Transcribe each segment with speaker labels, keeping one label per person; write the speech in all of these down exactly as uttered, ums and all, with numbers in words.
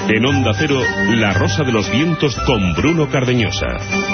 Speaker 1: En Onda Cero, La Rosa de los Vientos con Bruno Cardeñosa.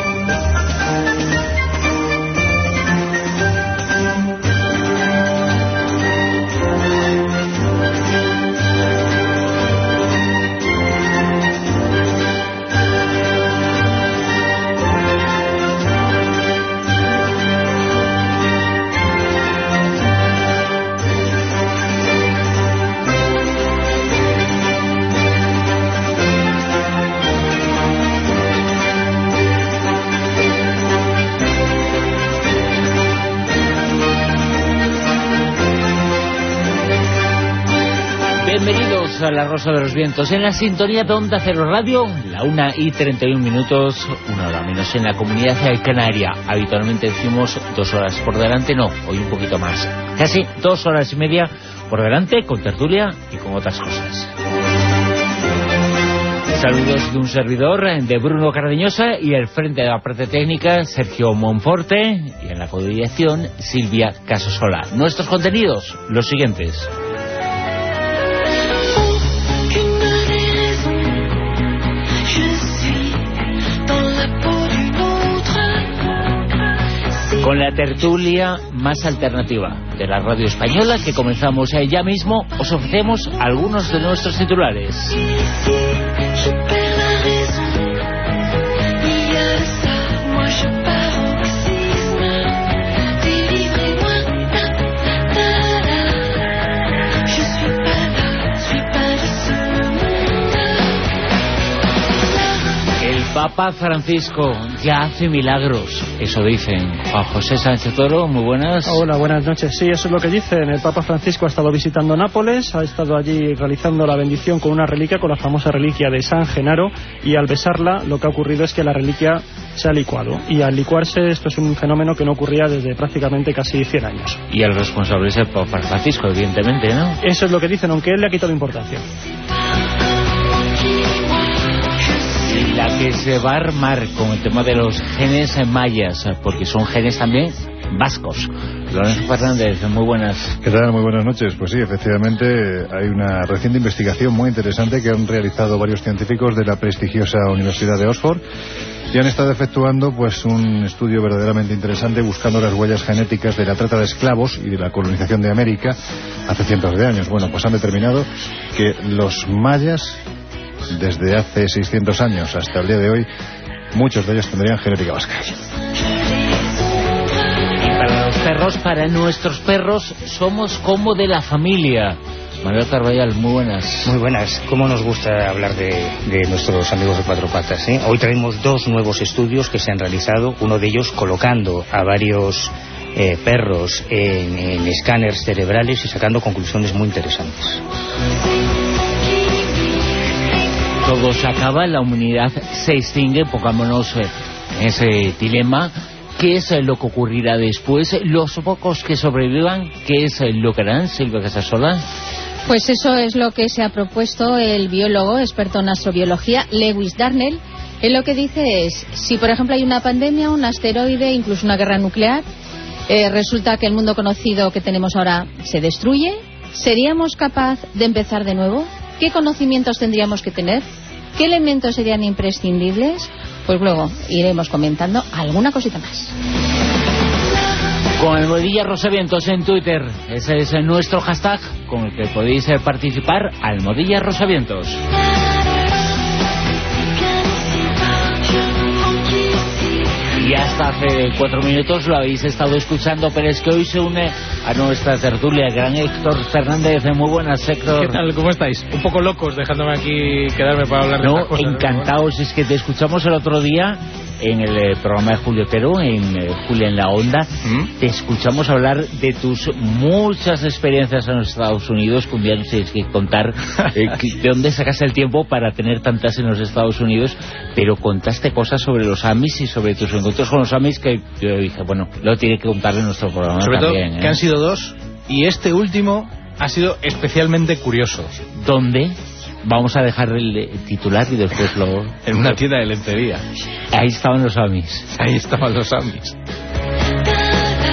Speaker 2: Bienvenidos a La Rosa de los Vientos, en la sintonía de Onda Cero Radio, la una y treinta y un minutos, una hora menos en la Comunidad Canaria. Habitualmente decimos dos horas por delante, no, hoy un poquito más. Casi dos horas y media por delante, con tertulia y con otras cosas. Saludos de un servidor, de Bruno Cardeñosa, y al frente de la parte técnica, Sergio Monforte, y en la codirección, Silvia Casasola. Nuestros contenidos, los siguientes. Con la tertulia más alternativa de la radio española que comenzamos ya mismo, os ofrecemos algunos de nuestros titulares. Papa Francisco ya hace milagros, eso dicen. Juan José Sánchez Toro, muy buenas.
Speaker 3: Hola, buenas noches. Sí, eso es lo que dicen. El Papa Francisco ha estado visitando Nápoles, ha estado allí realizando la bendición con una reliquia, con la famosa reliquia de San Genaro, y al besarla lo que ha ocurrido es que la reliquia se ha licuado. Y al licuarse, esto es un fenómeno que no ocurría desde prácticamente casi cien años.
Speaker 2: Y el responsable es el Papa Francisco, evidentemente, ¿no?
Speaker 3: Eso es lo que dicen, aunque él le ha quitado importancia.
Speaker 2: La que se va a armar con el tema de los genes mayas, porque son genes también vascos. Lorenzo Fernández, muy buenas.
Speaker 4: ¿Qué tal? Muy buenas noches. Pues sí, efectivamente hay una reciente investigación muy interesante que han realizado varios científicos de la prestigiosa Universidad de Oxford y han estado efectuando pues un estudio verdaderamente interesante buscando las huellas genéticas de la trata de esclavos y de la colonización de América hace cientos de años. Bueno, pues han determinado que los mayas, desde hace seiscientos años hasta el día de hoy, muchos de ellos tendrían genética vasca.
Speaker 2: Y para los perros, para nuestros perros, somos como de la familia. Manuel Carballal, muy buenas.
Speaker 5: Muy buenas. ¿Cómo nos gusta hablar de, de nuestros amigos de cuatro patas, eh? Hoy traemos dos nuevos estudios que se han realizado, uno de ellos colocando a varios eh, perros en, en escáneres cerebrales y sacando conclusiones muy interesantes.
Speaker 2: Todo se acaba, la humanidad se extingue, pongámonos en ese dilema. ¿Qué es lo que ocurrirá después? Los pocos que sobrevivan, ¿qué es lo que harán? Silvia Casasola.
Speaker 6: Pues eso es lo que se ha propuesto el biólogo experto en astrobiología Lewis Darnell. Él lo que dice es, si por ejemplo hay una pandemia, un asteroide, incluso una guerra nuclear, eh, resulta que el mundo conocido que tenemos ahora se destruye, ¿seríamos capaces de empezar de nuevo? ¿Qué conocimientos tendríamos que tener? ¿Qué elementos serían imprescindibles? Pues luego iremos comentando alguna cosita más.
Speaker 2: Con Almohadilla Rosavientos en Twitter, ese es nuestro hashtag con el que podéis participar, Almohadilla Rosavientos. Y hasta hace cuatro minutos lo habéis estado escuchando, pero es que hoy se une a nuestra tertulia el gran Héctor Fernández. Muy buenas, Héctor.
Speaker 7: ¿Qué tal? ¿Cómo estáis? Un poco locos dejándome aquí quedarme para hablar de
Speaker 2: no,
Speaker 7: estas cosas.
Speaker 2: No, encantados. ¿No? Es que te escuchamos el otro día en el eh, programa de Julio Otero, en eh, Julia en la Onda. ¿Mm? Te escuchamos hablar de tus muchas experiencias en los Estados Unidos, que un día nos tienes que contar eh, que, de dónde sacas el tiempo para tener tantas en los Estados Unidos, pero contaste cosas sobre los Amis y sobre tus encuentros con los Amis que yo dije, bueno, lo tiene que contar en nuestro programa
Speaker 7: sobre
Speaker 2: también.
Speaker 7: Todo,
Speaker 2: ¿eh?
Speaker 7: que han sido dos, y este último ha sido especialmente curioso.
Speaker 2: ¿Dónde? Vamos a dejar el titular y después lo...
Speaker 7: En una tienda de lencería.
Speaker 2: Ahí estaban los Amis.
Speaker 7: Ahí estaban los Amis.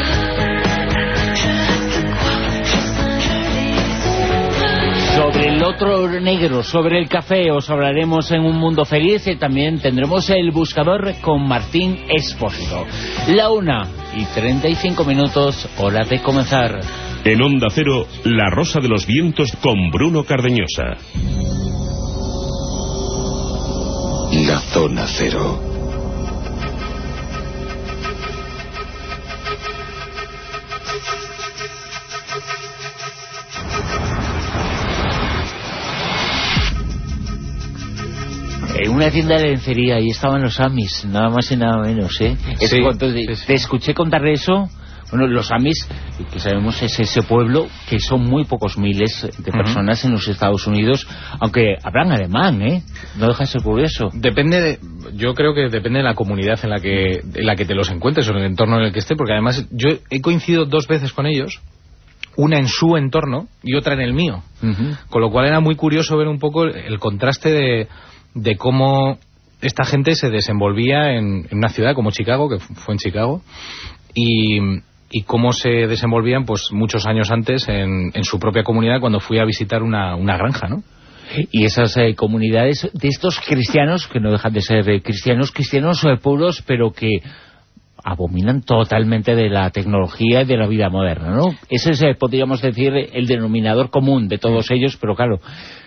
Speaker 2: Sobre el otro negro sobre el café. Os hablaremos en Un Mundo Feliz y también tendremos El Buscador con Martín Expósito. La una y treinta y cinco minutos, hora de comenzar.
Speaker 1: En Onda Cero, La Rosa de los Vientos con Bruno Cardeñosa.
Speaker 8: La Zona Cero.
Speaker 2: En una tienda de lencería, ahí estaban los Amis, nada más y nada menos, ¿eh? Es
Speaker 7: Sí,
Speaker 2: cuando te,
Speaker 7: sí, sí.
Speaker 2: te escuché contar eso. Bueno, los Amis, que sabemos es ese pueblo que son muy pocos miles de personas uh-huh. en los Estados Unidos, aunque hablan alemán, ¿eh? No deja de ser curioso.
Speaker 7: Depende de, yo creo que depende de la comunidad en la que en la que te los encuentres o en el entorno en el que esté, porque además yo he coincidido dos veces con ellos, una en su entorno y otra en el mío, uh-huh. con lo cual era muy curioso ver un poco el, el contraste de, de cómo esta gente se desenvolvía en, en una ciudad como Chicago, que fue en Chicago, y... y cómo se desenvolvían pues muchos años antes en, en su propia comunidad cuando fui a visitar una, una granja, ¿no?
Speaker 2: Y esas eh, comunidades de estos cristianos, que no dejan de ser eh, cristianos, cristianos eh, puros, pero que abominan totalmente de la tecnología y de la vida moderna, ¿no? Ese es, eh, podríamos decir, el denominador común de todos ellos, pero claro,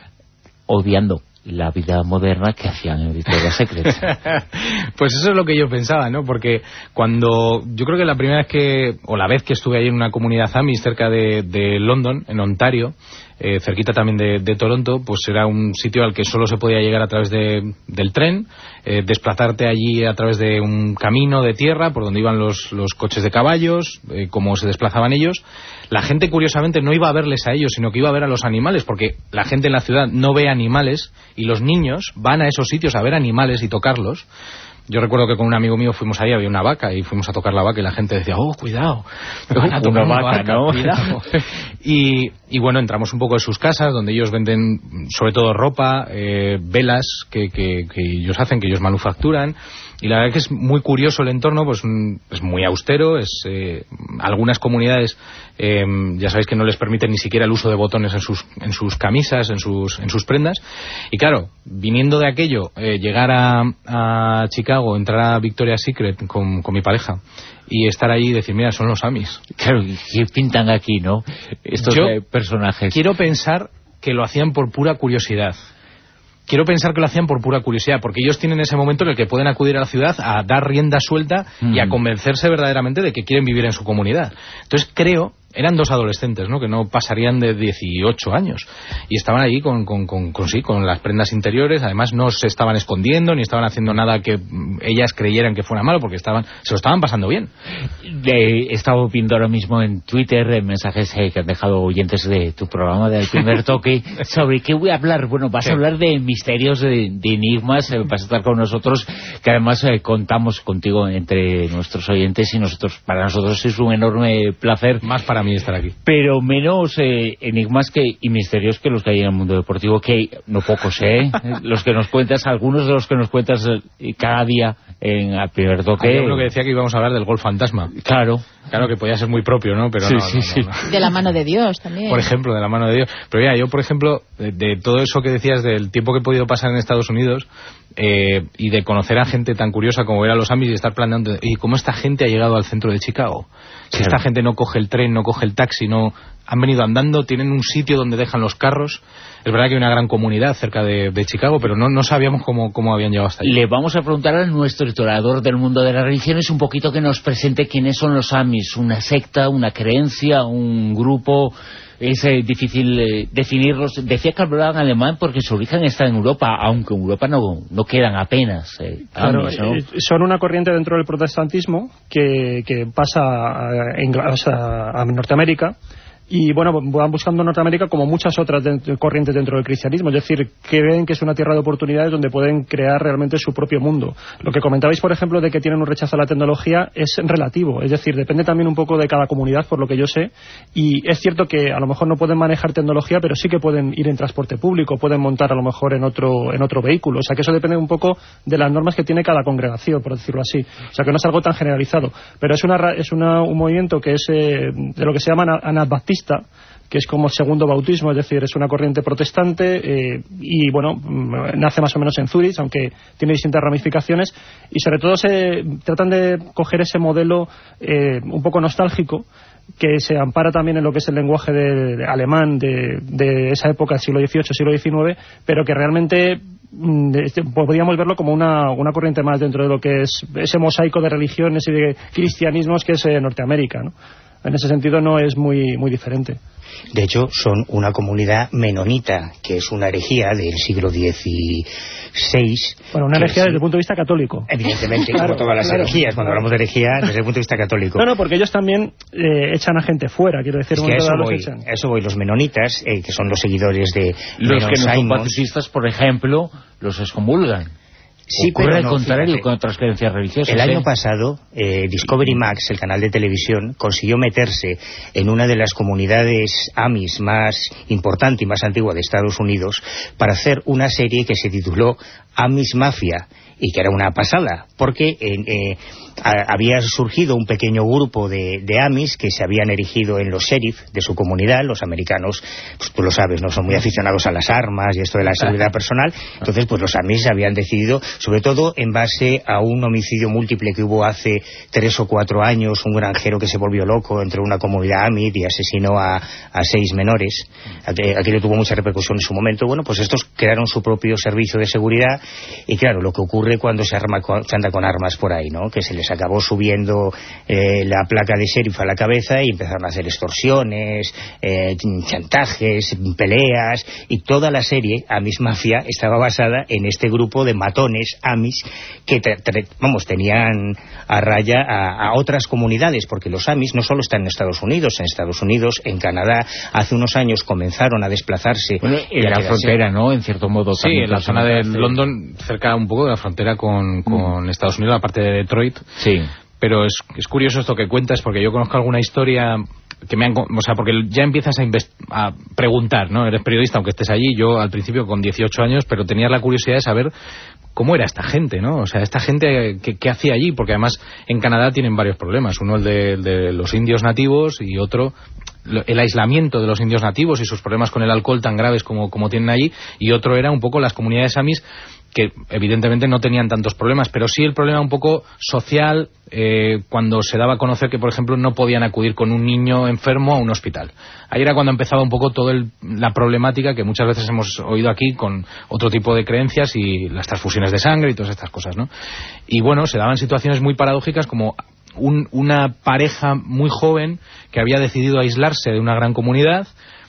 Speaker 2: odiando la vida moderna que hacían en Victoria's Secret.
Speaker 7: Pues eso es lo que yo pensaba, ¿no? Porque cuando, yo creo que la primera vez que, o la vez que estuve ahí en una comunidad Amish cerca de, de London, en Ontario, eh, cerquita también de, de Toronto, pues era un sitio al que solo se podía llegar a través de, del tren, eh, desplazarte allí a través de un camino de tierra por donde iban los, los coches de caballos, eh, cómo se desplazaban ellos. La gente, curiosamente, no iba a verles a ellos, sino que iba a ver a los animales, porque la gente en la ciudad no ve animales y los niños van a esos sitios a ver animales y tocarlos. Yo recuerdo que con un amigo mío fuimos ahí, había una vaca, y fuimos a tocar la vaca y la gente decía, oh, cuidado, me van a tocar una, una vaca, vaca, ¿no? Cuidado. y, y bueno, entramos un poco en sus casas, donde ellos venden sobre todo ropa, eh, velas que, que, que ellos hacen, que ellos manufacturan. Y la verdad que es muy curioso el entorno, pues es muy austero, es eh, algunas comunidades eh, ya sabéis que no les permiten ni siquiera el uso de botones en sus en sus camisas, en sus en sus prendas. Y claro, viniendo de aquello, eh, llegar a, a Chicago, entrar a Victoria's Secret con, con mi pareja y estar ahí y decir, mira, son los Amis.
Speaker 2: Claro, ¿qué pintan aquí, no? Estos
Speaker 7: Yo
Speaker 2: eh, personajes.
Speaker 7: Quiero pensar que lo hacían por pura curiosidad. Quiero pensar que lo hacían por pura curiosidad, porque ellos tienen ese momento en el que pueden acudir a la ciudad a dar rienda suelta mm. y a convencerse verdaderamente de que quieren vivir en su comunidad. Entonces creo, eran dos adolescentes, ¿no?, que no pasarían de dieciocho años, y estaban ahí con, con, con, con, sí, con las prendas interiores. Además no se estaban escondiendo ni estaban haciendo nada que ellas creyeran que fuera malo, porque estaban se lo estaban pasando bien.
Speaker 2: He estado viendo ahora mismo en Twitter eh, mensajes eh, que han dejado oyentes de tu programa del Primer Toque. ¿Sobre qué voy a hablar? Bueno, vas sí. a hablar de misterios, de, de enigmas, eh, vas a estar con nosotros, que además eh, contamos contigo entre nuestros oyentes, y nosotros para nosotros es un enorme placer.
Speaker 7: Más para mí estar aquí.
Speaker 2: Pero menos eh, enigmas que y misterios que los que hay en el mundo deportivo, que hay no pocos, ¿eh? Los que nos cuentas, algunos de los que nos cuentas eh, cada día en el Primer Toque.
Speaker 7: Había uno que decía que íbamos a hablar del gol fantasma.
Speaker 2: Claro.
Speaker 7: Claro que podía ser muy propio, ¿no? Pero
Speaker 2: sí,
Speaker 7: no,
Speaker 2: sí,
Speaker 7: no,
Speaker 2: sí.
Speaker 7: No, no.
Speaker 6: De la mano de Dios también.
Speaker 7: Por ejemplo, de la mano de Dios. Pero mira, yo, por ejemplo, de, de todo eso que decías del tiempo que he podido pasar en Estados Unidos, eh, y de conocer a gente tan curiosa como ver a los Amis y estar planeando, ¿y cómo esta gente ha llegado al centro de Chicago? Si claro. esta gente no coge el tren, no coge el taxi, no han venido andando, tienen un sitio donde dejan los carros. Es verdad que hay una gran comunidad cerca de, de Chicago, pero no, no sabíamos cómo, cómo habían llegado hasta allí.
Speaker 2: Le vamos a preguntar a nuestro historiador del mundo de las religiones un poquito que nos presente quiénes son los Amis. Una secta, una creencia, un grupo. Es eh, difícil eh, definirlos. Decía que hablaban alemán porque su origen está en Europa, aunque en Europa no, no quedan apenas eh,
Speaker 3: claro,
Speaker 2: Amis, ¿no?
Speaker 3: eh, son una corriente dentro del protestantismo que, que pasa a, en, o sea, a Norteamérica. Y bueno, van buscando Norteamérica como muchas otras de, corrientes dentro del cristianismo, es decir, creen que es una tierra de oportunidades donde pueden crear realmente su propio mundo. Lo que comentabais, por ejemplo, de que tienen un rechazo a la tecnología es relativo, es decir, depende también un poco de cada comunidad, por lo que yo sé, y es cierto que a lo mejor no pueden manejar tecnología, pero sí que pueden ir en transporte público, pueden montar a lo mejor en otro en otro vehículo, o sea que eso depende un poco de las normas que tiene cada congregación, por decirlo así, o sea que no es algo tan generalizado, pero es una es una, un movimiento que es eh, de lo que se llama anabaptista, metodista, que es como segundo bautismo, es decir, es una corriente protestante eh, y, bueno, nace más o menos en Zúrich, aunque tiene distintas ramificaciones, y sobre todo se tratan de coger ese modelo eh, un poco nostálgico, que se ampara también en lo que es el lenguaje de, de alemán de, de esa época, siglo dieciocho, siglo diecinueve, pero que realmente de, podríamos verlo como una, una corriente más dentro de lo que es ese mosaico de religiones y de cristianismos que es eh, Norteamérica, ¿no? En ese sentido no es muy, muy diferente.
Speaker 5: De hecho, son una comunidad menonita, que es una herejía del siglo dieciséis.
Speaker 3: Bueno, una herejía es, desde el punto de vista católico.
Speaker 5: Evidentemente, claro, como todas las claro, herejías, cuando hablamos de herejía, desde el punto de vista católico.
Speaker 3: No, no, porque ellos también eh, echan a gente fuera, quiero decir.
Speaker 5: Es que a eso, voy, a eso voy, los menonitas, eh, que son los seguidores de
Speaker 2: los que no son
Speaker 5: Simons,
Speaker 2: bautistas, por ejemplo, los excomulgan.
Speaker 5: Sí,
Speaker 2: ocurre
Speaker 5: pero
Speaker 2: al
Speaker 5: no,
Speaker 2: contrario
Speaker 5: fíjate,
Speaker 2: con otras creencias religiosas.
Speaker 5: El
Speaker 2: ¿eh?
Speaker 5: año pasado, eh, Discovery Max, el canal de televisión, consiguió meterse en una de las comunidades Amis más importante y más antigua de Estados Unidos para hacer una serie que se tituló Amis Mafia, y que era una pasada, porque eh, eh, a, había surgido un pequeño grupo de, de Amis que se habían erigido en los sheriff de su comunidad. Los americanos, pues tú lo sabes, no son muy aficionados a las armas y esto de la seguridad personal. Entonces, pues los Amis habían decidido, sobre todo en base a un homicidio múltiple que hubo hace tres o cuatro años, un granjero que se volvió loco entre una comunidad Amit y asesinó a, a seis menores. Aquello tuvo mucha repercusión en su momento. Bueno, pues estos crearon su propio servicio de seguridad, y claro, lo que ocurre cuando se, arma, se anda con armas por ahí, ¿no? Que se les acabó subiendo eh, la placa de sheriff a la cabeza y empezaron a hacer extorsiones, eh, chantajes, peleas, y toda la serie Amis Mafia estaba basada en este grupo de matones Amis que vamos, tenían a raya a, a otras comunidades, porque los Amis no solo están en Estados Unidos, en Estados Unidos, en Canadá, hace unos años comenzaron a desplazarse
Speaker 2: bueno, en la frontera, ¿no? En cierto modo
Speaker 7: sí, en la zona de London, cerca un poco de la frontera con, con mm. Estados Unidos, la parte de Detroit.
Speaker 2: Sí.
Speaker 7: Pero es, es curioso esto que cuentas, porque yo conozco alguna historia que me han... O sea, porque ya empiezas a, invest, a preguntar, ¿no? Eres periodista, aunque estés allí. Yo al principio con dieciocho años, pero tenía la curiosidad de saber cómo era esta gente, ¿no? O sea, esta gente, ¿qué, qué hacía allí? Porque además en Canadá tienen varios problemas. Uno el de, el de los indios nativos y otro el aislamiento de los indios nativos y sus problemas con el alcohol tan graves como, como tienen allí, y otro era un poco las comunidades Amis, que evidentemente no tenían tantos problemas, pero sí el problema un poco social, eh, cuando se daba a conocer que, por ejemplo, no podían acudir con un niño enfermo a un hospital. Ahí era cuando empezaba un poco toda la problemática que muchas veces hemos oído aquí con otro tipo de creencias y las transfusiones de sangre y todas estas cosas, ¿no? Y bueno, se daban situaciones muy paradójicas, como un, una pareja muy joven que había decidido aislarse de una gran comunidad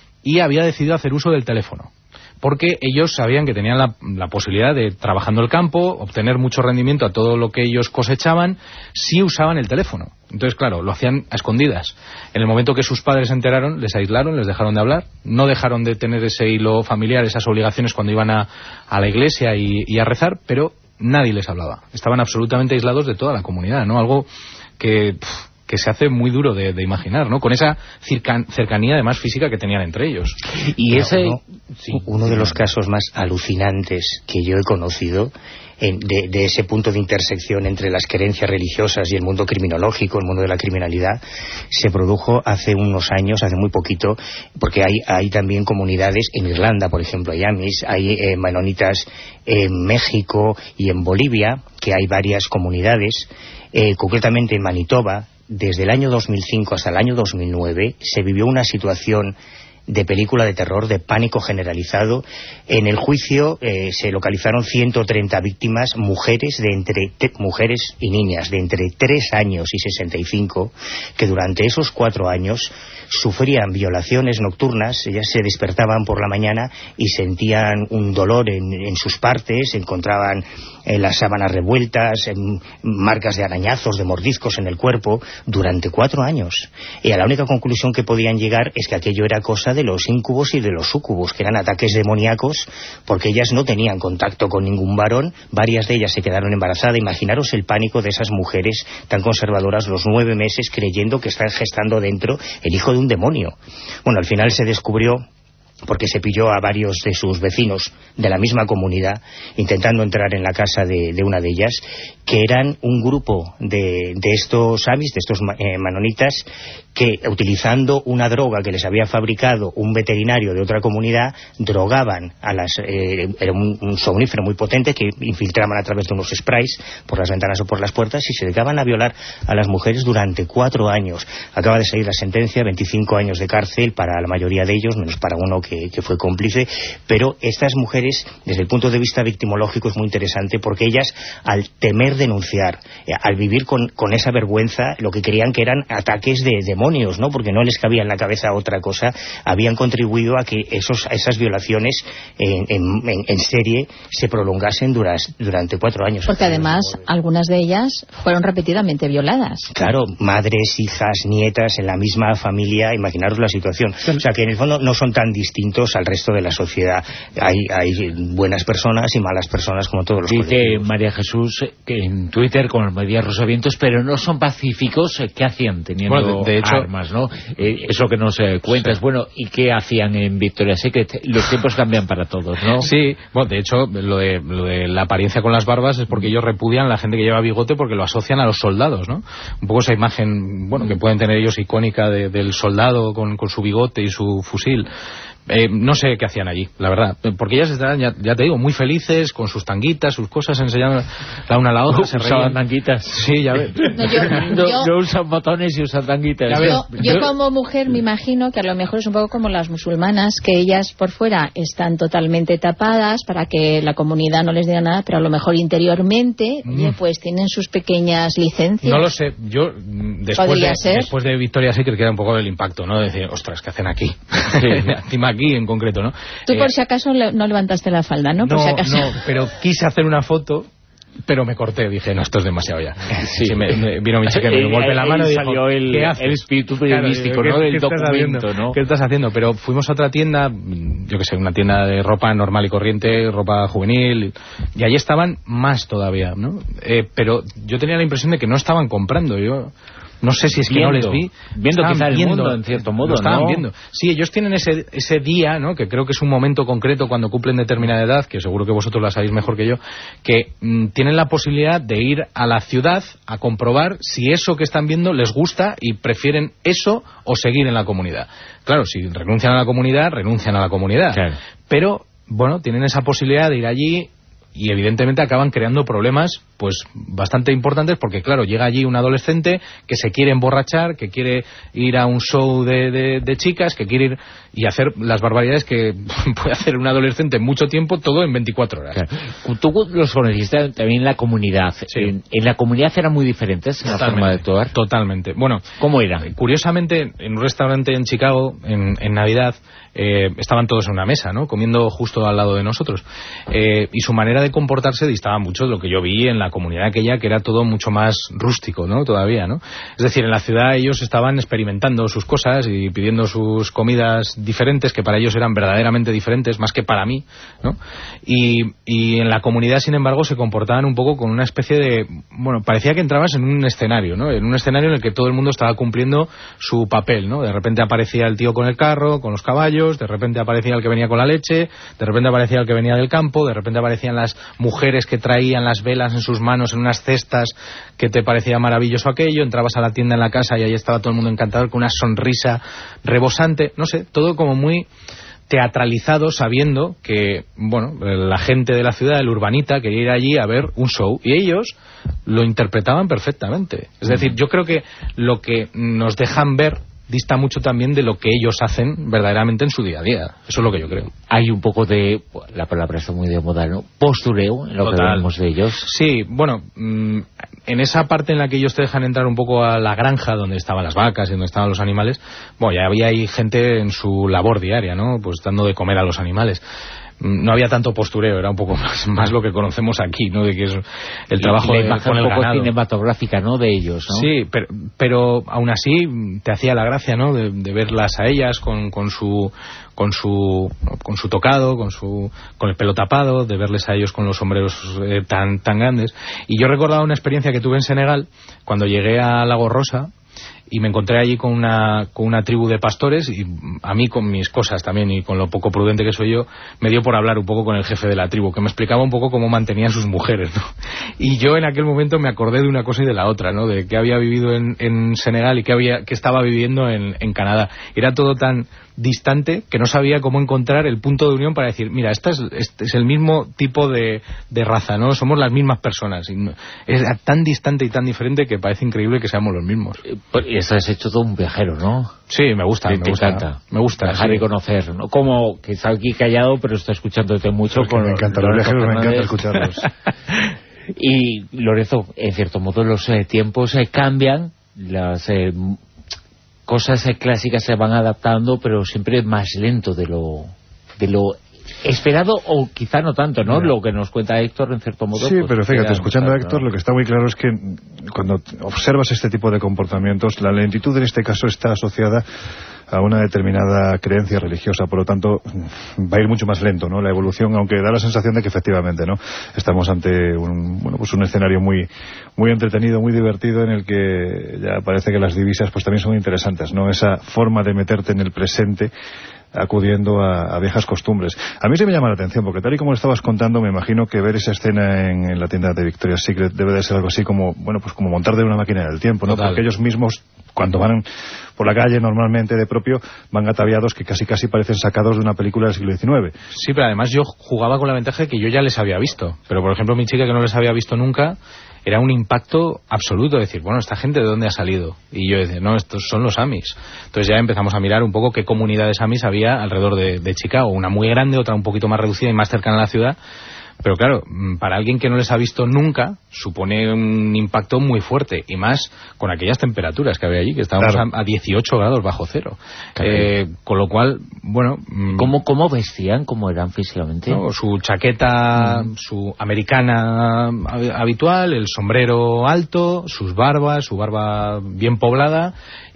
Speaker 7: y había decidido hacer uso del teléfono, porque ellos sabían que tenían la, la posibilidad de, trabajando el campo, obtener mucho rendimiento a todo lo que ellos cosechaban si usaban el teléfono. Entonces, claro, lo hacían a escondidas. En el momento que sus padres se enteraron, les aislaron, les dejaron de hablar, no dejaron de tener ese hilo familiar, esas obligaciones cuando iban a, a la iglesia y, y a rezar, pero nadie les hablaba. Estaban absolutamente aislados de toda la comunidad, ¿no? Algo que... Pff, que se hace muy duro de, de imaginar, ¿no? Con esa cercanía además física que tenían entre ellos.
Speaker 5: Y ese uno, sí, uno de los casos más alucinantes que yo he conocido en, de, de ese punto de intersección entre las creencias religiosas y el mundo criminológico, el mundo de la criminalidad, se produjo hace unos años, hace muy poquito, porque hay, hay también comunidades en Irlanda, por ejemplo, hay Amis, hay eh, menonitas en México y en Bolivia, que hay varias comunidades, eh, concretamente en Manitoba. Desde el año dos mil cinco hasta el año dos mil nueve se vivió una situación de película de terror, de pánico generalizado. En el juicio eh, se localizaron ciento treinta víctimas, mujeres de entre te, mujeres y niñas de entre tres años y sesenta y cinco, que durante esos cuatro años sufrían violaciones nocturnas. Ellas se despertaban por la mañana y sentían un dolor en, en sus partes, encontraban eh, las sábanas revueltas, en marcas de arañazos, de mordiscos en el cuerpo, durante cuatro años. Y a la única conclusión que podían llegar es que aquello era cosa de los incubos y de los súcubos, que eran ataques demoníacos, porque ellas no tenían contacto con ningún varón, varias de ellas se quedaron embarazadas. Imaginaros el pánico de esas mujeres tan conservadoras los nueve meses creyendo que están gestando dentro el hijo de un demonio. Bueno, al final se descubrió porque se pilló a varios de sus vecinos de la misma comunidad intentando entrar en la casa de, de una de ellas, que eran un grupo de, de estos amis, de estos eh, manonitas, que utilizando una droga que les había fabricado un veterinario de otra comunidad, drogaban a las... Eh, era un, un somnífero muy potente que infiltraban a través de unos sprays por las ventanas o por las puertas, y se dedicaban a violar a las mujeres durante cuatro años. Acaba de salir la sentencia, veinticinco años de cárcel para la mayoría de ellos, menos para uno que, que fue cómplice, pero estas mujeres, desde el punto de vista victimológico, es muy interesante, porque ellas, al temer denunciar, eh, al vivir con, con esa vergüenza, lo que creían que eran ataques de demonios, ¿no? Porque no les cabía en la cabeza otra cosa, habían contribuido a que esos, esas violaciones en, en, en serie se prolongasen duras, durante cuatro años.
Speaker 6: Porque además algunas de ellas fueron repetidamente violadas.
Speaker 5: Claro, madres, hijas, nietas en la misma familia, imaginaros la situación. O sea que en el fondo no son tan distintos al resto de la sociedad. Hay, hay buenas personas y malas personas como todos los
Speaker 2: Dice
Speaker 5: colectivos.
Speaker 2: María Jesús que en Twitter con María Rosavientos, pero no son pacíficos. ¿Qué hacían teniendo
Speaker 7: bueno, de, de hecho,
Speaker 2: armas, no? Eh, es lo que nos eh, cuentas. Sí. Bueno, ¿y qué hacían en Victoria's Secret? Los tiempos cambian para todos, ¿no?
Speaker 7: Sí, bueno, de hecho, lo de, lo de la apariencia con las barbas es porque ellos repudian a la gente que lleva bigote, porque lo asocian a los soldados, ¿no? Un poco esa imagen, bueno, que pueden tener ellos icónica de, del soldado con, con su bigote y su fusil. Eh, no sé qué hacían allí, la verdad, porque ellas estaban, ya, ya te digo, muy felices con sus tanguitas, sus cosas, enseñando la una a la otra.
Speaker 2: Se usaban tanguitas.
Speaker 7: Sí, ya ves.
Speaker 6: No, yo,
Speaker 2: no,
Speaker 6: yo,
Speaker 2: no usan botones y usan tanguitas.
Speaker 6: Yo, yo como mujer me imagino que a lo mejor es un poco como las musulmanas, que ellas por fuera están totalmente tapadas para que la comunidad no les diga nada, pero a lo mejor interiormente, mm. oye, pues tienen sus pequeñas licencias.
Speaker 7: No lo sé, yo después de,
Speaker 6: ser?
Speaker 7: después de Victoria's Secret queda un poco el impacto, ¿no? De decir, ostras, ¿qué hacen aquí? Encima aquí en concreto, ¿no?
Speaker 6: Tú por
Speaker 7: eh,
Speaker 6: si acaso le, no levantaste la falda, ¿no? Por
Speaker 7: no,
Speaker 6: si acaso.
Speaker 7: no, pero quise hacer una foto, pero me corté, dije, no, esto es demasiado ya. Sí, sí me, me vino mi chica, me dio un golpe en la mano y dijo,
Speaker 2: salió el,
Speaker 7: ¿qué haces?
Speaker 2: el espíritu periodístico,
Speaker 7: claro,
Speaker 2: ¿no?
Speaker 7: ¿qué,
Speaker 2: Del
Speaker 7: ¿qué
Speaker 2: documento,
Speaker 7: estás
Speaker 2: ¿no?
Speaker 7: ¿Qué estás haciendo? Pero fuimos a otra tienda, yo que sé, una tienda de ropa normal y corriente, ropa juvenil, y allí estaban más todavía, ¿no? Eh, pero yo tenía la impresión de que no estaban comprando, yo... No sé si es que
Speaker 2: viendo,
Speaker 7: no les vi.
Speaker 2: Viendo quizá el
Speaker 7: viendo,
Speaker 2: mundo, en cierto modo,
Speaker 7: lo estaban
Speaker 2: ¿no?
Speaker 7: viendo. Sí, ellos tienen ese, ese día, ¿no? Que creo que es un momento concreto cuando cumplen determinada edad, que seguro que vosotros la sabéis mejor que yo, que mmm, tienen la posibilidad de ir a la ciudad a comprobar si eso que están viendo les gusta y prefieren eso o seguir en la comunidad. Claro, si renuncian a la comunidad, renuncian a la comunidad.
Speaker 2: Claro.
Speaker 7: Pero, bueno, tienen esa posibilidad de ir allí y evidentemente acaban creando problemas pues bastante importantes, porque claro, llega allí un adolescente que se quiere emborrachar, que quiere ir a un show de, de, de chicas, que quiere ir y hacer las barbaridades que puede hacer un adolescente en mucho tiempo, todo en veinticuatro horas.
Speaker 2: Claro. Tú los conociste también en la comunidad.
Speaker 7: Sí.
Speaker 2: En, en la comunidad eran muy diferentes en la forma de actuar.
Speaker 7: Totalmente. Bueno,
Speaker 2: ¿cómo era?
Speaker 7: Curiosamente, en un restaurante en Chicago, en, en Navidad, eh, estaban todos en una mesa, ¿no? Comiendo justo al lado de nosotros. Eh, y su manera de comportarse distaba mucho de lo que yo vi en la comunidad aquella, que era todo mucho más rústico, ¿no? Todavía, ¿no? Es decir, en la ciudad ellos estaban experimentando sus cosas y pidiendo sus comidas diferentes, que para ellos eran verdaderamente diferentes, más que para mí, ¿no? Y, y en la comunidad, sin embargo, se comportaban un poco con una especie de... Bueno, parecía que entrabas en un escenario, ¿no? En un escenario en el que todo el mundo estaba cumpliendo su papel, ¿no? De repente aparecía el tío con el carro, con los caballos, de repente aparecía el que venía con la leche, de repente aparecía el que venía del campo, de repente aparecían las mujeres que traían las velas en sus manos en unas cestas, que te parecía maravilloso aquello, entrabas a la tienda en la casa y ahí estaba todo el mundo encantado con una sonrisa rebosante, no sé, todo como muy teatralizado, sabiendo que, bueno, la gente de la ciudad, el urbanita, quería ir allí a ver un show, y ellos lo interpretaban perfectamente. Es decir, yo creo que lo que nos dejan ver dista mucho también de lo que ellos hacen verdaderamente en su día a día. Eso es lo que yo creo.
Speaker 2: Hay un poco de, la palabra está muy de moda, ¿no? Postureo en lo Total. que vemos de ellos.
Speaker 7: Sí, bueno, mmm, en esa parte en la que ellos te dejan entrar un poco a la granja donde estaban las vacas y donde estaban los animales, bueno, ya había ahí gente en su labor diaria, ¿no? Pues dando de comer a los animales. No había tanto postureo, era un poco más, más lo que conocemos aquí, ¿no? De que es el trabajo
Speaker 2: y
Speaker 7: de, con el
Speaker 2: un poco
Speaker 7: ganado.
Speaker 2: Cinematográfica, ¿no? De ellos, ¿no?
Speaker 7: Sí, pero, pero aún así te hacía la gracia, ¿no? De, de verlas a ellas con, con su con su con su tocado, con su con el pelo tapado, de verles a ellos con los sombreros eh, tan tan grandes. Y yo recordaba una experiencia que tuve en Senegal cuando llegué a Lago Rosa. y me encontré allí con una, con una tribu de pastores, y a mí, con mis cosas también y con lo poco prudente que soy yo, me dio por hablar un poco con el jefe de la tribu, que me explicaba un poco cómo mantenían sus mujeres, ¿no? Y yo en aquel momento me acordé de una cosa y de la otra, ¿no? De que había vivido en, en Senegal y que había que estaba viviendo en, en Canadá. Era todo tan distante que no sabía cómo encontrar el punto de unión para decir, mira, este es, este es el mismo tipo de, de raza, ¿no? Somos las mismas personas. Y no, es tan distante y tan diferente que parece increíble que seamos los mismos.
Speaker 2: Y estás hecho todo un viajero, ¿no?
Speaker 7: Sí, me gusta,
Speaker 2: sí,
Speaker 7: me
Speaker 2: te
Speaker 7: gusta.
Speaker 2: Encanta.
Speaker 7: Me gusta.
Speaker 2: Dejar
Speaker 7: sí.
Speaker 2: de conocer, ¿no? Como que está aquí callado, pero está escuchándote mucho.
Speaker 4: Con me encanta, los viajeros me encanta escucharlos.
Speaker 2: Y, Lorenzo, en cierto modo los eh, tiempos eh, cambian, las eh, cosas eh, clásicas se van adaptando, pero siempre más lento de lo de lo esperado, o quizá no tanto, ¿no? Mira, lo que nos cuenta Héctor, en cierto modo.
Speaker 4: Sí,
Speaker 2: pues,
Speaker 4: pero fíjate, escuchando a Héctor,
Speaker 2: ¿no?
Speaker 4: Lo que está muy claro es que cuando observas este tipo de comportamientos, la lentitud en este caso está asociada a una determinada creencia religiosa, por lo tanto va a ir mucho más lento, ¿no? La evolución, aunque da la sensación de que efectivamente, ¿no? Estamos ante un, bueno, pues un escenario muy muy entretenido, muy divertido, en el que ya parece que las divisas pues también son interesantes, ¿no? Esa forma de meterte en el presente acudiendo a, a viejas costumbres. A mí sí me llama la atención, porque tal y como lo estabas contando, me imagino que ver esa escena en, en la tienda de Victoria's Secret debe de ser algo así como, bueno, pues como montar de una máquina del tiempo, ¿no?
Speaker 7: Total.
Speaker 4: Porque ellos mismos, cuando van por la calle normalmente de propio, van ataviados que casi casi parecen sacados de una película del siglo diecinueve.
Speaker 7: Sí, pero además yo jugaba con la ventaja de que yo ya les había visto. Pero por ejemplo mi chica, que no les había visto nunca, era un impacto absoluto, decir, bueno, ¿esta gente de dónde ha salido? Y yo decía, no, estos son los Amis. Entonces ya empezamos a mirar un poco qué comunidades Amis había alrededor de, de Chicago. Una muy grande, otra un poquito más reducida y más cercana a la ciudad. Pero claro, para alguien que no les ha visto nunca, supone un impacto muy fuerte, y más con aquellas temperaturas que había allí, que estábamos claro. a, a dieciocho grados bajo cero. Eh, con lo cual, bueno...
Speaker 2: ¿Cómo, cómo vestían? ¿Cómo eran físicamente?
Speaker 7: ¿no? Su chaqueta, mm. su americana habitual, el sombrero alto, sus barbas, su barba bien poblada,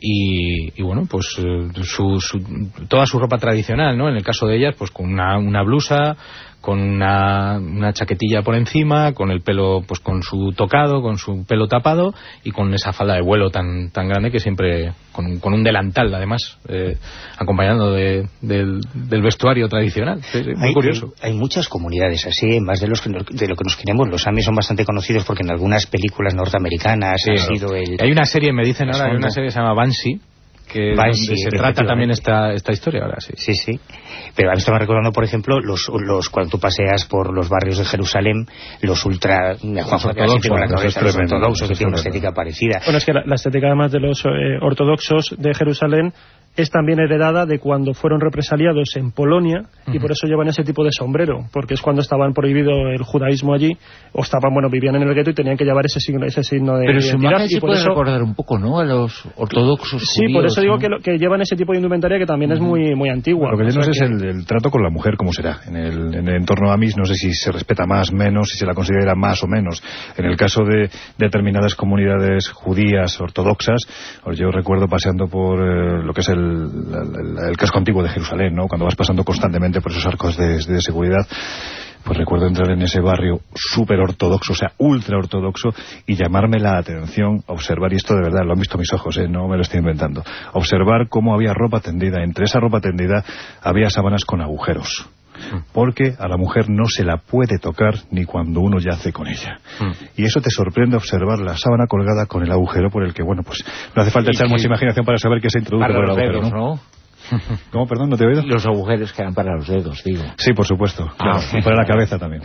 Speaker 7: y, y bueno, pues su, su, toda su ropa tradicional, ¿no? En el caso de ellas, pues con una, una blusa, con una, una chaquetilla por encima, con el pelo, pues con su tocado, con su pelo tapado, y con esa falda de vuelo tan tan grande que siempre, con, con un delantal además, eh, acompañando de, del, del vestuario tradicional. Sí, sí, muy
Speaker 5: hay,
Speaker 7: curioso.
Speaker 5: Hay, hay muchas comunidades así, más de los que, de lo que nos queremos. Los Amis son bastante conocidos porque en algunas películas norteamericanas sí, han claro. sido el...
Speaker 7: Hay una serie, me dicen ahora, hay una serie que se llama Banshee, que Banshee, se trata también esta esta historia ahora, sí.
Speaker 5: Sí, sí. Pero a mí estaba recordando, por ejemplo, los, los cuando tú paseas por los barrios de Jerusalén, los ultra... Juan ortodoxos, la cabeza, los ortodoxos, que tienen una estética parecida.
Speaker 3: Bueno, es que la, la estética además de los eh, ortodoxos de Jerusalén es también heredada de cuando fueron represaliados en Polonia, uh-huh. y por eso llevan ese tipo de sombrero, porque es cuando estaban prohibido el judaísmo allí, o estaban, bueno, vivían en el gueto y tenían que llevar ese signo, ese signo de
Speaker 2: Pero
Speaker 3: identidad.
Speaker 2: Pero su imagen
Speaker 3: sí puede
Speaker 2: eso... recordar un poco, ¿no?, a los ortodoxos
Speaker 3: Sí,
Speaker 2: judíos,
Speaker 3: por eso digo
Speaker 2: ¿no?
Speaker 3: que, lo, que llevan ese tipo de indumentaria que también uh-huh. es muy muy antigua.
Speaker 4: Lo que yo no sé
Speaker 3: que...
Speaker 4: es el, el trato con la mujer, cómo será. En el, en el entorno Amis no sé si se respeta más, menos, si se la considera más o menos. En el caso de determinadas comunidades judías ortodoxas, yo recuerdo paseando por eh, lo que es el... La, la, el casco antiguo de Jerusalén, ¿no? Cuando vas pasando constantemente por esos arcos de, de seguridad, pues recuerdo entrar en ese barrio súper ortodoxo, o sea, ultra ortodoxo, y llamarme la atención, observar, y esto de verdad lo han visto mis ojos, ¿eh? No me lo estoy inventando, observar cómo había ropa tendida, entre esa ropa tendida había sábanas con agujeros, porque a la mujer no se la puede tocar ni cuando uno yace con ella. Mm. Y eso te sorprende, observar la sábana colgada con el agujero por el que, bueno, pues no hace falta echar mucha imaginación para saber que se introduce por el agujero,
Speaker 2: dedos,
Speaker 4: ¿no?
Speaker 2: ¿no?
Speaker 4: ¿Cómo, perdón? ¿No te he oído?
Speaker 2: Los agujeros que eran para los dedos, digo.
Speaker 4: Sí, por supuesto. Claro. Ah, y para la cabeza también.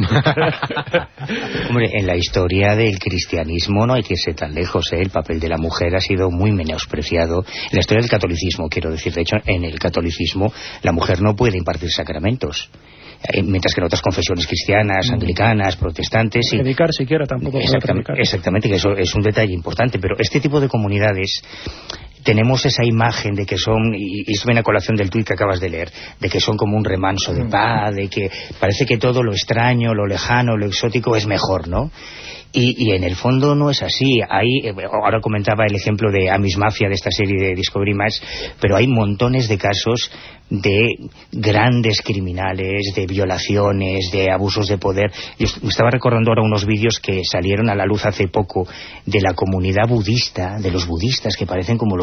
Speaker 5: Hombre, en la historia del cristianismo no hay que irse tan lejos, ¿eh? El papel de la mujer ha sido muy menospreciado. En la historia del catolicismo, quiero decir, de hecho, en el catolicismo la mujer no puede impartir sacramentos. Mientras que en otras confesiones cristianas, anglicanas, protestantes... Sí,
Speaker 3: predicar siquiera tampoco puede predicar.
Speaker 5: Exactamente, que eso es un detalle importante, pero este tipo de comunidades... Tenemos esa imagen de que son, y esto viene a colación del tuit que acabas de leer, de que son como un remanso de paz, de que parece que todo lo extraño, lo lejano, lo exótico es mejor, ¿no? Y, y en el fondo no es así. Hay, ahora comentaba el ejemplo de Amis Mafia, de esta serie de Discovery Max, pero hay montones de casos de grandes criminales, de violaciones, de abusos de poder. Yo estaba recordando ahora unos vídeos que salieron a la luz hace poco de la comunidad budista, de los budistas, que parecen como los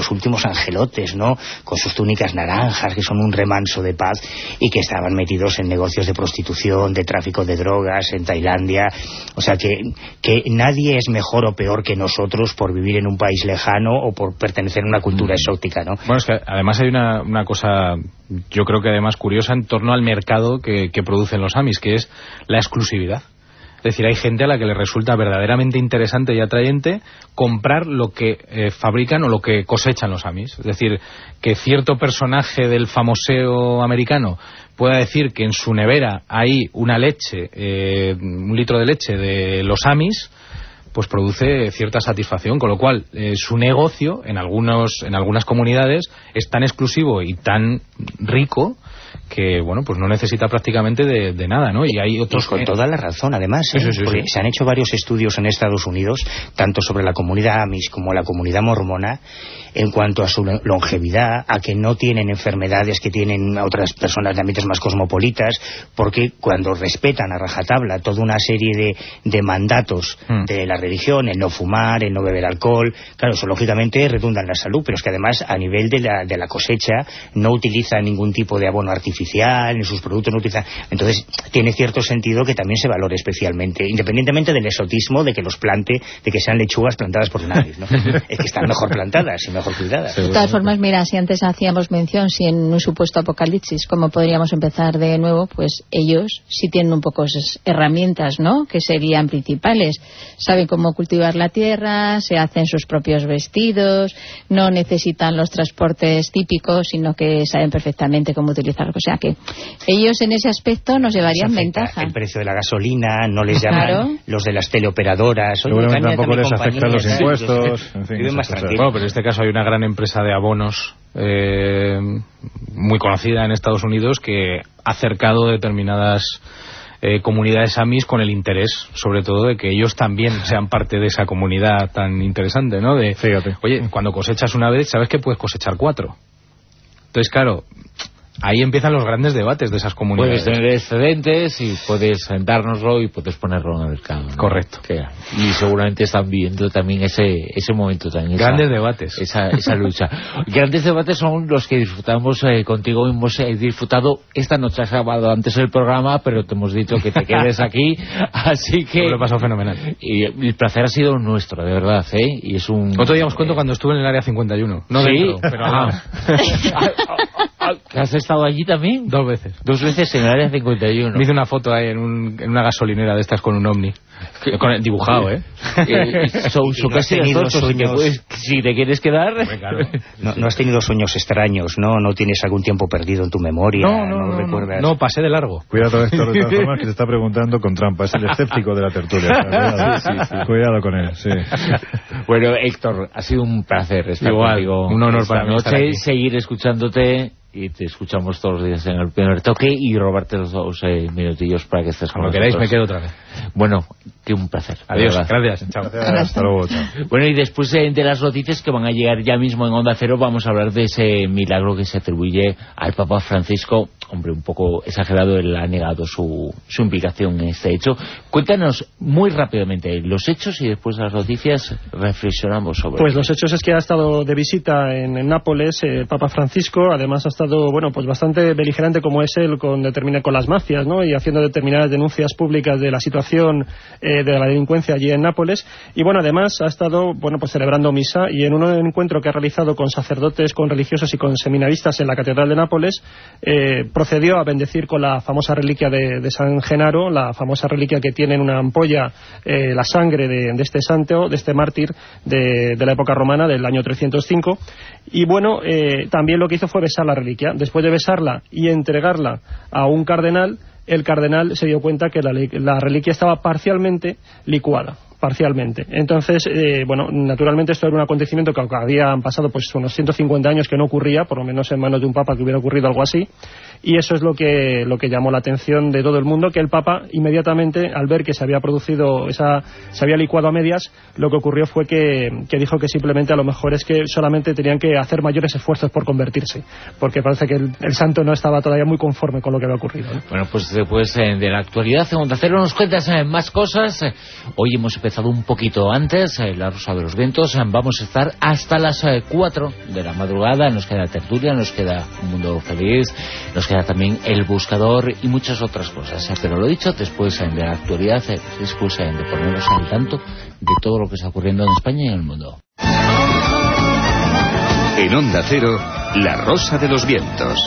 Speaker 5: los últimos angelotes, ¿no? Con sus túnicas naranjas, que son un remanso de paz, y que estaban metidos en negocios de prostitución, de tráfico de drogas en Tailandia. O sea, que, que nadie es mejor o peor que nosotros por vivir en un país lejano o por pertenecer a una cultura exótica, ¿no?
Speaker 7: Bueno, es que además hay una, una cosa, yo creo que además curiosa, en torno al mercado que, que producen los Amis, que es la exclusividad. Es decir, hay gente a la que le resulta verdaderamente interesante y atrayente comprar lo que eh, fabrican o lo que cosechan los Amis. Es decir, que cierto personaje del famoseo americano pueda decir que en su nevera hay una leche, eh, un litro de leche de los Amis, pues produce cierta satisfacción, con lo cual eh, su negocio en algunos en algunas comunidades es tan exclusivo y tan rico que, bueno, pues no necesita prácticamente de, de nada, ¿no? Y hay otros...
Speaker 5: Pues con toda la razón, además, ¿eh?
Speaker 7: Sí, sí, sí,
Speaker 5: porque
Speaker 7: sí.
Speaker 5: se han hecho varios estudios en Estados Unidos, tanto sobre la comunidad Amish como la comunidad mormona, en cuanto a su longevidad, a que no tienen enfermedades que tienen otras personas de ámbitos más cosmopolitas, porque cuando respetan a rajatabla toda una serie de, de mandatos mm. de la religión, el no fumar, el no beber alcohol, claro, eso lógicamente redunda en la salud, pero es que además a nivel de la, de la cosecha no utilizan ningún tipo de abono artificial, en sus productos no utilizan... Entonces tiene cierto sentido que también se valore especialmente, independientemente del exotismo de que los plante, de que sean lechugas plantadas por un Amish, ¿no? Es que están mejor plantadas y mejor cuidadas.
Speaker 6: De todas formas, mira, si antes hacíamos mención, si en un supuesto apocalipsis, ¿cómo podríamos empezar de nuevo? Pues ellos sí tienen un poco esas herramientas, ¿no?, que serían principales. Saben cómo cultivar la tierra, se hacen sus propios vestidos, no necesitan los transportes típicos, sino que saben perfectamente cómo utilizarlos. O sea que ellos en ese aspecto nos llevarían ventaja.
Speaker 5: El precio de la gasolina, no les llaman
Speaker 6: claro.
Speaker 5: los de las teleoperadoras.
Speaker 4: Seguramente tampoco les afectan los impuestos. En fin,
Speaker 5: viven más tranquilos.
Speaker 7: Bueno, pero en este caso hay una gran empresa de abonos eh, muy conocida en Estados Unidos que ha acercado determinadas eh, comunidades Amis con el interés, sobre todo, de que ellos también sean parte de esa comunidad tan interesante, ¿no? De,
Speaker 4: fíjate.
Speaker 7: Oye, cuando cosechas una vez, sabes que puedes cosechar cuatro. Entonces, claro, ahí empiezan los grandes debates de esas comunidades.
Speaker 2: Puedes tener excedentes y puedes dárnoslo y puedes ponerlo en el mercado, ¿no?
Speaker 7: Correcto.
Speaker 2: Que, y seguramente están viviendo también ese ese momento también.
Speaker 7: Grandes
Speaker 2: esa,
Speaker 7: debates.
Speaker 2: Esa, esa lucha. Grandes debates son los que disfrutamos eh, contigo. Hemos eh, disfrutado esta noche. Has grabado antes el programa, pero te hemos dicho que te quedes aquí. Así que...
Speaker 7: Me lo he pasado fenomenal.
Speaker 2: Y el placer ha sido nuestro, de verdad, ¿eh? Y es un...
Speaker 7: Otro día os cuento cuando estuve en el área cincuenta y uno. No
Speaker 2: ¿Sí?
Speaker 7: dentro, pero al lado.
Speaker 2: ¿Has estado allí también?
Speaker 7: Dos veces.
Speaker 2: Dos veces en el área cincuenta y uno.
Speaker 7: Me hice una foto ahí en, un, en una gasolinera de estas con un ovni. Con el dibujado, ¿eh?
Speaker 5: eh son
Speaker 7: su casi
Speaker 5: tenido sueños...
Speaker 2: Puedes, si te quieres quedar...
Speaker 7: Claro.
Speaker 5: no, no has tenido sueños extraños, ¿no? No tienes algún tiempo perdido en tu memoria.
Speaker 7: No, no,
Speaker 5: no,
Speaker 7: no
Speaker 5: recuerdas.
Speaker 7: No, pasé de largo.
Speaker 4: Cuidado, Héctor, de todas formas, que te está preguntando con trampa. Es el escéptico de la tertulia. Cuidado, sí, sí, sí. Cuidado con él, sí.
Speaker 2: Bueno, Héctor, ha sido un placer estar
Speaker 7: Igual,
Speaker 2: contigo.
Speaker 7: un honor para mí
Speaker 2: noche,
Speaker 7: estar aquí.
Speaker 2: Seguir escuchándote. Y te escuchamos todos los días en el primer toque y robarte los dos eh, minutillos para que estés con
Speaker 7: Como
Speaker 2: nosotros.
Speaker 7: queráis, me quedo otra vez.
Speaker 2: Bueno, que un placer.
Speaker 7: Adiós, gracias. Chao.
Speaker 4: Gracias, hasta luego, chao.
Speaker 2: Bueno, y después de, de las noticias que van a llegar ya mismo en Onda Cero, vamos a hablar de ese milagro que se atribuye al Papa Francisco. Hombre, un poco exagerado, él ha negado su, su implicación en este hecho. Cuéntanos muy rápidamente los hechos y después de las noticias reflexionamos sobre
Speaker 3: Pues
Speaker 2: ello.
Speaker 3: los hechos es que ha estado de visita en, en Nápoles eh, el Papa Francisco. Además ha estado, bueno, pues bastante beligerante como es él con, determina, con las mafias, ¿no? Y haciendo determinadas denuncias públicas de la situación eh, de la delincuencia allí en Nápoles. Y bueno, además ha estado, bueno, pues celebrando misa, y en un encuentro que ha realizado con sacerdotes, con religiosos y con seminaristas en la Catedral de Nápoles, eh, procedió a bendecir con la famosa reliquia de, de San Genaro, la famosa reliquia que tiene en una ampolla eh, la sangre de, de este santo, de este mártir de, de la época romana, del año trescientos cinco. Y bueno, eh, también lo que hizo fue besar la reliquia. Después de besarla y entregarla a un cardenal, el cardenal se dio cuenta que la, la reliquia estaba parcialmente licuada. Parcialmente. Entonces, eh, bueno, naturalmente esto era un acontecimiento que habían pasado pues unos ciento cincuenta años que no ocurría, por lo menos en manos de un papa que hubiera ocurrido algo así, y eso es lo que lo que llamó la atención de todo el mundo, que el papa inmediatamente, al ver que se había producido esa, se había licuado a medias, lo que ocurrió fue que, que dijo que simplemente a lo mejor es que solamente tenían que hacer mayores esfuerzos por convertirse, porque parece que el, el santo no estaba todavía muy conforme con lo que había ocurrido, ¿no?
Speaker 2: Bueno, pues después eh, de la actualidad en Onda Cero nos cuentas eh, más cosas. Hoy hemos empezado un poquito antes, eh, La Rosa de los Vientos. Vamos a estar hasta las eh, cuatro de la madrugada. Nos queda tertulia, nos queda Un Mundo Feliz, nos queda también El Buscador y muchas otras cosas. Eh, pero lo dicho, después eh, de la actualidad, eh, después eh, de ponernos al tanto de todo lo que está ocurriendo en España y en el mundo.
Speaker 9: En Onda Cero, La Rosa de los Vientos.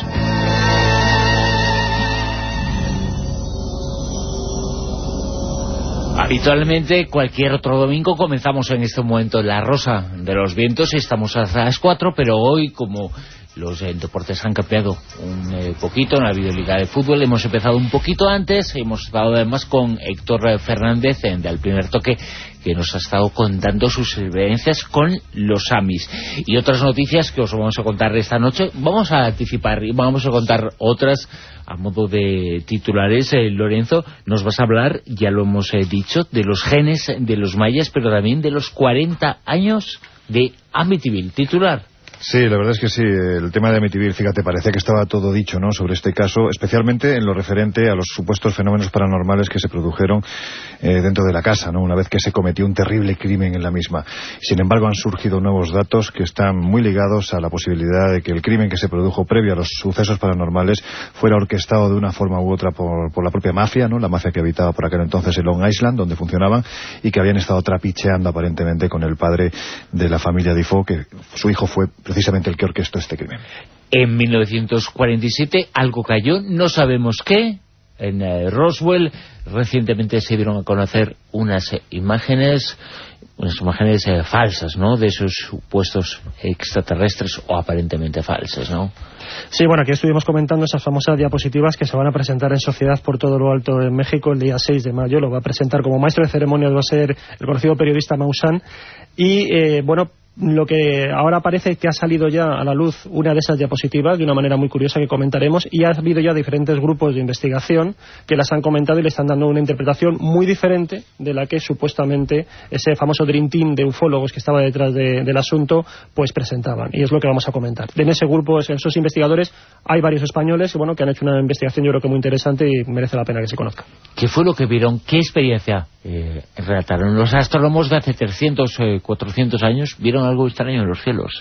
Speaker 2: Habitualmente, cualquier otro domingo comenzamos en este momento La Rosa de los Vientos y estamos hasta las cuatro, pero hoy, como los eh, deportes han cambiado un eh, poquito, en la videoliga de fútbol hemos empezado un poquito antes. Hemos estado además con Héctor Fernández eh, de Al Primer Toque, que nos ha estado contando sus experiencias con los Amis y otras noticias que os vamos a contar esta noche. Vamos a anticipar y vamos a contar otras a modo de titulares. eh, Lorenzo, nos vas a hablar, ya lo hemos eh, dicho, de los genes de los mayas, pero también de los cuarenta años de Amityville. Titular.
Speaker 4: Sí, la verdad es que sí, el tema de Amityville, fíjate, parecía que estaba todo dicho, ¿no?, sobre este caso, especialmente en lo referente a los supuestos fenómenos paranormales que se produjeron eh, dentro de la casa, ¿no?, una vez que se cometió un terrible crimen en la misma. Sin embargo, han surgido nuevos datos que están muy ligados a la posibilidad de que el crimen que se produjo previo a los sucesos paranormales fuera orquestado de una forma u otra por, por la propia mafia, ¿no?, la mafia que habitaba por aquel entonces en Long Island, donde funcionaban, y que habían estado trapicheando aparentemente con el padre de la familia Defoe, que su hijo fue precisamente el que orquestó este crimen.
Speaker 2: En mil novecientos cuarenta y siete algo cayó, no sabemos qué, en eh, Roswell. Recientemente se dieron a conocer unas eh, imágenes, unas imágenes eh, falsas, ¿no?, de esos supuestos extraterrestres, o aparentemente falsas, ¿no?
Speaker 3: Sí, bueno, aquí estuvimos comentando esas famosas diapositivas que se van a presentar en sociedad por todo lo alto en México el día seis de mayo. Lo va a presentar como maestro de ceremonias, va a ser el conocido periodista Maussan. Y, eh, bueno, lo que ahora parece que ha salido ya a la luz una de esas diapositivas de una manera muy curiosa que comentaremos, y ha habido ya diferentes grupos de investigación que las han comentado y le están dando una interpretación muy diferente de la que supuestamente ese famoso Dream Team de ufólogos que estaba detrás de, del asunto pues presentaban, y es lo que vamos a comentar. En ese grupo, en esos investigadores, hay varios españoles bueno, que han hecho una investigación yo creo que muy interesante y merece la pena que se conozca.
Speaker 2: ¿Qué fue lo que vieron? ¿Qué experiencia eh, relataron? Los astrónomos de hace trescientos, eh, cuatrocientos años vieron algo extraño en los cielos.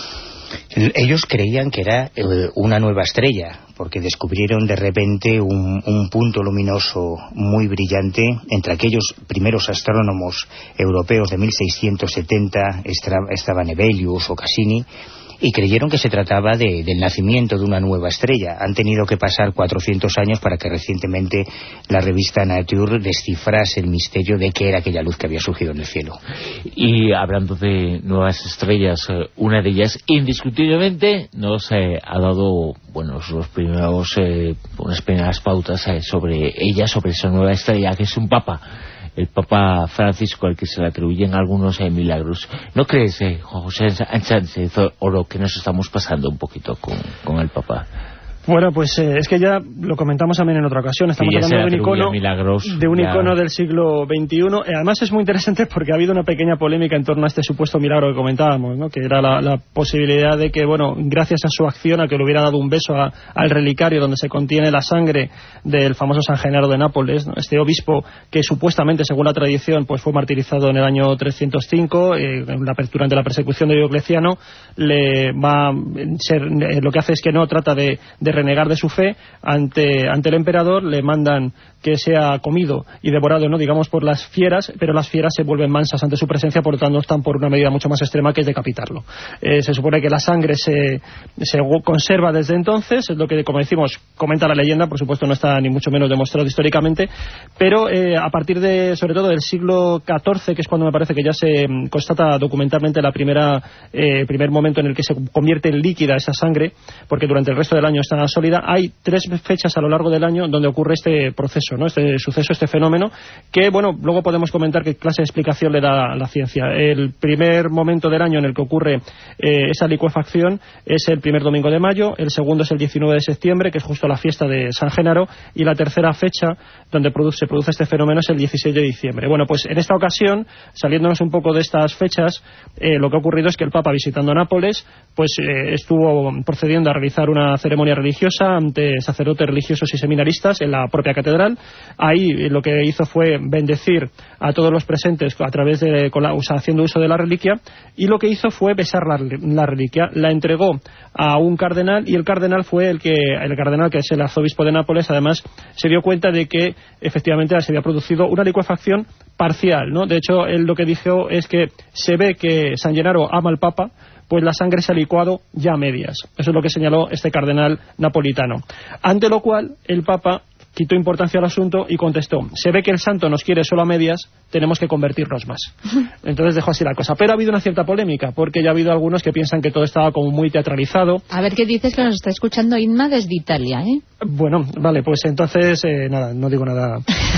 Speaker 5: Ellos creían que era eh, una nueva estrella, porque descubrieron de repente un, un punto luminoso muy brillante. Entre aquellos primeros astrónomos europeos de mil seiscientos setenta estaban Hevelius o Cassini, y creyeron que se trataba de, del nacimiento de una nueva estrella. Han tenido que pasar cuatrocientos años para que recientemente la revista Nature descifrase el misterio de qué era aquella luz que había surgido en el cielo.
Speaker 2: Y hablando de nuevas estrellas, una de ellas indiscutiblemente nos eh, ha dado bueno los primeros eh, unas primeras pautas eh, sobre ella, sobre esa nueva estrella, que es un papa, el Papa Francisco, al que se le atribuyen algunos eh, milagros. ¿No crees, eh, Juan José Sánchez, o lo que nos estamos pasando un poquito con, con el Papa?
Speaker 3: Bueno, pues eh, es que ya lo comentamos también en otra ocasión. Estamos hablando de un icono
Speaker 2: milagros,
Speaker 3: de un
Speaker 2: ya...
Speaker 3: icono del siglo veintiuno. Eh, además es muy interesante porque ha habido una pequeña polémica en torno a este supuesto milagro que comentábamos, ¿no?, que era la, la posibilidad de que, bueno, gracias a su acción, a que le hubiera dado un beso a, al relicario donde se contiene la sangre del famoso San Genaro de Nápoles, ¿no?, este obispo que supuestamente, según la tradición, pues fue martirizado en el año trescientos cinco, eh, en la apertura ante la persecución de Diocleciano. Le va a ser, eh, lo que hace es que no trata de, de renegar de su fe ante, ante el emperador. Le mandan que sea comido y devorado, no digamos por las fieras, pero las fieras se vuelven mansas ante su presencia, por lo tanto están por una medida mucho más extrema, que es decapitarlo. Eh, se supone que la sangre se, se conserva desde entonces, es lo que, como decimos, comenta la leyenda, por supuesto no está ni mucho menos demostrado históricamente, pero eh, a partir de, sobre todo del siglo catorce, que es cuando me parece que ya se constata documentalmente la primera eh, primer momento en el que se convierte en líquida esa sangre, porque durante el resto del año está sólida. Hay tres fechas a lo largo del año donde ocurre este proceso, ¿no?, este suceso, este fenómeno, que, bueno, luego podemos comentar qué clase de explicación le da la ciencia. El primer momento del año en el que ocurre eh, esa licuefacción es el primer domingo de mayo, el segundo es el diecinueve de septiembre, que es justo la fiesta de San Genaro, y la tercera fecha donde produce, se produce este fenómeno es el dieciséis de diciembre. Bueno, pues en esta ocasión, saliéndonos un poco de estas fechas, eh, lo que ha ocurrido es que el Papa, visitando Nápoles, pues eh, estuvo procediendo a realizar una ceremonia religiosa religiosa ante sacerdotes religiosos y seminaristas en la propia catedral. Ahí lo que hizo fue bendecir a todos los presentes a través de, con la, haciendo uso de la reliquia, y lo que hizo fue besar la, la reliquia, la entregó a un cardenal, y el cardenal fue el que, el cardenal que es el arzobispo de Nápoles, además se dio cuenta de que efectivamente se había producido una licuefacción parcial, ¿no? De hecho, él lo que dijo es que se ve que San Gennaro ama al Papa, pues la sangre se ha licuado ya a medias. Eso es lo que señaló este cardenal napolitano. Ante lo cual, el Papa quitó importancia al asunto y contestó: se ve que el santo nos quiere solo a medias, tenemos que convertirnos más. Entonces dejó así la cosa. Pero ha habido una cierta polémica, porque ya ha habido algunos que piensan que todo estaba como muy teatralizado.
Speaker 6: A ver qué dices, que nos está escuchando Inma desde Italia, ¿eh?
Speaker 3: Bueno, vale, pues entonces, eh, nada, no digo nada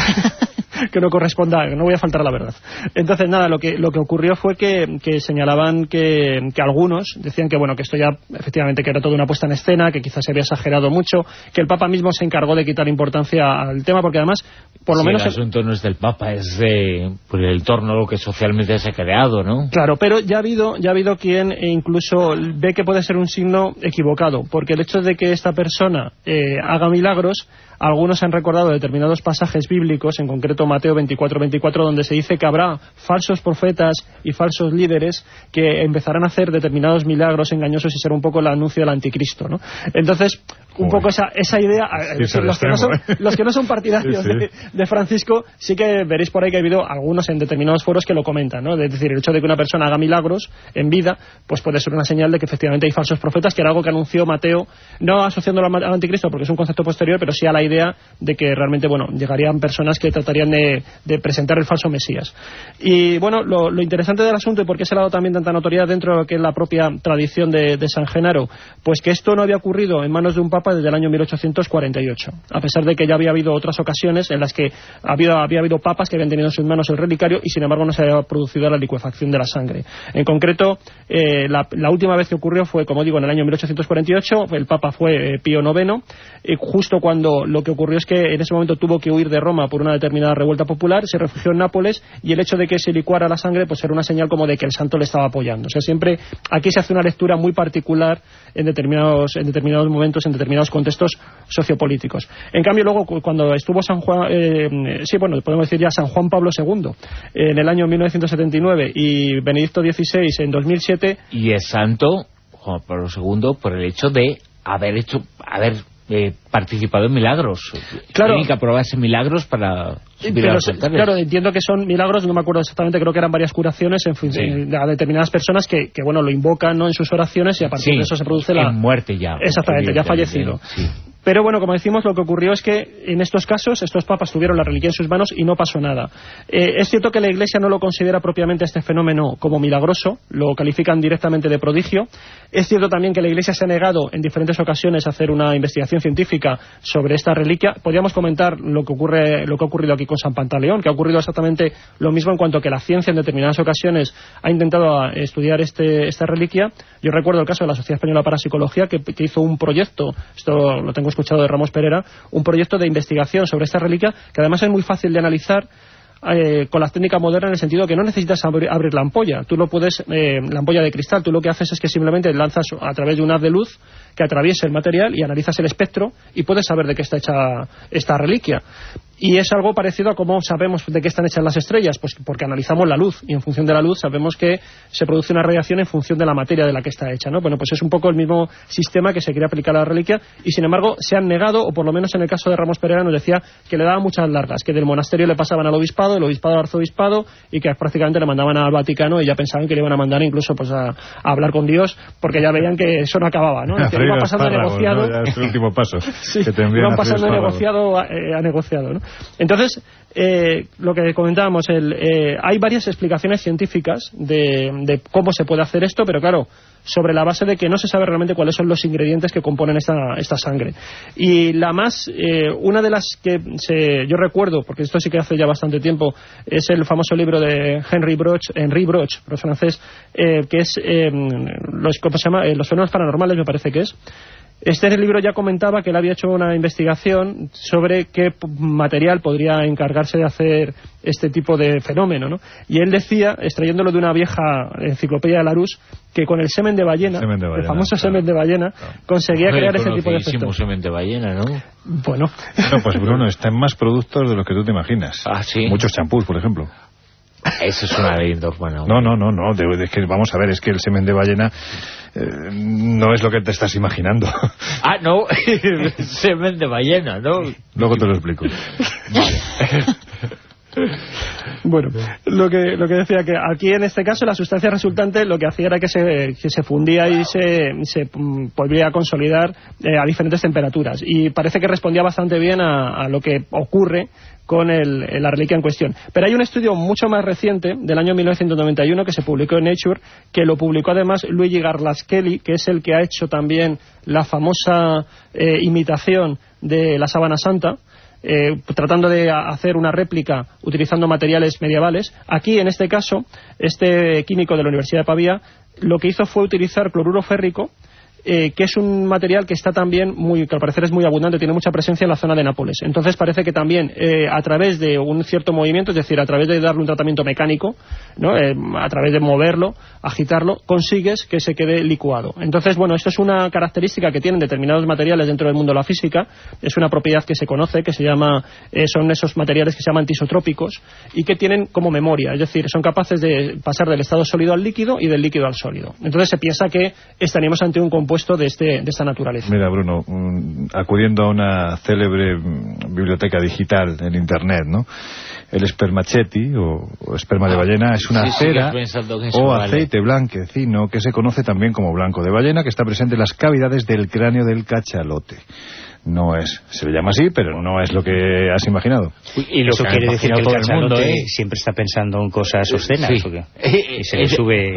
Speaker 3: que no corresponda, no voy a faltar a la verdad. Entonces, nada, lo que lo que ocurrió fue que, que señalaban que, que algunos decían que, bueno, que esto ya, efectivamente, que era toda una puesta en escena, que quizás se había exagerado mucho, que el Papa mismo se encargó de quitar importancia al tema, porque además, por lo
Speaker 2: sí,
Speaker 3: menos...
Speaker 2: el asunto no es del Papa, es de pues, el torno que socialmente se ha creado, ¿no?
Speaker 3: Claro, pero ya ha habido, ya ha habido quien incluso ve que puede ser un signo equivocado, porque el hecho de que esta persona eh, haga milagros, algunos han recordado determinados pasajes bíblicos, en concreto Mateo veinticuatro veinticuatro, donde se dice que habrá falsos profetas y falsos líderes que empezarán a hacer determinados milagros engañosos y será un poco el anuncio del anticristo, ¿no? Entonces, un Joder. poco esa, esa idea, sí, sí, los, que no son, los que no son partidarios sí, sí. De, de Francisco, sí que veréis por ahí que ha habido algunos en determinados foros que lo comentan, ¿no? Es decir, el hecho de que una persona haga milagros en vida, pues puede ser una señal de que efectivamente hay falsos profetas, que era algo que anunció Mateo, no asociándolo al, al anticristo porque es un concepto posterior, pero sí a la idea de que realmente, bueno, llegarían personas que tratarían de, de presentar el falso Mesías. Y bueno, lo, lo interesante del asunto, y por qué se le ha dado también tanta notoriedad dentro de lo que es la propia tradición de, de San Genaro, pues que esto no había ocurrido en manos de un papa desde el año mil ochocientos cuarenta y ocho, a pesar de que ya había habido otras ocasiones en las que había, había habido papas que habían tenido en sus manos el relicario y sin embargo no se había producido la licuefacción de la sangre. En concreto, eh, la, la última vez que ocurrió fue, como digo, en el año mil ochocientos cuarenta y ocho, el papa fue eh, Pío noveno, eh, justo cuando lo que ocurrió es que en ese momento tuvo que huir de Roma por una determinada revuelta popular, se refugió en Nápoles, y el hecho de que se licuara la sangre pues era una señal como de que el santo le estaba apoyando. O sea, siempre aquí se hace una lectura muy particular en determinados, en determinados momentos, en determinados contextos sociopolíticos. En cambio, luego, cuando estuvo San Juan, eh, sí, bueno, podemos decir ya San Juan Pablo segundo, eh, en el año mil novecientos setenta y nueve, y Benedicto dieciséis en dos mil siete...
Speaker 2: Y es santo Juan Pablo segundo por el hecho de haber hecho, haber eh, participado en milagros.
Speaker 3: Claro.
Speaker 2: Tienen que aprobarse milagros para subir a los altares.
Speaker 3: Claro, entiendo que son milagros, no me acuerdo exactamente, creo que eran varias curaciones en función sí. a determinadas personas que, que, bueno, lo invocan, ¿no?, en sus oraciones, y a partir
Speaker 2: sí,
Speaker 3: de eso se produce la...
Speaker 2: en muerte ya.
Speaker 3: Exactamente, ya fallecido.
Speaker 2: Sí.
Speaker 3: Pero bueno, como decimos, lo que ocurrió es que en estos casos estos papas tuvieron la reliquia en sus manos y no pasó nada. Eh, es cierto que la Iglesia no lo considera propiamente este fenómeno como milagroso, lo califican directamente de prodigio. Es cierto también que la Iglesia se ha negado en diferentes ocasiones a hacer una investigación científica sobre esta reliquia. Podríamos comentar lo que ocurre, lo que ha ocurrido aquí con San Pantaleón, que ha ocurrido exactamente lo mismo en cuanto que la ciencia en determinadas ocasiones ha intentado estudiar este, esta reliquia. Yo recuerdo el caso de la Sociedad Española para Psicología, que, que hizo un proyecto, esto lo tengo escuchado de Ramos Pereira, un proyecto de investigación sobre esta reliquia, que además es muy fácil de analizar eh, con la técnica moderna, en el sentido que no necesitas abrir, abrir la ampolla. Tú lo puedes, eh, la ampolla de cristal, tú lo que haces es que simplemente lanzas a través de un haz de luz que atraviese el material y analizas el espectro y puedes saber de qué está hecha esta reliquia. Y es algo parecido a cómo sabemos de qué están hechas las estrellas, pues porque analizamos la luz, y en función de la luz sabemos que se produce una radiación en función de la materia de la que está hecha, ¿no? Bueno, pues es un poco el mismo sistema que se quiere aplicar a la reliquia, y sin embargo se han negado, o por lo menos en el caso de Ramos Pereira nos decía que le daban muchas largas, que del monasterio le pasaban al obispado, el obispado al arzobispado, y que prácticamente le mandaban al Vaticano, y ya pensaban que le iban a mandar incluso pues a, a hablar con Dios, porque ya veían que eso no acababa, ¿no? Que iban pasando de negociado,
Speaker 4: ¿no? Ya es el último paso.
Speaker 3: Sí,
Speaker 4: que te
Speaker 3: iban pasando de negociado a, eh, a negociado, ¿no? Entonces, Eh, lo que comentábamos, el, eh, hay varias explicaciones científicas de, de cómo se puede hacer esto, pero claro, sobre la base de que no se sabe realmente cuáles son los ingredientes que componen esta, esta sangre. Y la más, eh, una de las que se, yo recuerdo, porque esto sí que hace ya bastante tiempo, es el famoso libro de Henry Broch, Henry Broch, pero francés, eh, que es eh, los, ¿cómo se llama? Eh, los fenómenos paranormales, me parece que es. Este libro ya comentaba que él había hecho una investigación sobre qué material podría encargarse de hacer este tipo de fenómeno, ¿no? Y él decía, extrayéndolo de una vieja enciclopedia de Larousse, que con el semen de ballena,
Speaker 4: semen de ballena
Speaker 3: el famoso
Speaker 4: claro,
Speaker 3: semen de ballena,
Speaker 4: claro.
Speaker 3: conseguía
Speaker 2: Oye,
Speaker 3: crear ese tipo de efectos.
Speaker 2: semen de ballena, ¿no?
Speaker 3: Bueno.
Speaker 4: Bueno, pues Bruno, está en más productos de los que tú te imaginas.
Speaker 2: Ah, sí.
Speaker 4: Muchos champús, por ejemplo.
Speaker 2: Eso es una leyenda urbana.
Speaker 4: No, no, no, no, de, de, es que vamos a ver, es que el semen de ballena eh, no es lo que te estás imaginando.
Speaker 2: Ah, no, semen de ballena, ¿no?
Speaker 4: Luego te lo explico.
Speaker 2: Vale.
Speaker 3: Bueno, lo que, lo que decía que aquí en este caso la sustancia resultante lo que hacía era que se, que se fundía y se, se volvía a consolidar eh, a diferentes temperaturas, y parece que respondía bastante bien a, a lo que ocurre con el, la reliquia en cuestión. Pero hay un estudio mucho más reciente, del año mil novecientos noventa y uno, que se publicó en Nature, que lo publicó además Luigi Garlaschelli, que es el que ha hecho también la famosa eh, imitación de la sábana santa, Eh, tratando de hacer una réplica utilizando materiales medievales. Aquí, en este caso, este químico de la Universidad de Pavía lo que hizo fue utilizar cloruro férrico, eh, que es un material que está también muy, que al parecer es muy abundante, tiene mucha presencia en la zona de Nápoles. Entonces parece que también eh, a través de un cierto movimiento, es decir, a través de darle un tratamiento mecánico, ¿no? eh, a través de moverlo, agitarlo, consigues que se quede licuado. Entonces, bueno, esto es una característica que tienen determinados materiales dentro del mundo de la física, es una propiedad que se conoce, que se llama, eh, son esos materiales que se llaman tisotrópicos y que tienen como memoria, es decir, son capaces de pasar del estado sólido al líquido y del líquido al sólido. Entonces se piensa que estaríamos ante un compuesto de, este, de esta naturaleza.
Speaker 4: Mira, Bruno, um, acudiendo a una célebre um, biblioteca digital en Internet, ¿no? El spermaceti, o, o esperma de ballena, es una
Speaker 2: sí,
Speaker 4: cera
Speaker 2: eso,
Speaker 4: o
Speaker 2: vale.
Speaker 4: aceite blanquecino que se conoce también como blanco de ballena, que está presente en las cavidades del cráneo del cachalote. No es, se le llama así, pero no es lo que has imaginado.
Speaker 5: Y eso quiere decir que el cachalote
Speaker 2: mundo, ¿eh?
Speaker 5: siempre está pensando en cosas obscenas,
Speaker 2: sí.
Speaker 5: ¿o qué? Y se le sube...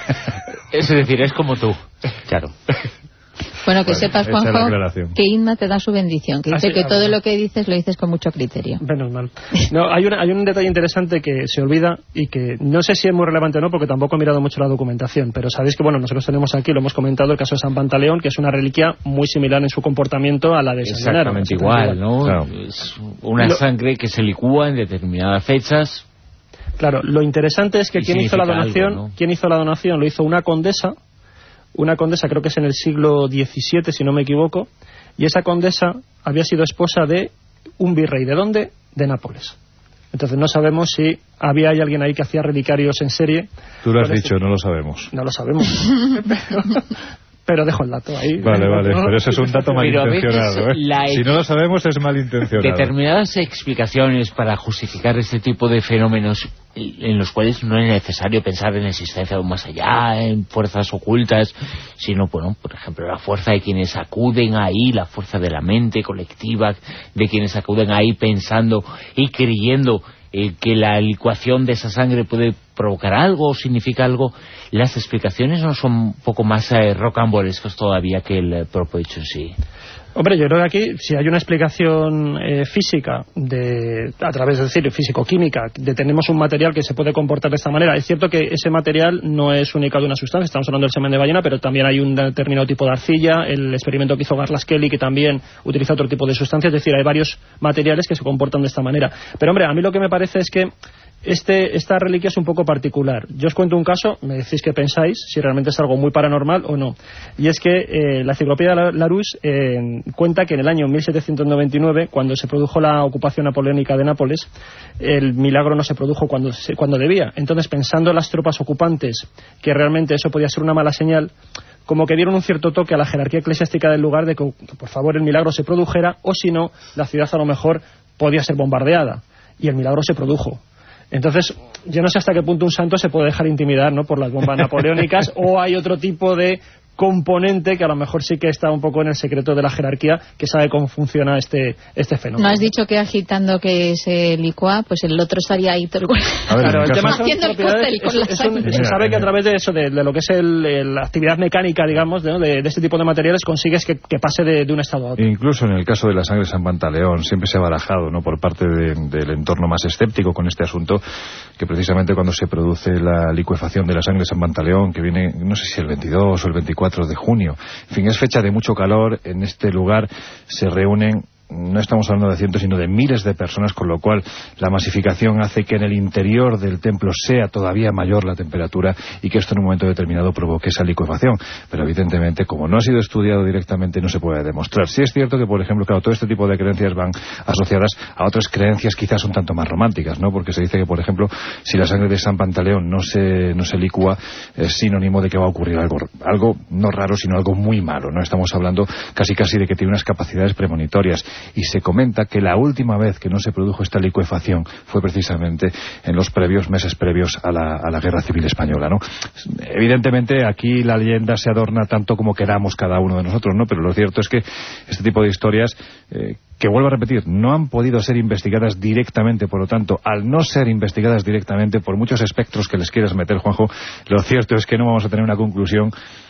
Speaker 2: Es decir, es como tú.
Speaker 5: Claro.
Speaker 6: Bueno, que
Speaker 4: Bueno,
Speaker 6: sepas,
Speaker 4: esa es la
Speaker 6: Juanjo,
Speaker 4: aclaración.
Speaker 6: que Inma te da su bendición, que dice
Speaker 3: Así,
Speaker 6: que
Speaker 3: ah,
Speaker 6: todo
Speaker 3: bueno.
Speaker 6: lo que dices lo dices con mucho criterio.
Speaker 3: Menos mal. No, hay, una, hay un detalle interesante que se olvida y que no sé si es muy relevante o no, porque tampoco he mirado mucho la documentación, pero sabéis que, bueno, nosotros tenemos aquí, lo hemos comentado, el caso de San Pantaleón, que es una reliquia muy similar en su comportamiento a la de San Genaro.
Speaker 2: Exactamente igual, ¿no?
Speaker 4: Claro.
Speaker 2: Es una
Speaker 3: Lo-
Speaker 2: sangre que se licúa en determinadas fechas.
Speaker 3: Claro, lo interesante es que
Speaker 2: Y
Speaker 3: quien hizo la
Speaker 2: significa
Speaker 3: donación,
Speaker 2: algo, ¿no?
Speaker 3: quien hizo la donación lo hizo una condesa, una condesa creo que es en el siglo diecisiete, si no me equivoco, y esa condesa había sido esposa de un virrey. ¿De dónde? De Nápoles. Entonces no sabemos si había hay alguien ahí que hacía relicarios en serie.
Speaker 4: Tú lo has
Speaker 3: Con
Speaker 4: dicho,
Speaker 3: este-
Speaker 4: no lo sabemos.
Speaker 3: No lo sabemos. pero, pero dejo el dato ahí.
Speaker 4: Vale, vale, pero eso es un dato
Speaker 2: Pero a veces
Speaker 4: malintencionado, ¿eh?
Speaker 2: la-
Speaker 4: Si no lo sabemos es malintencionado.
Speaker 2: Determinadas explicaciones para justificar este tipo de fenómenos en los cuales no es necesario pensar en la existencia de un más allá, en fuerzas ocultas, sino, bueno, por ejemplo, la fuerza de quienes acuden ahí, la fuerza de la mente colectiva, de quienes acuden ahí pensando y creyendo eh, que la licuación de esa sangre puede provocar algo o significa algo. Las explicaciones no son un poco más eh, rocambolescas todavía que el eh, propio hecho en sí.
Speaker 3: Hombre, yo creo que aquí, si hay una explicación eh, física, de, a través de decir físico-química, de tenemos un material que se puede comportar de esta manera. Es cierto que ese material no es único de una sustancia, estamos hablando del semen de ballena, pero también hay un determinado tipo de arcilla, el experimento que hizo Garlaschelli, que también utiliza otro tipo de sustancias, es decir, hay varios materiales que se comportan de esta manera. Pero hombre, a mí lo que me parece es que Este, esta reliquia es un poco particular. Yo os cuento un caso, me decís qué pensáis, si realmente es algo muy paranormal o no. Y es que eh, la enciclopedia Larousse eh, cuenta que en el año mil setecientos noventa y nueve, cuando se produjo la ocupación napoleónica de Nápoles, el milagro no se produjo cuando, se, cuando debía. Entonces, pensando en las tropas ocupantes, que realmente eso podía ser una mala señal, como que dieron un cierto toque a la jerarquía eclesiástica del lugar de que, por favor, el milagro se produjera, o si no, la ciudad a lo mejor podía ser bombardeada. Y el milagro se produjo. Entonces, yo no sé hasta qué punto un santo se puede dejar intimidar, ¿no?, por las bombas napoleónicas, o hay otro tipo de componente que a lo mejor sí que está un poco en el secreto de la jerarquía, que sabe cómo funciona este este fenómeno.
Speaker 6: No has dicho que agitando que se licúa, pues el otro estaría ahí todo el cuerpo.
Speaker 4: A ver,
Speaker 3: Claro, el
Speaker 4: caso...
Speaker 3: tema son
Speaker 6: Haciendo el
Speaker 3: propiedades,
Speaker 6: cóctel con
Speaker 3: es,
Speaker 6: la
Speaker 3: es un,
Speaker 6: sangre.
Speaker 3: se sabe que a través de eso, de, de lo que es el, el, la actividad mecánica, digamos, ¿no?, de, de este tipo de materiales, consigues que, que pase de, de un estado a otro.
Speaker 4: Incluso en el caso de la sangre de San Pantaleón siempre se ha barajado, ¿no?, por parte de, del entorno más escéptico con este asunto, que precisamente cuando se produce la licuefacción de la sangre de San Pantaleón, que viene, no sé si el veintidós o el veinticuatro veinticuatro de junio. En fin, es fecha de mucho calor. En este lugar se reúnen, no estamos hablando de cientos, sino de miles de personas, con lo cual la masificación hace que en el interior del templo sea todavía mayor la temperatura y que esto en un momento determinado provoque esa licuefacción. Pero evidentemente, como no ha sido estudiado directamente, no se puede demostrar. Sí es cierto que, por ejemplo, claro, todo este tipo de creencias van asociadas a otras creencias quizás un tanto más románticas, ¿no? Porque se dice que, por ejemplo, si la sangre de San Pantaleón no se, no se licúa, es sinónimo de que va a ocurrir algo, algo no raro, sino algo muy malo, ¿no? Estamos hablando casi casi de que tiene unas capacidades premonitorias. Y se comenta que la última vez que no se produjo esta licuefacción fue precisamente en los previos meses previos a la, a la Guerra Civil Española, ¿no? Evidentemente aquí la leyenda se adorna tanto como queramos cada uno de nosotros, ¿no? Pero lo cierto es que este tipo de historias, eh, que vuelvo a repetir, no han podido ser investigadas directamente, por lo tanto, al no ser investigadas directamente, por muchos espectros que les quieras meter, Juanjo, lo cierto es que no vamos a tener una conclusión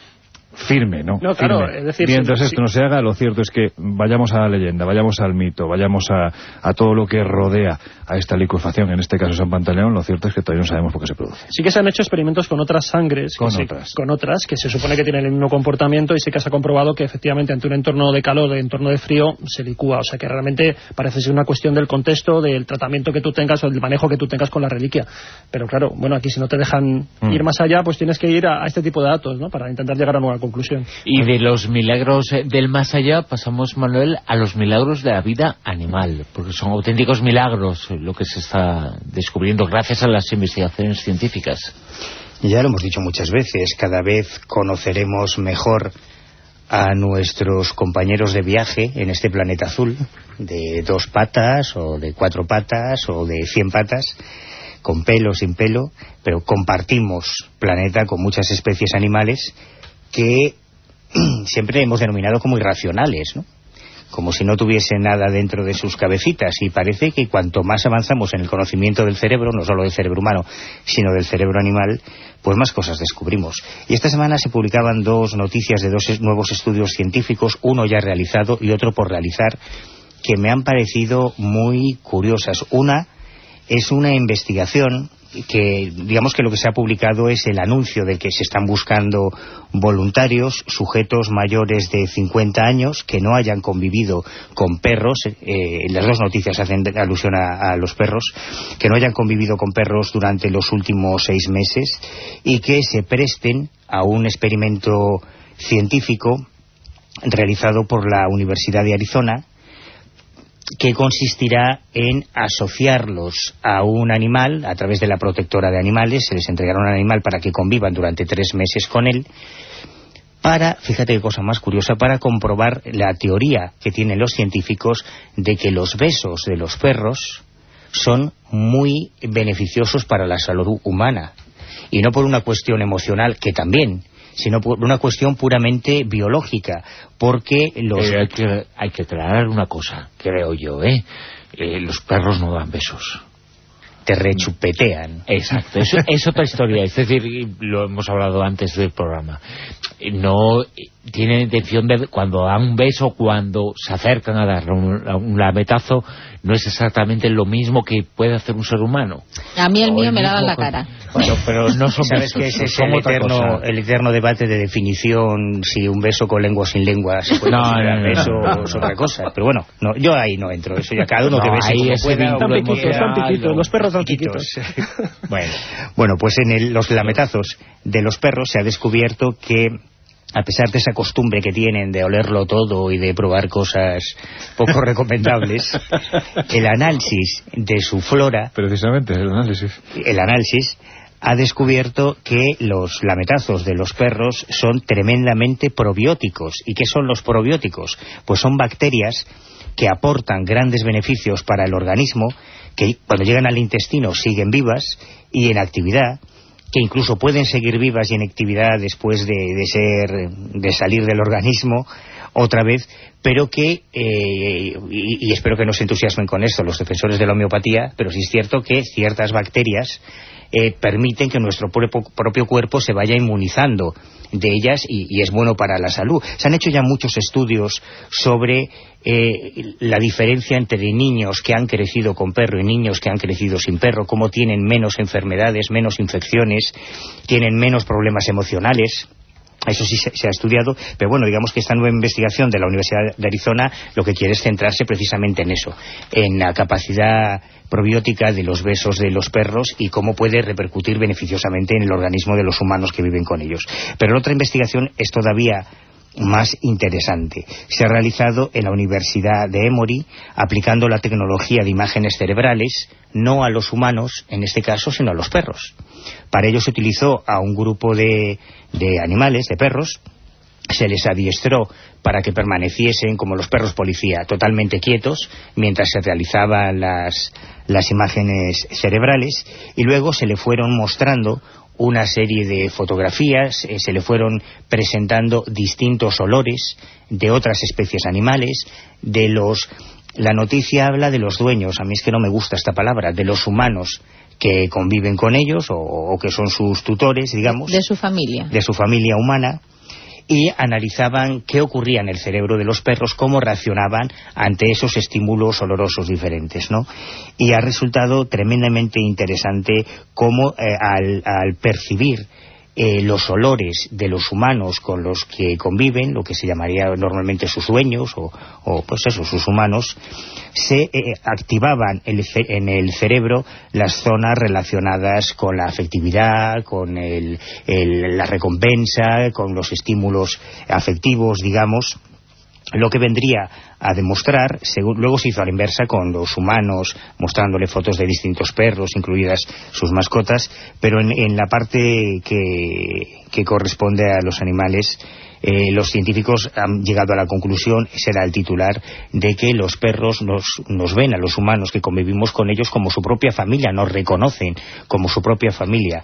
Speaker 4: firme, ¿no?
Speaker 3: No, claro,
Speaker 4: firme.
Speaker 3: es decir,
Speaker 4: mientras
Speaker 3: sí,
Speaker 4: esto
Speaker 3: sí.
Speaker 4: no se haga, lo cierto es que vayamos a la leyenda, vayamos al mito, vayamos a, a todo lo que rodea a esta licuefacción, en este caso San Pantaleón, lo cierto es que todavía no sabemos por qué se produce.
Speaker 3: Sí que se han hecho experimentos con otras sangres,
Speaker 4: con
Speaker 3: que
Speaker 4: otras,
Speaker 3: se, con otras que se supone que tienen el mismo comportamiento, y sí que se ha comprobado que efectivamente ante un entorno de calor, de entorno de frío, se licúa. O sea que realmente parece ser una cuestión del contexto, del tratamiento que tú tengas o del manejo que tú tengas con la reliquia. Pero claro, bueno, aquí si no te dejan mm. ir más allá, pues tienes que ir a, a este tipo de datos, ¿no? Para intentar llegar a una conclusión.
Speaker 2: Y de los milagros del más allá pasamos, Manuel, a los milagros de la vida animal, porque son auténticos milagros lo que se está descubriendo gracias a las investigaciones científicas.
Speaker 5: Ya lo hemos dicho muchas veces, cada vez conoceremos mejor a nuestros compañeros de viaje en este planeta azul, de dos patas o de cuatro patas o de cien patas, con pelo o sin pelo, pero compartimos planeta con muchas especies animales que siempre hemos denominado como irracionales, ¿no? Como si no tuviesen nada dentro de sus cabecitas, y parece que cuanto más avanzamos en el conocimiento del cerebro, no solo del cerebro humano, sino del cerebro animal, pues más cosas descubrimos. Y esta semana se publicaban dos noticias de dos nuevos estudios científicos, uno ya realizado y otro por realizar, que me han parecido muy curiosas. Una es una investigación que, digamos que lo que se ha publicado es el anuncio de que se están buscando voluntarios, sujetos mayores de cincuenta años que no hayan convivido con perros, eh, las dos noticias hacen alusión a, a los perros, que no hayan convivido con perros durante los últimos seis meses y que se presten a un experimento científico realizado por la Universidad de Arizona, que consistirá en asociarlos a un animal a través de la protectora de animales. Se les entregará un animal para que convivan durante tres meses con él, para, fíjate qué cosa más curiosa, para comprobar la teoría que tienen los científicos de que los besos de los perros son muy beneficiosos para la salud humana, y no por una cuestión emocional, que también, sino por una cuestión puramente biológica, porque los...
Speaker 2: Eh, hay, que, hay que aclarar una cosa, creo yo, ¿eh? eh los perros no dan besos.
Speaker 5: Te rechupetean.
Speaker 2: Exacto, eso es otra historia, es decir, lo hemos hablado antes del programa. No tienen intención de, cuando dan un beso, cuando se acercan a dar un, un lametazo, no es exactamente lo mismo que puede hacer un ser humano.
Speaker 6: A mí el
Speaker 2: o
Speaker 6: mío
Speaker 2: el
Speaker 6: me lava la
Speaker 2: con...
Speaker 6: cara.
Speaker 2: Bueno, pero no son
Speaker 5: ¿Sabes
Speaker 2: besos,
Speaker 5: que ese es
Speaker 2: son
Speaker 5: el
Speaker 2: otra
Speaker 5: eterno,
Speaker 2: cosa.
Speaker 5: el eterno debate de definición, si un beso con lengua o sin lengua se puede
Speaker 2: no,
Speaker 5: considerar
Speaker 2: no, no,
Speaker 5: beso
Speaker 2: no, no,
Speaker 5: o es otra cosa? Pero bueno, no, yo ahí no entro, eso ya cada uno
Speaker 2: no,
Speaker 5: que bese
Speaker 2: ahí
Speaker 5: como
Speaker 2: ese
Speaker 5: pueda.
Speaker 3: Están piquitos, están piquitos, los perros están piquitos.
Speaker 5: Bueno, bueno, pues en el, los lametazos de los perros se ha descubierto que, a pesar de esa costumbre que tienen de olerlo todo y de probar cosas poco recomendables, el análisis de su flora,
Speaker 4: precisamente el análisis,
Speaker 5: el análisis ha descubierto que los lametazos de los perros son tremendamente probióticos. ¿Y qué son los probióticos? Pues son bacterias que aportan grandes beneficios para el organismo, que cuando llegan al intestino siguen vivas y en actividad, que incluso pueden seguir vivas y en actividad después de, de ser de salir del organismo otra vez, pero que, eh, y, y espero que no se entusiasmen con esto los defensores de la homeopatía, pero sí es cierto que ciertas bacterias eh, permiten que nuestro propio, propio cuerpo se vaya inmunizando de ellas, y, y es bueno para la salud. Se han hecho ya muchos estudios sobre eh, la diferencia entre niños que han crecido con perro y niños que han crecido sin perro, cómo tienen menos enfermedades, menos infecciones, tienen menos problemas emocionales. Eso sí se, se ha estudiado, pero bueno, digamos que esta nueva investigación de la Universidad de Arizona lo que quiere es centrarse precisamente en eso, en la capacidad probiótica de los besos de los perros y cómo puede repercutir beneficiosamente en el organismo de los humanos que viven con ellos. Pero la otra investigación es todavía más interesante. Se ha realizado en la Universidad de Emory, aplicando la tecnología de imágenes cerebrales, no a los humanos, en este caso, sino a los perros. Para ello se utilizó a un grupo de, de animales, de perros, se les adiestró para que permaneciesen como los perros policía, totalmente quietos, mientras se realizaban las, las imágenes cerebrales, y luego se le fueron mostrando una serie de fotografías, eh, se le fueron presentando distintos olores de otras especies animales, de los... La noticia habla de los dueños, a mí es que no me gusta esta palabra, de los humanos que conviven con ellos o, o que son sus tutores, digamos.
Speaker 6: De su familia.
Speaker 5: De su familia humana. Y analizaban qué ocurría en el cerebro de los perros, cómo reaccionaban ante esos estímulos olorosos diferentes, ¿no? Y ha resultado tremendamente interesante cómo eh, al, al percibir eh, los olores de los humanos con los que conviven, lo que se llamaría normalmente sus dueños o, o pues eso, sus humanos, se eh, activaban el, en el cerebro las zonas relacionadas con la afectividad, con el, el, la recompensa, con los estímulos afectivos, digamos, lo que vendría a demostrar, según, luego se hizo a la inversa con los humanos, mostrándole fotos de distintos perros, incluidas sus mascotas, pero en, en la parte que, que corresponde a los animales, eh, los científicos han llegado a la conclusión, será el titular, de que los perros nos, nos ven a los humanos que convivimos con ellos como su propia familia, nos reconocen como su propia familia.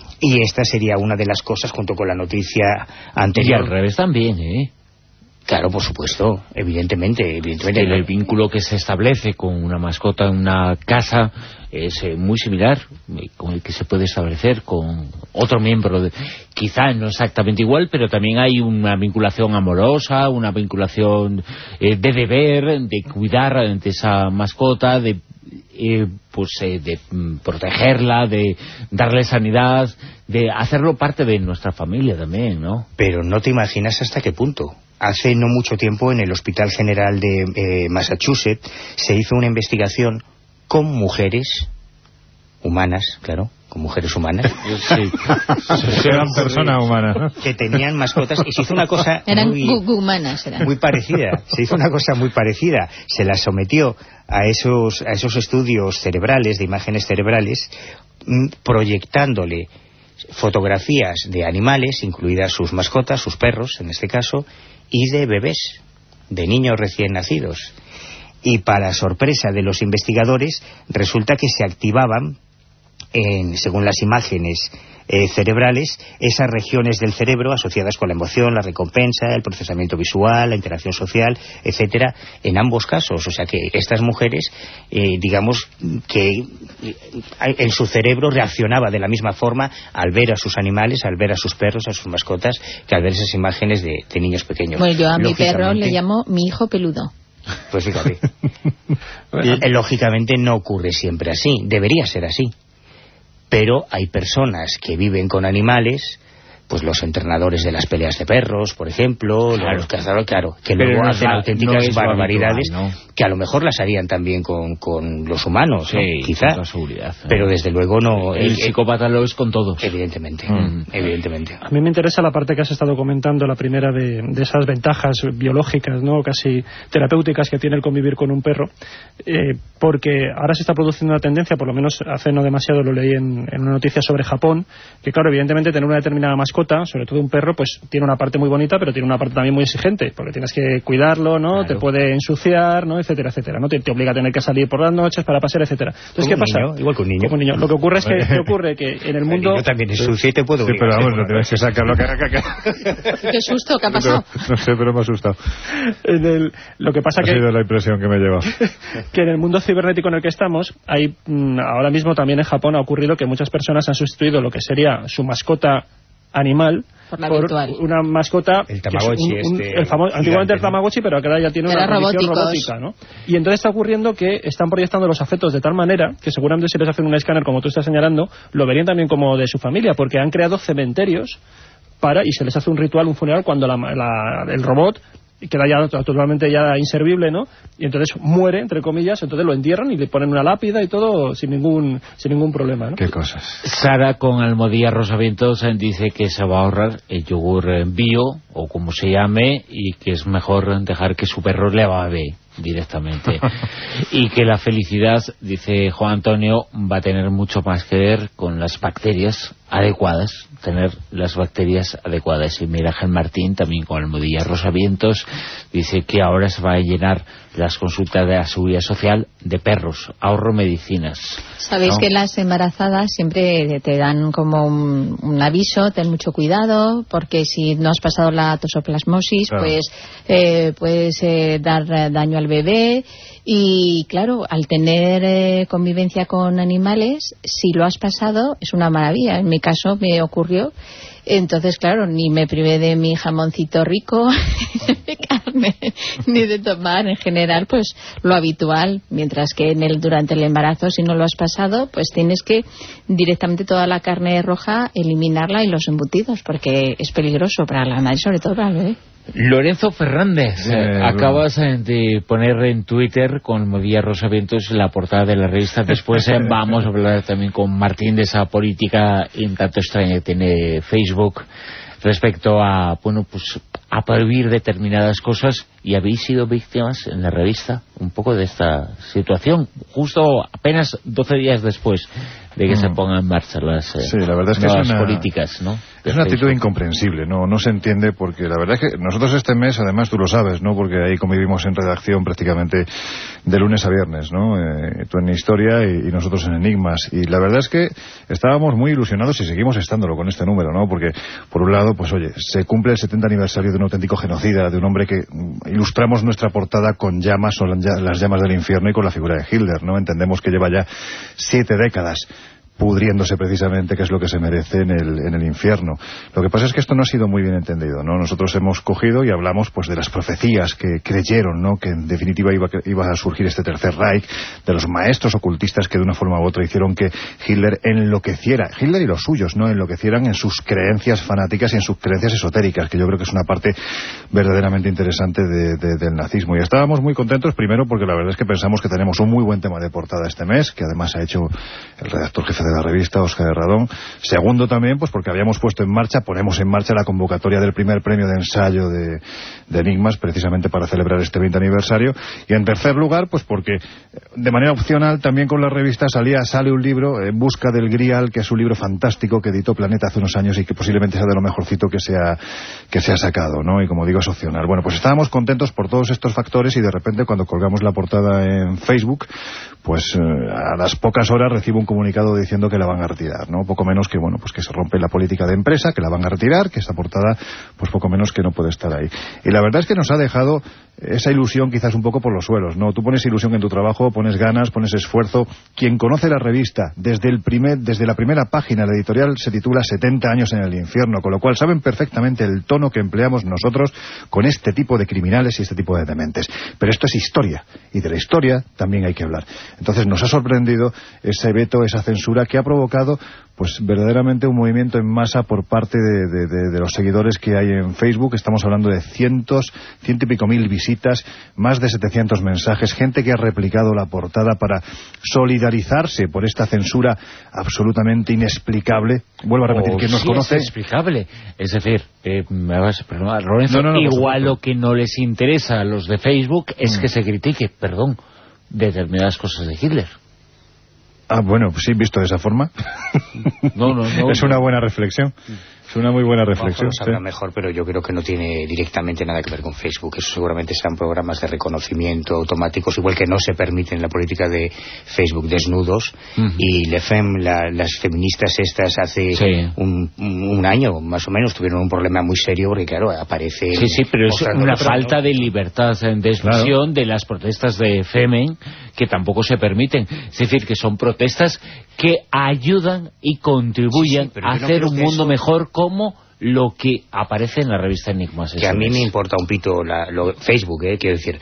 Speaker 5: Y esta sería una de las cosas, junto con la noticia anterior.
Speaker 2: Y al revés también, ¿eh?
Speaker 5: Claro, por supuesto, evidentemente, evidentemente.
Speaker 2: El, el vínculo que se establece con una mascota en una casa es eh, muy similar eh, con el que se puede establecer con otro miembro, de, quizá no exactamente igual, pero también hay una vinculación amorosa, una vinculación eh, de deber, de cuidar de esa mascota, de eh, pues eh, de mm, protegerla, de darle sanidad, de hacerlo parte de nuestra familia también, ¿no?
Speaker 5: Pero no te imaginas hasta qué punto. Hace no mucho tiempo en el Hospital General de eh, Massachusetts se hizo una investigación con mujeres humanas, claro, con mujeres humanas.
Speaker 4: Sí. Eran personas humanas, ¿no?
Speaker 5: Que tenían mascotas y se hizo una cosa
Speaker 6: eran
Speaker 5: muy,
Speaker 6: humanas, eran.
Speaker 5: muy parecida. Se hizo una cosa muy parecida. Se las sometió a esos, a esos estudios cerebrales, de imágenes cerebrales, proyectándole fotografías de animales, incluidas sus mascotas, sus perros en este caso, y de bebés, de niños recién nacidos. Y para sorpresa de los investigadores, resulta que se activaban, en, según las imágenes eh, cerebrales, esas regiones del cerebro asociadas con la emoción, la recompensa, el procesamiento visual, la interacción social, etcétera, en ambos casos. O sea que estas mujeres, eh, digamos que en su cerebro reaccionaba de la misma forma al ver a sus animales, al ver a sus perros, a sus mascotas, que al ver esas imágenes de, de niños pequeños.
Speaker 6: Bueno, yo a mi perro le llamo mi hijo peludo.
Speaker 5: Pues fíjate. Y, lógicamente no ocurre siempre así, debería ser así. Pero hay personas que viven con animales, pues los entrenadores de las peleas de perros, por ejemplo, claro. los cazadores, claro, que
Speaker 2: pero
Speaker 5: luego
Speaker 2: no
Speaker 5: hacen
Speaker 2: es,
Speaker 5: auténticas
Speaker 2: no
Speaker 5: barbaridades,
Speaker 2: habitual, ¿no?
Speaker 5: Que a lo mejor las harían también con, con los humanos,
Speaker 2: sí,
Speaker 5: ¿no? Quizá,
Speaker 2: con seguridad, ¿no?
Speaker 5: Pero desde luego no...
Speaker 2: El, el psicópata lo es con todos.
Speaker 5: Evidentemente,
Speaker 2: mm.
Speaker 5: evidentemente.
Speaker 3: A mí me interesa la parte que has estado comentando, la primera de, de esas ventajas biológicas, ¿no?, casi terapéuticas que tiene el convivir con un perro, eh, porque ahora se está produciendo una tendencia, por lo menos hace no demasiado lo leí en, en una noticia sobre Japón, que claro, evidentemente tener una determinada mascota, sobre todo un perro, pues tiene una parte muy bonita, pero tiene una parte también muy exigente, porque tienes que cuidarlo, ¿no? Claro. Te puede ensuciar, ¿no?, etcétera, etcétera, ¿no? Te, te obliga a tener que salir por las noches para pasear, etcétera. Entonces, ¿qué pasa?
Speaker 5: Niño, igual que un niño.
Speaker 3: Como un niño. Lo que ocurre es que, ¿qué ocurre? Que en el mundo...
Speaker 5: Yo también ensucio y te puedo
Speaker 4: sí,
Speaker 5: obligar.
Speaker 4: pero vamos, no tienes que sacarlo.
Speaker 6: Qué susto, ¿qué ha pasado?
Speaker 4: No, no sé, pero me ha asustado.
Speaker 3: En el, lo que pasa
Speaker 4: ha
Speaker 3: que...
Speaker 4: Ha sido la impresión que me lleva.
Speaker 3: Que en el mundo cibernético en el que estamos, hay, ahora mismo también en Japón ha ocurrido que muchas personas han sustituido lo que sería su mascota animal
Speaker 6: por, la
Speaker 3: por
Speaker 6: virtual.
Speaker 3: Una mascota,
Speaker 5: el Tamagotchi,
Speaker 3: un, un,
Speaker 5: este
Speaker 3: el famo, antiguamente el Tamagotchi, pero ahora ya tiene
Speaker 6: Era
Speaker 3: una condición
Speaker 6: robóticos.
Speaker 3: robótica, ¿no? Y entonces está ocurriendo que están proyectando los afectos de tal manera que seguramente si les hacen un escáner, como tú estás señalando, lo verían también como de su familia, porque han creado cementerios para y se les hace un ritual, un funeral, cuando la, la, el robot queda ya totalmente ya inservible, ¿no? Y entonces muere, entre comillas, entonces lo entierran y le ponen una lápida y todo sin ningún sin ningún problema, ¿no?
Speaker 4: Qué cosas.
Speaker 2: Sara con Almodía Rosavientos dice que se va a ahorrar el yogur bio, o como se llame, y que es mejor dejar que su perro le babe directamente. Y que la felicidad, dice Juan Antonio, va a tener mucho más que ver con las bacterias adecuadas, tener las bacterias adecuadas. Y Mira Ángel Martín, también con Almodía Rosavientos, dice que ahora se va a llenar las consultas de la Seguridad Social de perros, ahorro medicinas.
Speaker 6: Sabéis, ¿no?, que las embarazadas siempre te dan como un, un aviso, ten mucho cuidado, porque si no has pasado la tosoplasmosis, claro, pues eh, puedes eh, dar eh, daño al bebé. Y claro, al tener eh, convivencia con animales, si lo has pasado, es una maravilla. En mi caso me ocurrió. Entonces, claro, ni me privé de mi jamoncito rico, de carne, ni de tomar en general, pues lo habitual. Mientras que en el durante el embarazo, si no lo has pasado, pues tienes que directamente toda la carne roja eliminarla y los embutidos, porque es peligroso para la madre, sobre todo para el bebé.
Speaker 2: Lorenzo Fernández,
Speaker 4: eh,
Speaker 2: eh, acabas de poner en Twitter con Almodía Rosavientos la portada de la revista. Después eh, vamos a hablar también con Martín de esa política en tanto extraña que tiene Facebook respecto a, bueno, pues a prohibir determinadas cosas, y habéis sido víctimas en la revista un poco de esta situación, justo apenas doce días después de que mm. se pongan en marcha las eh,
Speaker 4: sí, la verdad es que
Speaker 2: nuevas
Speaker 4: es una,
Speaker 2: políticas, ¿no?
Speaker 4: Es una actitud incomprensible, no no se entiende, porque la verdad es que nosotros este mes, además tú lo sabes, ¿no?, porque ahí convivimos en redacción prácticamente de lunes a viernes, ¿no?, eh, tú en Historia y, y nosotros en Enigmas, y la verdad es que estábamos muy ilusionados y seguimos estándolo con este número, ¿no?, porque por un lado, pues oye, se cumple el setenta aniversario de un auténtico genocida, de un hombre que ilustramos nuestra portada con llamas o las llamas del infierno y con la figura de Hitler, ¿no? Entendemos que lleva ya siete décadas pudriéndose precisamente, que es lo que se merece en el, en el infierno. Lo que pasa es que esto no ha sido muy bien entendido, ¿no? Nosotros hemos cogido y hablamos pues de las profecías que creyeron, ¿no?, que en definitiva iba, iba a surgir este tercer Reich, de los maestros ocultistas que de una forma u otra hicieron que Hitler enloqueciera, Hitler y los suyos, ¿no?, enloquecieran en sus creencias fanáticas y en sus creencias esotéricas, que yo creo que es una parte verdaderamente interesante de, de, del nazismo. Y estábamos muy contentos, primero porque la verdad es que pensamos que tenemos un muy buen tema de portada este mes, que además ha hecho el redactor jefe de la revista, Óscar Herradón. Segundo también, pues porque habíamos puesto en marcha, ponemos en marcha la convocatoria del primer premio de ensayo de, de Enigmas, precisamente para celebrar este veinte aniversario. Y en tercer lugar, pues porque de manera opcional también con la revista salía sale un libro, En busca del Grial, que es un libro fantástico que editó Planeta hace unos años y que posiblemente sea de lo mejorcito que se ha, que se ha sacado, ¿no? Y como digo, es opcional. Bueno, pues estábamos contentos por todos estos factores, y de repente cuando colgamos la portada en Facebook, pues eh, a las pocas horas recibo un comunicado diciendo que la van a retirar, ¿no? Poco menos que, bueno, pues que se rompe la política de empresa, que la van a retirar, que esta portada, pues poco menos que no puede estar ahí. Y la verdad es que nos ha dejado esa ilusión quizás un poco por los suelos, ¿no? Tú pones ilusión en tu trabajo, pones ganas, pones esfuerzo. Quien conoce la revista desde el primer, desde la primera página, la editorial se titula setenta años en el infierno, con lo cual saben perfectamente el tono que empleamos nosotros con este tipo de criminales y este tipo de dementes. Pero esto es historia, y de la historia también hay que hablar. Entonces nos ha sorprendido ese veto, esa censura que ha provocado pues verdaderamente un movimiento en masa por parte de, de, de, de los seguidores que hay en Facebook. Estamos hablando de cientos, ciento y pico mil visitas, más de setecientos mensajes, gente que ha replicado la portada para solidarizarse por esta censura absolutamente inexplicable. Vuelvo a repetir,
Speaker 2: oh,
Speaker 4: ¿quién nos
Speaker 2: sí
Speaker 4: conoce?
Speaker 2: Es inexplicable. Es decir, eh, me vas a perdonar, Lorenzo,
Speaker 4: no, no, no,
Speaker 2: igual lo que no les interesa a los de Facebook es mm. que se critique, perdón, determinadas cosas de Hitler.
Speaker 4: Ah, bueno, pues sí, visto de esa forma.
Speaker 2: No, no, no.
Speaker 4: Es una buena reflexión. Es una muy buena reflexión.
Speaker 5: Lo sabrá mejor, pero yo creo que no tiene directamente nada que ver con Facebook. Eso seguramente serán programas de reconocimiento automáticos, igual que no se permite en la política de Facebook desnudos. Uh-huh. Y Le Fem, la, las feministas estas hace sí. un, un año más o menos tuvieron un problema muy serio, porque claro, aparece...
Speaker 2: Sí, sí, pero es una falta de libertad de expresión, claro, de las protestas de Femen, que tampoco se permiten. Es decir, que son protestas que ayudan y contribuyen sí, sí, a hacer no un mundo eso... mejor, como lo que aparece en la revista Enigmas.
Speaker 5: Que a mí me importa un pito la, lo, Facebook, eh, quiero decir,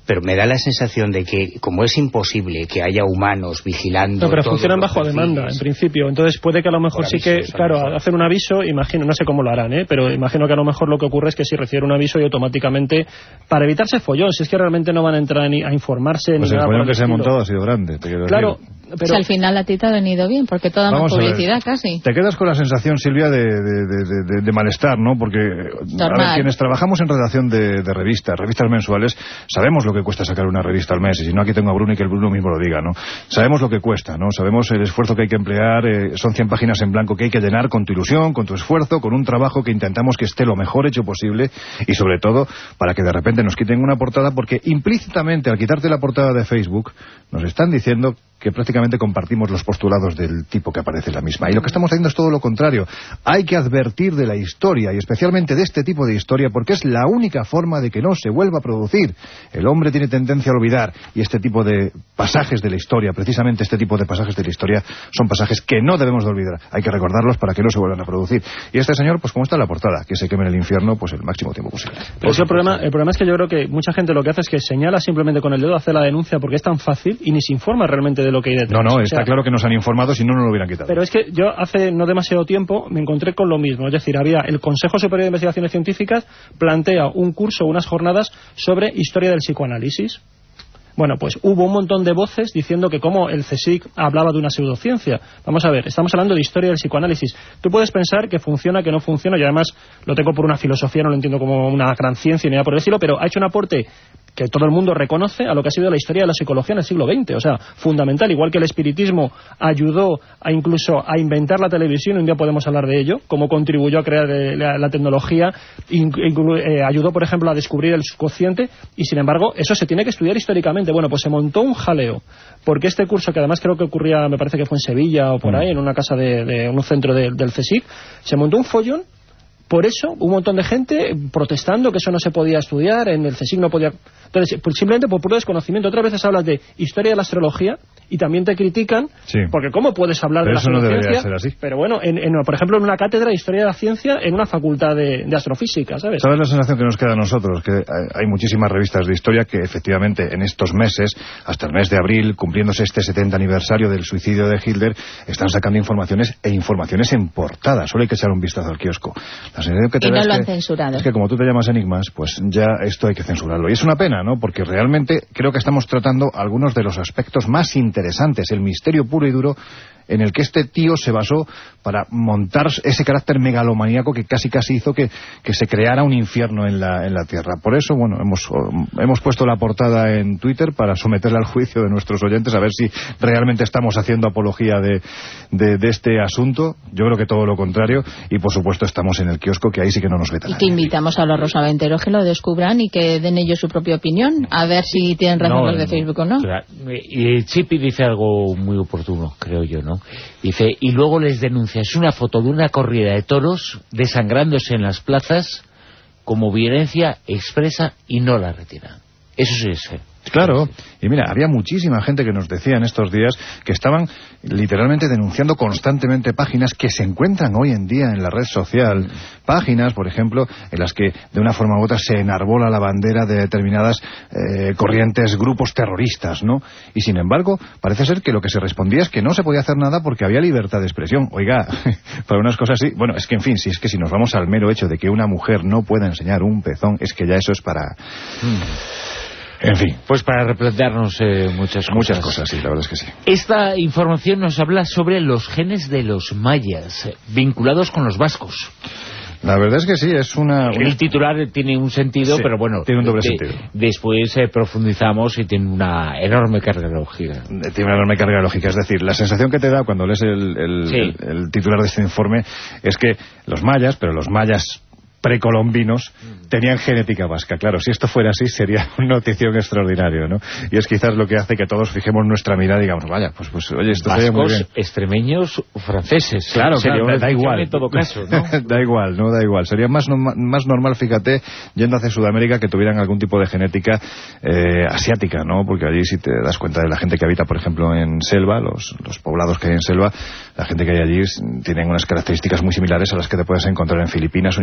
Speaker 5: pero me da la sensación de que, como es imposible que haya humanos vigilando...
Speaker 3: No, pero funcionan bajo demanda, en principio. Entonces puede que a lo mejor sí que, claro, hacer un aviso, imagino, no sé cómo lo harán, ¿eh? pero imagino que a lo mejor lo que ocurre es que si reciben un aviso y automáticamente, para evitarse follón, si es que realmente no van a entrar ni a informarse...
Speaker 4: Pues
Speaker 3: ni
Speaker 4: el
Speaker 3: nada
Speaker 4: follón que se ha montado ha sido grande.
Speaker 3: Claro, pero...
Speaker 6: Si al final a ti te ha venido bien, porque toda más publicidad casi.
Speaker 4: Te quedas con la sensación, Silvia, de, de, de, de, de malestar, ¿no? Porque a ver, quienes trabajamos en redacción de, de revistas, revistas mensuales, sabemos lo que cuesta sacar una revista al mes, y si no aquí tengo a Bruno y que el Bruno mismo lo diga, ¿no? Sabemos lo que cuesta, ¿no? Sabemos el esfuerzo que hay que emplear, eh, son cien páginas en blanco que hay que llenar con tu ilusión, con tu esfuerzo, con un trabajo que intentamos que esté lo mejor hecho posible, y sobre todo para que de repente nos quiten una portada, porque implícitamente al quitarte la portada de Facebook nos están diciendo que prácticamente compartimos los postulados del tipo que aparece en la misma. Y lo que estamos haciendo es todo lo contrario. Hay que advertir de la historia, y especialmente de este tipo de historia, porque es la única forma de que no se vuelva a producir. El hombre tiene tendencia a olvidar, y este tipo de pasajes de la historia, precisamente este tipo de pasajes de la historia, son pasajes que no debemos de olvidar. Hay que recordarlos para que no se vuelvan a producir. Y este señor, pues como está en la portada, que se queme en el infierno pues el máximo tiempo posible.
Speaker 3: Pues el problema, el problema es que yo creo que mucha gente lo que hace es que señala simplemente con el dedo, hace la denuncia porque es tan fácil y ni se informa realmente de lo que hay detrás.
Speaker 4: No, no,
Speaker 3: o
Speaker 4: está
Speaker 3: sea,
Speaker 4: claro que nos han informado, si no, no lo hubieran quitado.
Speaker 3: Pero es que yo hace no demasiado tiempo me encontré con lo mismo. Es decir, había el Consejo Superior de Investigaciones Científicas plantea un curso, unas jornadas sobre historia del psicoanálisis. Bueno, pues hubo un montón de voces diciendo que como el CSIC hablaba de una pseudociencia. Vamos a ver, estamos hablando de historia del psicoanálisis. Tú puedes pensar que funciona, que no funciona, y además lo tengo por una filosofía, no lo entiendo como una gran ciencia ni nada por el estilo, pero ha hecho un aporte que todo el mundo reconoce a lo que ha sido la historia de la psicología en el siglo veinte, o sea, fundamental, igual que el espiritismo ayudó a incluso a inventar la televisión, un día podemos hablar de ello, cómo contribuyó a crear eh, la, la tecnología, inclu, eh, ayudó, por ejemplo, a descubrir el subconsciente, y sin embargo, eso se tiene que estudiar históricamente. Bueno, pues se montó un jaleo, porque este curso, que además creo que ocurría, me parece que fue en Sevilla o por mm. ahí, en una casa de, de un centro de, del CSIC, se montó un follón. Por eso, un montón de gente protestando que eso no se podía estudiar, en el CSIC no podía... Entonces, pues simplemente por puro desconocimiento. Otras veces hablas de historia de la astrología y también te critican, sí. porque ¿cómo puedes hablar
Speaker 4: pero
Speaker 3: de la astrología?
Speaker 4: No ser
Speaker 3: pero bueno, en, en, por ejemplo, en una cátedra de historia de la ciencia, en una facultad de, de astrofísica, ¿sabes?
Speaker 4: ¿Sabes la sensación que nos queda a nosotros? Que hay muchísimas revistas de historia que efectivamente en estos meses, hasta el mes de abril, cumpliéndose este setenta aniversario del suicidio de Hitler, están sacando informaciones e informaciones en portada. Solo hay que echar un vistazo al kiosco. La sensación que te
Speaker 6: y no
Speaker 4: es
Speaker 6: lo
Speaker 4: que,
Speaker 6: han censurado.
Speaker 4: Es que como tú te llamas Enigmas, pues ya esto hay que censurarlo. Y es una pena, ¿no? Porque realmente creo que estamos tratando algunos de los aspectos más interesantes, el misterio puro y duro en el que este tío se basó para montar ese carácter megalomaníaco que casi casi hizo que, que se creara un infierno en la, en la Tierra. Por eso, bueno, hemos, hemos puesto la portada en Twitter para someterla al juicio de nuestros oyentes, a ver si realmente estamos haciendo apología de, de, de este asunto. Yo creo que todo lo contrario, y por supuesto estamos en el kiosco, que ahí sí que no nos veta nadie.
Speaker 6: Y que invitamos a los rosaventeros que lo descubran y que den ellos su propia opinión, a ver si tienen razón no, los de Facebook o no.
Speaker 2: Claro. Y Chipi dice algo muy oportuno, creo yo, ¿no? Dice, y luego les denuncia, es una foto de una corrida de toros desangrándose en las plazas como violencia expresa y no la retiran. Eso sí es.
Speaker 4: Claro, y mira, había muchísima gente que nos decía en estos días que estaban literalmente denunciando constantemente páginas que se encuentran hoy en día en la red social. Páginas, por ejemplo, en las que de una forma u otra se enarbola la bandera de determinadas eh, corrientes, grupos terroristas, ¿no? Y sin embargo, parece ser que lo que se respondía es que no se podía hacer nada porque había libertad de expresión. Oiga, para unas cosas sí. Bueno, es que en fin, si es que si nos vamos al mero hecho de que una mujer no pueda enseñar un pezón, es que ya eso es para... Mm. En fin.
Speaker 2: Pues para replantearnos eh, muchas cosas.
Speaker 4: Muchas cosas, sí, la verdad es que sí.
Speaker 2: Esta información nos habla sobre los genes de los mayas, vinculados con los vascos.
Speaker 4: La verdad es que sí, es una... una...
Speaker 2: El titular tiene un sentido,
Speaker 4: sí,
Speaker 2: pero bueno...
Speaker 4: tiene un doble
Speaker 2: de,
Speaker 4: sentido.
Speaker 2: Después eh, profundizamos y tiene una enorme carga lógica.
Speaker 4: Tiene una enorme carga lógica, es decir, la sensación que te da cuando lees el, el, sí. el, el titular de este informe es que los mayas, pero los mayas precolombinos, tenían genética vasca. Claro, si esto fuera así sería una notición extraordinario, ¿no? Y es quizás lo que hace que todos fijemos nuestra mirada y digamos, vaya, pues, pues oye, esto sería muy bien.
Speaker 2: Extremeños, franceses.
Speaker 4: Claro,
Speaker 2: sería
Speaker 4: claro, da igual.
Speaker 2: En todo caso, ¿no?
Speaker 4: Da igual, no da igual. Sería más, no, más normal, fíjate, yendo hacia Sudamérica, que tuvieran algún tipo de genética eh, asiática, ¿no? Porque allí si te das cuenta de la gente que habita, por ejemplo, en selva, los, los poblados que hay en selva, la gente que hay allí tienen unas características muy similares a las que te puedes encontrar en Filipinas o en Indonesia.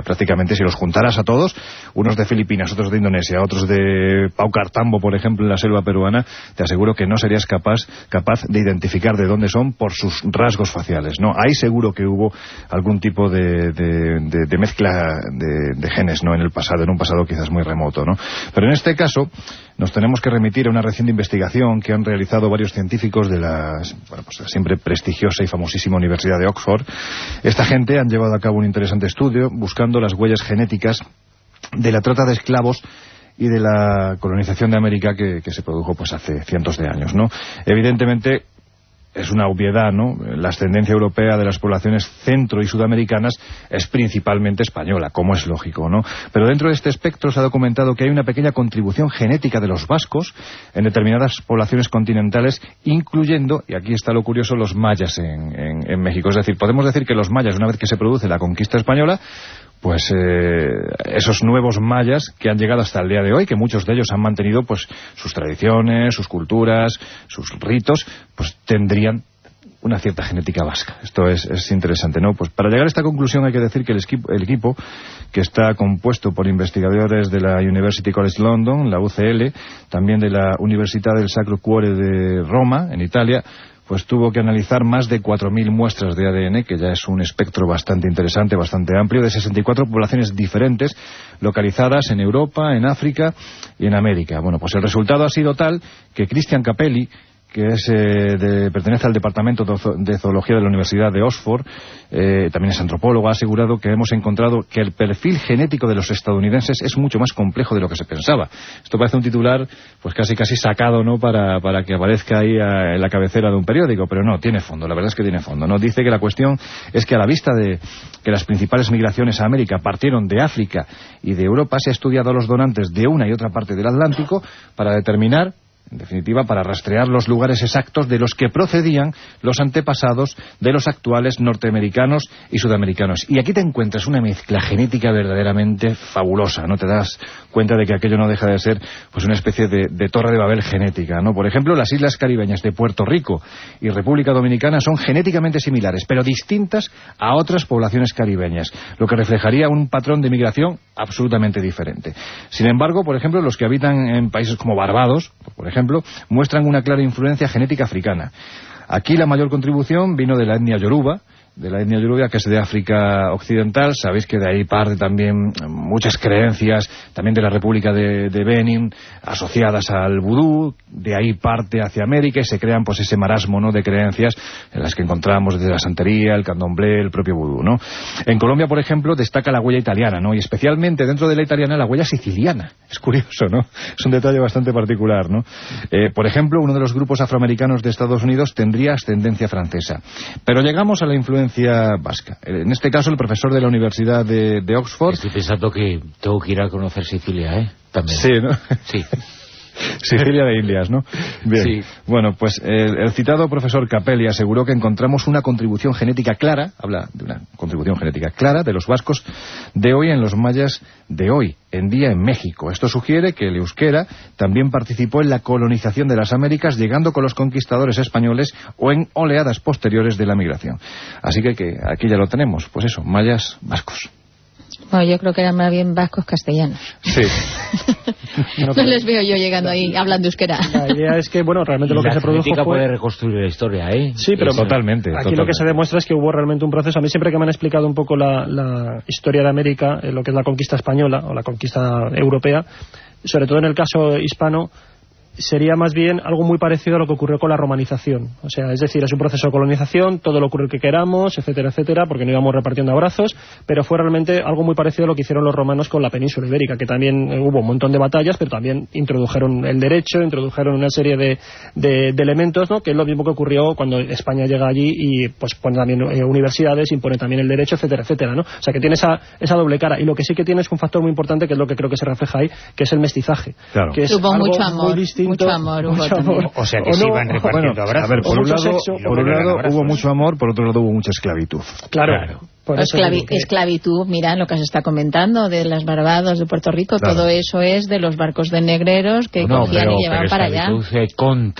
Speaker 4: prácticamente si los juntaras a todos, unos de Filipinas, otros de Indonesia, otros de Paucartambo, por ejemplo, en la selva peruana, te aseguro que no serías capaz, capaz de identificar de dónde son por sus rasgos faciales, ¿no? Ahí seguro que hubo algún tipo de, de, de, de mezcla de, de genes, ¿no? En el pasado, en un pasado quizás muy remoto, ¿no? Pero en este caso nos tenemos que remitir a una reciente investigación que han realizado varios científicos de la, bueno, pues, siempre prestigiosa y famosísima Universidad de Oxford. Esta gente han llevado a cabo un interesante estudio buscando las huellas genéticas de la trata de esclavos y de la colonización de América que, que se produjo pues hace cientos de años, ¿no? Evidentemente es una obviedad, ¿no? La ascendencia europea de las poblaciones centro- y sudamericanas es principalmente española, como es lógico, ¿no? Pero dentro de este espectro se ha documentado que hay una pequeña contribución genética de los vascos en determinadas poblaciones continentales, incluyendo, y aquí está lo curioso, los mayas en, en, en México. Es decir, podemos decir que los mayas, una vez que se produce la conquista española, pues eh, esos nuevos mayas que han llegado hasta el día de hoy, que muchos de ellos han mantenido pues sus tradiciones, sus culturas, sus ritos, pues tendrían una cierta genética vasca. Esto es, es interesante, ¿no? Pues para llegar a esta conclusión hay que decir que el equipo, el equipo, que está compuesto por investigadores de la University College London, la U C L, también de la Università del Sacro Cuore de Roma, en Italia, pues tuvo que analizar más de cuatro mil muestras de A D N, que ya es un espectro bastante interesante, bastante amplio, de sesenta y cuatro poblaciones diferentes, localizadas en Europa, en África y en América. Bueno, pues el resultado ha sido tal que Christian Capelli, que es, eh, de, pertenece al Departamento de Zoología de la Universidad de Oxford, eh, también es antropólogo, ha asegurado que hemos encontrado que el perfil genético de los estadounidenses es mucho más complejo de lo que se pensaba. Esto parece un titular pues casi casi sacado, ¿no?, para, para que aparezca ahí a, en la cabecera de un periódico, pero no, tiene fondo, la verdad es que tiene fondo, ¿no? Dice que la cuestión es que a la vista de que las principales migraciones a América partieron de África y de Europa, se ha estudiado a los donantes de una y otra parte del Atlántico para determinar, en definitiva, para rastrear los lugares exactos de los que procedían los antepasados de los actuales norteamericanos y sudamericanos. Y aquí te encuentras una mezcla genética verdaderamente fabulosa, ¿no? Te das cuenta de que aquello no deja de ser pues una especie de, de torre de Babel genética, ¿no? Por ejemplo, las islas caribeñas de Puerto Rico y República Dominicana son genéticamente similares, pero distintas a otras poblaciones caribeñas, lo que reflejaría un patrón de migración absolutamente diferente. Sin embargo, por ejemplo, los que habitan en países como Barbados, por ejemplo, muestran una clara influencia genética africana. Aquí la mayor contribución vino de la etnia yoruba, de la etnia yoruba, que es de África Occidental. Sabéis que de ahí parte también muchas creencias, también de la República de, de Benin, asociadas al vudú. De ahí parte hacia América y se crean pues ese marasmo, ¿no?, de creencias en las que encontramos desde la santería, el candomblé, el propio vudú, ¿no? En Colombia, por ejemplo, destaca la huella italiana, ¿no?, y especialmente dentro de la italiana la huella siciliana. Es curioso, ¿no? Es un detalle bastante particular, ¿no? Eh, por ejemplo, uno de los grupos afroamericanos de Estados Unidos tendría ascendencia francesa. Pero llegamos a la influencia vasca. En este caso, el profesor de la Universidad de, de Oxford...
Speaker 2: Estoy pensando que tengo que ir a conocer Sicilia, ¿eh? También.
Speaker 4: Sí, ¿no?
Speaker 2: Sí.
Speaker 4: Sicilia de Indias, ¿no? Bien.
Speaker 2: Sí.
Speaker 4: Bueno, pues el, el citado profesor Capelli aseguró que encontramos una contribución genética clara, habla de una contribución genética clara de los vascos de hoy en los mayas de hoy en día en México. Esto sugiere que el euskera también participó en la colonización de las Américas, llegando con los conquistadores españoles o en oleadas posteriores de la migración. Así que, que aquí ya lo tenemos, pues eso, mayas vascos.
Speaker 6: Bueno, yo creo que eran más bien vascos castellanos.
Speaker 4: Sí.
Speaker 6: No les veo yo llegando ahí hablando euskera.
Speaker 3: La idea es que, bueno, realmente lo
Speaker 2: la
Speaker 3: que se produjo fue...
Speaker 2: puede reconstruir la historia, ¿eh?
Speaker 3: Sí, pero
Speaker 4: totalmente.
Speaker 3: Aquí
Speaker 4: totalmente.
Speaker 3: lo que se demuestra es que hubo realmente un proceso. A mí siempre que me han explicado un poco la, la historia de América, eh, lo que es la conquista española o la conquista europea, sobre todo en el caso hispano, sería más bien algo muy parecido a lo que ocurrió con la romanización. O sea, es decir, es un proceso de colonización, todo lo ocurre que queramos, etcétera, etcétera, porque no íbamos repartiendo abrazos, pero fue realmente algo muy parecido a lo que hicieron los romanos con la península ibérica, que también eh, hubo un montón de batallas, pero también introdujeron el derecho, introdujeron una serie de, de, de elementos, ¿no?, que es lo mismo que ocurrió cuando España llega allí y pues pone también eh, universidades, impone también el derecho, etcétera, etcétera, ¿no? O sea, que tiene esa, esa doble cara. Y lo que sí que tiene es un factor muy importante, que es lo que creo que se refleja ahí, que es el mestizaje.
Speaker 4: Claro.
Speaker 3: Que es
Speaker 6: Hubo
Speaker 3: algo
Speaker 6: mucho amor,
Speaker 3: muy distinto,
Speaker 6: mucho amor, hubo
Speaker 3: mucho
Speaker 6: también.
Speaker 3: amor.
Speaker 5: O sea que
Speaker 3: O
Speaker 5: se
Speaker 3: no,
Speaker 5: iban repartiendo
Speaker 4: bueno,
Speaker 5: abrazos.
Speaker 4: a ver, por un lado,
Speaker 3: sexo,
Speaker 4: por un lado
Speaker 5: abrazos.
Speaker 4: hubo mucho amor, por otro lado hubo mucha esclavitud.
Speaker 3: Claro.
Speaker 5: Claro.
Speaker 3: Por eso
Speaker 6: Esclavi-
Speaker 3: digo que-
Speaker 6: esclavitud, mira lo que se está comentando de las Barbados, de Puerto Rico,
Speaker 4: Claro.
Speaker 6: todo eso es de los barcos de negreros que
Speaker 2: No,
Speaker 6: cogían
Speaker 2: pero,
Speaker 6: y llevaban
Speaker 2: pero
Speaker 6: para allá.
Speaker 2: esclavitud, eh, contra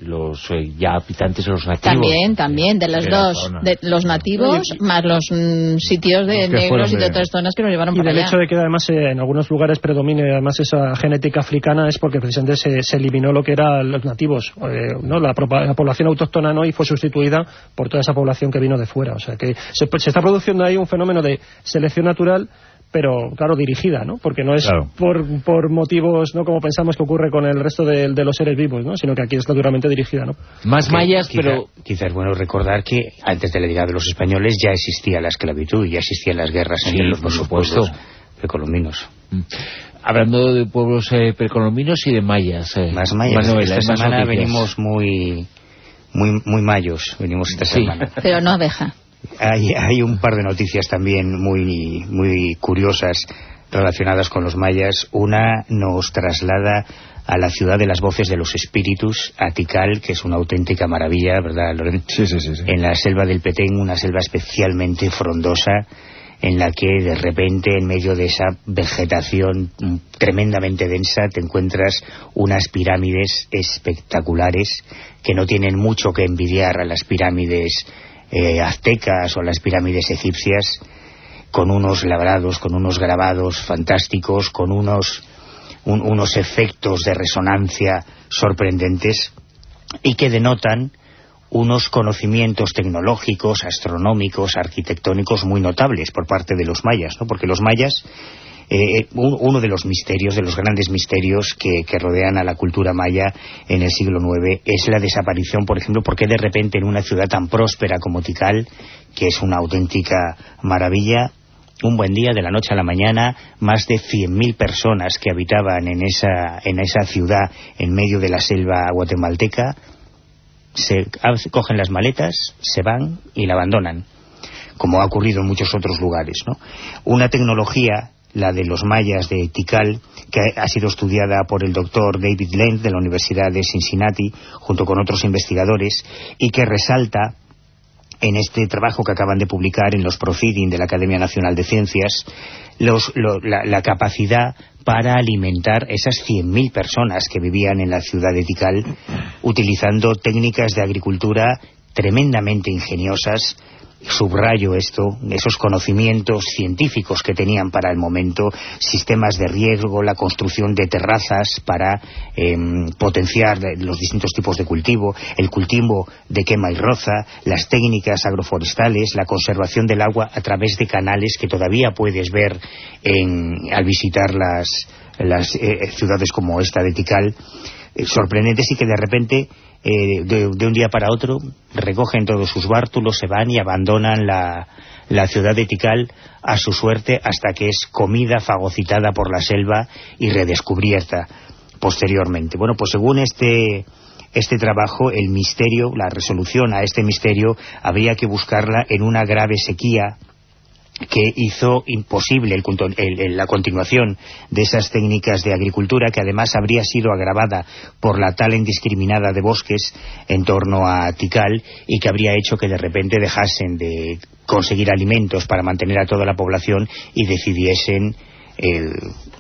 Speaker 2: los eh, ya habitantes de los nativos.
Speaker 6: También, también, de los de dos, de los nativos, y, más los mm, sitios de negros y de otras zonas que nos llevaron
Speaker 3: y
Speaker 6: para allá.
Speaker 3: Y del hecho de que además eh, en algunos lugares predomine además esa genética africana es porque precisamente se, se eliminó lo que eran los nativos, eh, ¿no? La, la población autóctona no, y fue sustituida por toda esa población que vino de fuera. O sea que se, se está produciendo ahí un fenómeno de selección natural, pero claro, dirigida, ¿no? Porque no es claro. por, por motivos, no como pensamos que ocurre con el resto de, de los seres vivos, ¿no? Sino que aquí es naturalmente dirigida, ¿no?
Speaker 2: Más
Speaker 5: Porque
Speaker 2: mayas,
Speaker 5: quizá,
Speaker 2: pero...
Speaker 5: Quizás es bueno recordar que antes de la llegada de los españoles ya existía la esclavitud, ya existían las guerras
Speaker 2: sí,
Speaker 5: entre los
Speaker 2: por supuesto.
Speaker 5: pueblos precolombinos.
Speaker 2: Mm. Hablando de pueblos eh, precolombinos y de mayas. Eh,
Speaker 5: más mayas.
Speaker 2: Más novela,
Speaker 5: esta
Speaker 2: más
Speaker 5: semana
Speaker 2: noticias.
Speaker 5: venimos muy, muy, muy mayos, venimos esta
Speaker 2: sí.
Speaker 5: semana.
Speaker 6: Pero no abeja.
Speaker 5: Hay, hay un par de noticias también muy, muy curiosas relacionadas con los mayas. Una nos traslada a la ciudad de las voces de los espíritus, a Tikal, que es una auténtica maravilla, ¿verdad, Loren?
Speaker 4: Sí, sí, sí, sí.
Speaker 5: En la selva del Petén, una selva especialmente frondosa, en la que de repente, en medio de esa vegetación tremendamente densa, te encuentras unas pirámides espectaculares que no tienen mucho que envidiar a las pirámides eh, aztecas o las pirámides egipcias, con unos labrados, con unos grabados fantásticos, con unos, un, unos efectos de resonancia sorprendentes y que denotan unos conocimientos tecnológicos, astronómicos, arquitectónicos muy notables por parte de los mayas, ¿no? Porque los mayas, eh, un, uno de los misterios, de los grandes misterios que, que rodean a la cultura maya en el siglo nueve es la desaparición, por ejemplo, porque de repente en una ciudad tan próspera como Tikal, que es una auténtica maravilla, un buen día, de la noche a la mañana, más de cien mil personas que habitaban en esa, en esa ciudad en medio de la selva guatemalteca se cogen las maletas, se van y la abandonan, como ha ocurrido en muchos otros lugares, ¿no? Una tecnología, la de los mayas de Tikal, que ha sido estudiada por el doctor David Lent de la Universidad de Cincinnati junto con otros investigadores, y que resalta en este trabajo que acaban de publicar en los Proceedings de la Academia Nacional de Ciencias, los, lo, la, la capacidad para alimentar esas cien mil personas que vivían en la ciudad de Tikal, utilizando técnicas de agricultura tremendamente ingeniosas. Subrayo esto, esos conocimientos científicos que tenían para el momento, sistemas de riego, la construcción de terrazas para eh, potenciar los distintos tipos de cultivo, el cultivo de quema y roza, las técnicas agroforestales, la conservación del agua a través de canales que todavía puedes ver en, al visitar las, las eh, ciudades como esta de Tikal, eh, sorprendentes, y que de repente Eh, de, de un día para otro recogen todos sus bártulos, se van y abandonan la, la ciudad de Tikal a su suerte, hasta que es comida, fagocitada por la selva y redescubierta posteriormente. Bueno, pues según este este trabajo, el misterio, la resolución a este misterio habría que buscarla en una grave sequía que hizo imposible el, el, el, la continuación de esas técnicas de agricultura, que además habría sido agravada por la tala indiscriminada de bosques en torno a Tikal, y que habría hecho que de repente dejasen de conseguir alimentos para mantener a toda la población y decidiesen eh,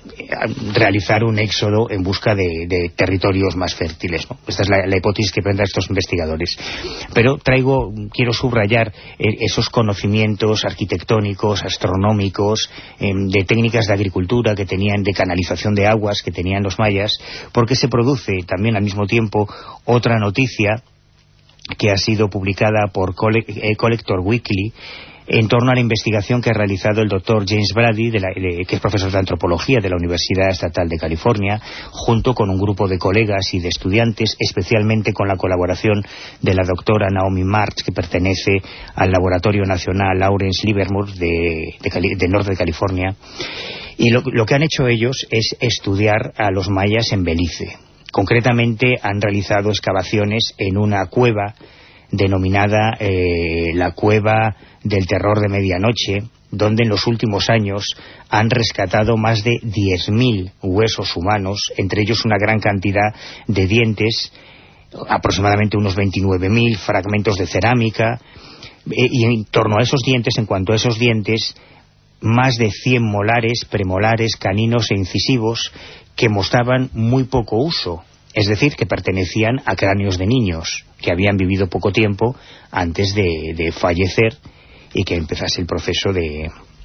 Speaker 5: realizar un éxodo en busca de, de territorios más fértiles, ¿no? Esta es la, la hipótesis que presentan estos investigadores. Pero traigo, quiero subrayar eh, esos conocimientos arquitectónicos, astronómicos, eh, de técnicas de agricultura que tenían, de canalización de aguas que tenían los mayas, porque se produce también al mismo tiempo otra noticia que ha sido publicada por Collector Weekly en torno a la investigación que ha realizado el doctor James Brady, de la, de, que es profesor de antropología de la Universidad Estatal de California, junto con un grupo de colegas y de estudiantes, especialmente con la colaboración de la doctora Naomi March, que pertenece al Laboratorio Nacional Lawrence Livermore de, de, de norte de California. Y lo, lo que han hecho ellos es estudiar a los mayas en Belice. Concretamente han realizado excavaciones en una cueva denominada eh, la Cueva del Terror de Medianoche, donde en los últimos años han rescatado más de diez mil huesos humanos, entre ellos una gran cantidad de dientes, aproximadamente unos veintinueve mil fragmentos de cerámica, eh, y en torno a esos dientes, en cuanto a esos dientes, más de cien molares, premolares, caninos e incisivos que mostraban muy poco uso. Es decir, que pertenecían a cráneos de niños que habían vivido poco tiempo antes de, de fallecer y que empezase el proceso de,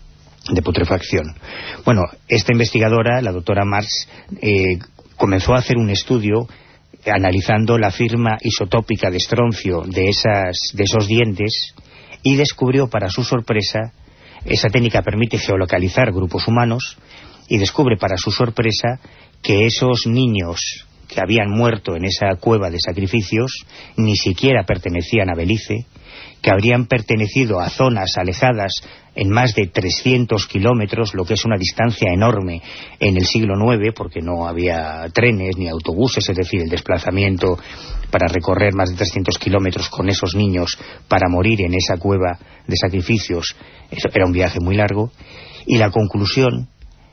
Speaker 5: de putrefacción. Bueno, esta investigadora, la doctora Marx, eh, comenzó a hacer un estudio analizando la firma isotópica de estroncio de, esas, de esos dientes, y descubrió, para su sorpresa, esa técnica permite geolocalizar grupos humanos, y descubre para su sorpresa que esos niños que habían muerto en esa cueva de sacrificios ni siquiera pertenecían a Belice, que habrían pertenecido a zonas alejadas en más de trescientos kilómetros, lo que es una distancia enorme en el siglo nueve, porque no había trenes ni autobuses, es decir, el desplazamiento para recorrer más de trescientos kilómetros con esos niños para morir en esa cueva de sacrificios, eso era un viaje muy largo. Y la conclusión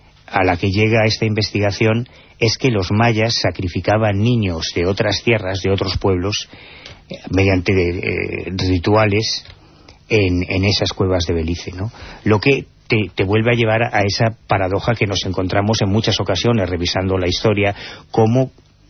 Speaker 5: a la que llega esta investigación es que los mayas sacrificaban niños de otras tierras, de otros pueblos, eh, mediante eh, rituales en, en esas cuevas de Belice, ¿no? Lo que te, te vuelve a llevar a esa paradoja que nos encontramos en muchas ocasiones revisando la historia, como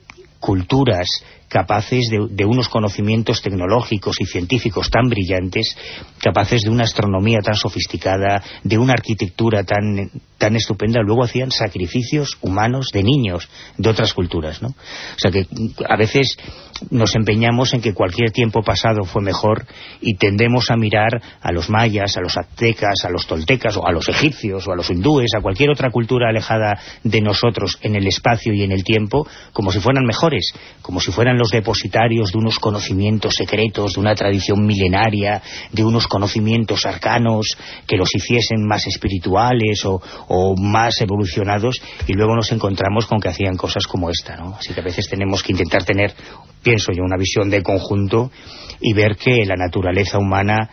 Speaker 5: culturas capaces de, de unos conocimientos tecnológicos y científicos tan brillantes, capaces de una astronomía tan sofisticada, de una arquitectura tan, tan estupenda, luego hacían sacrificios humanos de niños de otras culturas, ¿no? O sea que a veces nos empeñamos en que cualquier tiempo pasado fue mejor y tendemos a mirar a los mayas, a los aztecas, a los toltecas o a los egipcios o a los hindúes, a cualquier otra cultura alejada de nosotros en el espacio y en el tiempo, como si fueran mejores, como si fueran los depositarios de unos conocimientos secretos, de una tradición milenaria, de unos conocimientos arcanos que los hiciesen más espirituales o, o más evolucionados, y luego nos encontramos con que hacían cosas como esta, ¿no? Así que a veces tenemos que intentar tener, pienso yo, una visión de conjunto y ver que la naturaleza humana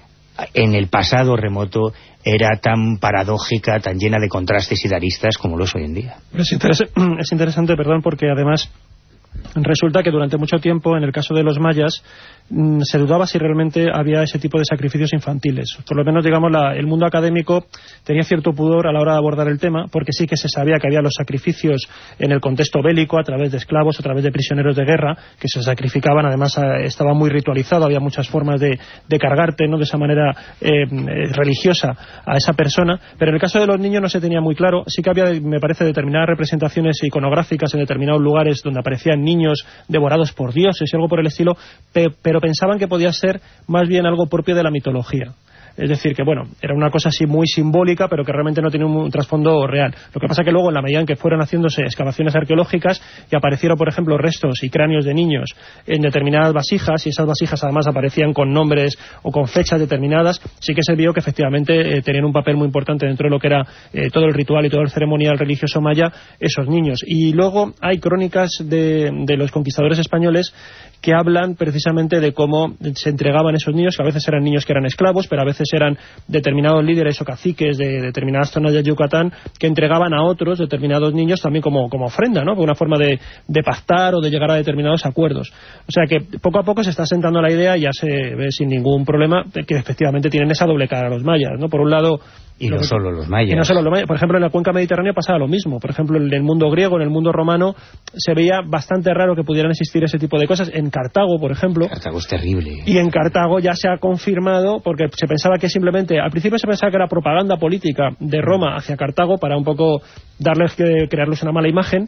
Speaker 5: en el pasado remoto era tan paradójica, tan llena de contrastes y de aristas como lo es hoy en día.
Speaker 3: Es, interes es interesante, perdón, porque además resulta que durante mucho tiempo, en el caso de los mayas, mmm, se dudaba si realmente había ese tipo de sacrificios infantiles. Por lo menos, digamos, la, el mundo académico tenía cierto pudor a la hora de abordar el tema, porque sí que se sabía que había los sacrificios en el contexto bélico, a través de esclavos, a través de prisioneros de guerra, que se sacrificaban. Además, eh, estaba muy ritualizado, había muchas formas de, de cargarte, ¿no?, de esa manera eh, religiosa a esa persona. Pero en el caso de los niños no se tenía muy claro. Sí que había, me parece, determinadas representaciones iconográficas en determinados lugares donde aparecían niños devorados por dioses y algo por el estilo, pe pero pensaban que podía ser más bien algo propio de la mitología. Es decir, que bueno, era una cosa así muy simbólica, pero que realmente no tenía un, un trasfondo real. Lo que pasa que luego, en la medida en que fueron haciéndose excavaciones arqueológicas y aparecieron, por ejemplo, restos y cráneos de niños en determinadas vasijas, y esas vasijas además aparecían con nombres o con fechas determinadas, sí que se vio que efectivamente eh, tenían un papel muy importante dentro de lo que era eh, todo el ritual y todo el ceremonial religioso maya, esos niños. Y luego hay crónicas de, de los conquistadores españoles que hablan precisamente de cómo se entregaban esos niños, que a veces eran niños que eran esclavos, pero a veces eran determinados líderes o caciques de determinadas zonas de Yucatán que entregaban a otros determinados niños también como, como ofrenda, ¿no?, por una forma de, de pactar o de llegar a determinados acuerdos. O sea que poco a poco se está sentando la idea, y ya se ve sin ningún problema, de que efectivamente tienen esa doble cara los mayas, ¿no? Por un lado...
Speaker 5: Y no solo los mayas.
Speaker 3: Y no solo los mayas. Por ejemplo, en la cuenca mediterránea pasaba lo mismo. Por ejemplo, en el mundo griego, en el mundo romano, se veía bastante raro que pudieran existir ese tipo de cosas. En Cartago, por ejemplo.
Speaker 5: Cartago es terrible.
Speaker 3: Y en Cartago ya se ha confirmado, porque se pensaba que simplemente... Al principio se pensaba que era propaganda política de Roma hacia Cartago para un poco darles que crearles una mala imagen.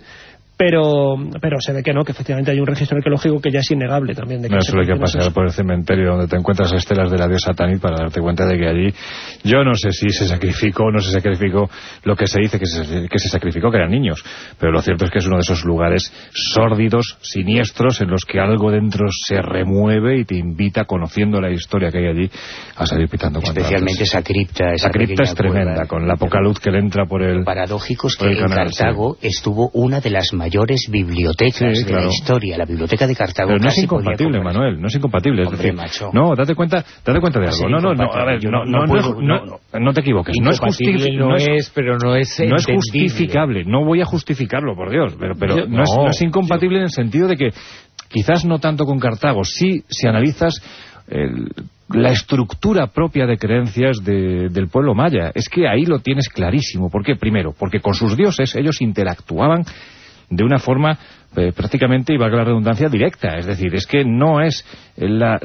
Speaker 3: Pero, pero se ve que no, que efectivamente hay un registro arqueológico que ya es innegable también. De que
Speaker 4: no, solo hay que pasar por el cementerio donde te encuentras estelas de la diosa Tanit para darte cuenta de que allí, yo no sé si se sacrificó o no se sacrificó lo que se dice que se, que se sacrificó, que eran niños, pero lo cierto es que es uno de esos lugares sórdidos, siniestros, en los que algo dentro se remueve y te invita, conociendo la historia que hay allí, a salir pitando cuanto
Speaker 5: especialmente
Speaker 4: antes.
Speaker 5: Esa cripta, esa
Speaker 4: la cripta es tremenda,
Speaker 5: cueva,
Speaker 4: con la poca luz que le entra por el...
Speaker 5: Lo paradójico es que en
Speaker 4: canal,
Speaker 5: Cartago sí. estuvo una de las mayores bibliotecas
Speaker 4: sí,
Speaker 5: de
Speaker 4: claro.
Speaker 5: la historia, la biblioteca de Cartago.
Speaker 4: Pero no es incompatible, Manuel, no es incompatible. Es
Speaker 5: Hombre,
Speaker 4: decir,
Speaker 5: macho.
Speaker 4: no, date cuenta, date cuenta de algo. No, no, no, a ver, no, no, no, puedo, no, no, no te equivoques. No es justificable,
Speaker 2: no es, pero no es
Speaker 4: no es justificable. No voy a justificarlo, por Dios, pero, pero
Speaker 2: yo,
Speaker 4: no, es,
Speaker 2: no,
Speaker 4: no es incompatible yo. En el sentido de que quizás no tanto con Cartago, sí, si analizas el, la estructura propia de creencias de, del pueblo maya, es que ahí lo tienes clarísimo. ¿Por qué? Primero, porque con sus dioses ellos interactuaban de una forma
Speaker 10: eh, prácticamente, y valga la redundancia, directa. Es decir, es que no es la,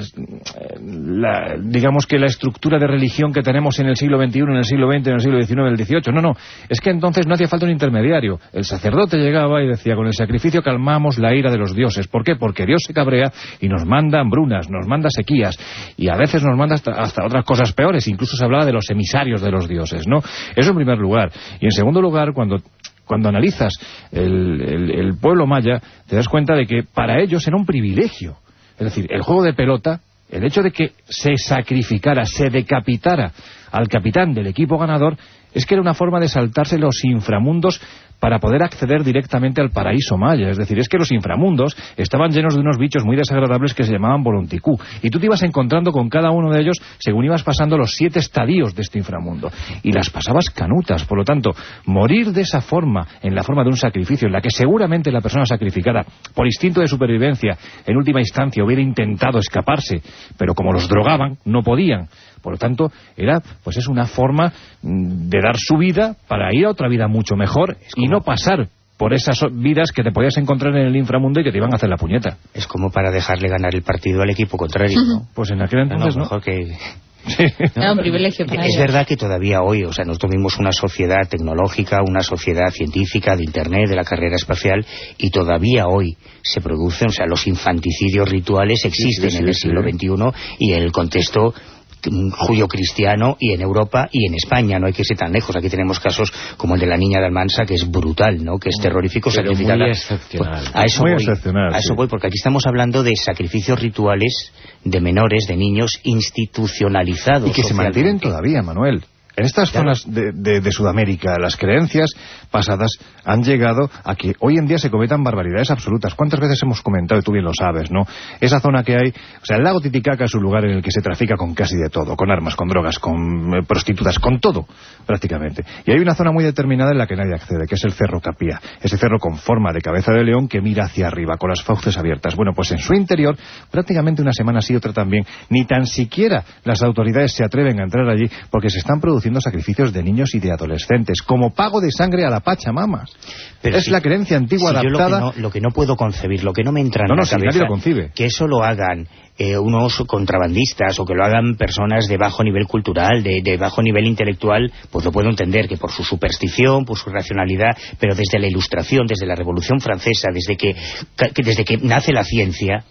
Speaker 10: la, digamos que la estructura de religión que tenemos en el siglo veintiuno, en el siglo veinte, en el siglo diecinueve, en el dieciocho. No, no. Es que entonces no hacía falta un intermediario. El sacerdote llegaba y decía, con el sacrificio calmamos la ira de los dioses. ¿Por qué? Porque Dios se cabrea y nos manda hambrunas, nos manda sequías, y a veces nos manda hasta, hasta otras cosas peores. Incluso se hablaba de los emisarios de los dioses, ¿no? Eso en primer lugar. Y en segundo lugar, cuando... Cuando analizas el, el, el pueblo maya, te das cuenta de que para ellos era un privilegio. Es decir, el juego de pelota, el hecho de que se sacrificara, se decapitara al capitán del equipo ganador, es que era una forma de saltarse los inframundos para poder acceder directamente al paraíso maya. Es decir, es que los inframundos estaban llenos de unos bichos muy desagradables que se llamaban Volunticú, y tú te ibas encontrando con cada uno de ellos según ibas pasando los siete estadios de este inframundo, y las pasabas canutas. Por lo tanto, morir de esa forma, en la forma de un sacrificio, en la que seguramente la persona sacrificada, por instinto de supervivencia, en última instancia hubiera intentado escaparse, pero como los drogaban, no podían. Por lo tanto, era, pues es una forma de dar su vida para ir a otra vida mucho mejor y no pasar por esas vidas que te podías encontrar en el inframundo y que te iban a hacer la puñeta.
Speaker 5: Es como para dejarle ganar el partido al equipo contrario, ¿no?
Speaker 10: Pues en aquel entonces,
Speaker 5: no,
Speaker 10: ¿no?
Speaker 5: Mejor que...
Speaker 6: Sí. Era un privilegio para
Speaker 5: Es
Speaker 6: ellos.
Speaker 5: verdad que todavía hoy, o sea, nosotros vivimos una sociedad tecnológica, una sociedad científica, de Internet, de la carrera espacial, y todavía hoy se producen, o sea, los infanticidios rituales existen sí, sí, en el sí, siglo veintiuno y en el contexto judio-cristiano, y en Europa y en España. No hay que irse tan lejos. Aquí tenemos casos como el de la niña de Almansa, que es brutal, ¿no? Que es terrorífico.
Speaker 2: Pero muy excepcional.
Speaker 5: A eso
Speaker 10: muy
Speaker 5: voy,
Speaker 10: excepcional,
Speaker 5: a eso
Speaker 10: sí.
Speaker 5: voy, porque aquí estamos hablando de sacrificios rituales de menores, de niños institucionalizados.
Speaker 10: Y que se mantienen todavía, Manuel. En estas claro. zonas de, de, de Sudamérica, las creencias pasadas han llegado a que hoy en día se cometan barbaridades absolutas. ¿Cuántas veces hemos comentado, y tú bien lo sabes, ¿no? Esa zona que hay, o sea, el lago Titicaca es un lugar en el que se trafica con casi de todo, con armas, con drogas, con eh, prostitutas, con todo, prácticamente. Y hay una zona muy determinada en la que nadie accede, que es el Cerro Capía. Ese cerro con forma de cabeza de león que mira hacia arriba, con las fauces abiertas. Bueno, pues en su interior, prácticamente una semana sí, otra también, ni tan siquiera las autoridades se atreven a entrar allí porque se están produciendo sacrificios de niños y de adolescentes como pago de sangre a la Pachamama. Pero es si, la creencia antigua si adaptada.
Speaker 5: Yo lo que, no, lo que no puedo concebir, lo que no me entra en
Speaker 10: no, no,
Speaker 5: la
Speaker 10: si
Speaker 5: cabeza,
Speaker 10: nadie lo concibe.
Speaker 5: Que eso lo hagan eh, unos contrabandistas o que lo hagan personas de bajo nivel cultural, de, de bajo nivel intelectual, pues lo puedo entender, que por su superstición, por su racionalidad, pero desde la Ilustración, desde la Revolución Francesa, desde que, que desde que nace la ciencia,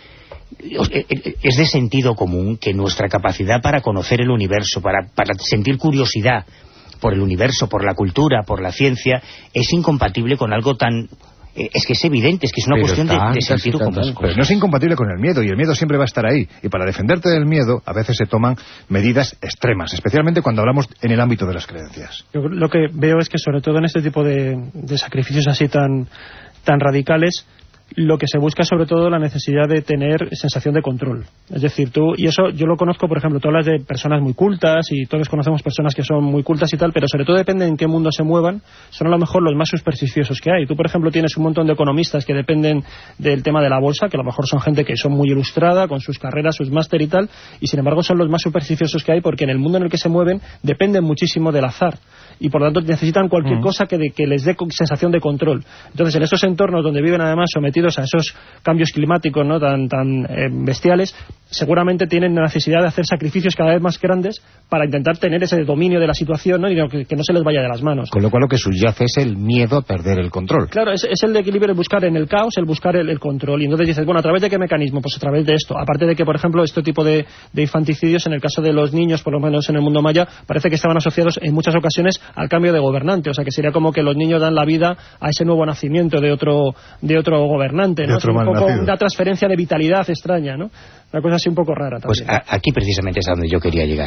Speaker 5: es de sentido común que nuestra capacidad para conocer el universo, para, para sentir curiosidad por el universo, por la cultura, por la ciencia, es incompatible con algo tan... Es que es evidente, es que es una
Speaker 10: pero
Speaker 5: cuestión de, de sentido común.
Speaker 10: Pero no es incompatible con el miedo, y el miedo siempre va a estar ahí. Y para defenderte del miedo, a veces se toman medidas extremas, especialmente cuando hablamos en el ámbito de las creencias.
Speaker 3: Yo lo que veo es que sobre todo en este tipo de, de sacrificios así tan, tan radicales, lo que se busca es sobre todo la necesidad de tener sensación de control. Es decir, tú, y eso yo lo conozco, por ejemplo, tú hablas de personas muy cultas, y todos conocemos personas que son muy cultas y tal, pero sobre todo depende en qué mundo se muevan, son a lo mejor los más supersticiosos que hay. Tú, por ejemplo, tienes un montón de economistas que dependen del tema de la bolsa, que a lo mejor son gente que son muy ilustrada, con sus carreras, sus máster y tal, y sin embargo son los más supersticiosos que hay, porque en el mundo en el que se mueven dependen muchísimo del azar, y por lo tanto necesitan cualquier mm. cosa que, de, que les dé sensación de control. Entonces, en esos entornos donde viven además sometidos a esos cambios climáticos, ¿no?, tan, tan eh, bestiales, seguramente tienen la necesidad de hacer sacrificios cada vez más grandes para intentar tener ese dominio de la situación, ¿no?, y que, que no se les vaya de las manos.
Speaker 10: Con lo cual lo que subyace es el miedo a perder el control.
Speaker 3: Claro, es, es el equilibrio, el buscar en el caos, el buscar el, el control. Y entonces dices, bueno, ¿a través de qué mecanismo? Pues a través de esto. Aparte de que, por ejemplo, este tipo de, de infanticidios, en el caso de los niños, por lo menos en el mundo maya, parece que estaban asociados en muchas ocasiones al cambio de gobernante. O sea, que sería como que los niños dan la vida a ese nuevo nacimiento de otro, de otro gobernante, ¿no?
Speaker 10: De otro
Speaker 3: es un poco
Speaker 10: nacido.
Speaker 3: Una transferencia de vitalidad extraña, ¿no? Una cosa así un poco rara también.
Speaker 5: Pues a, aquí precisamente es a donde yo quería llegar.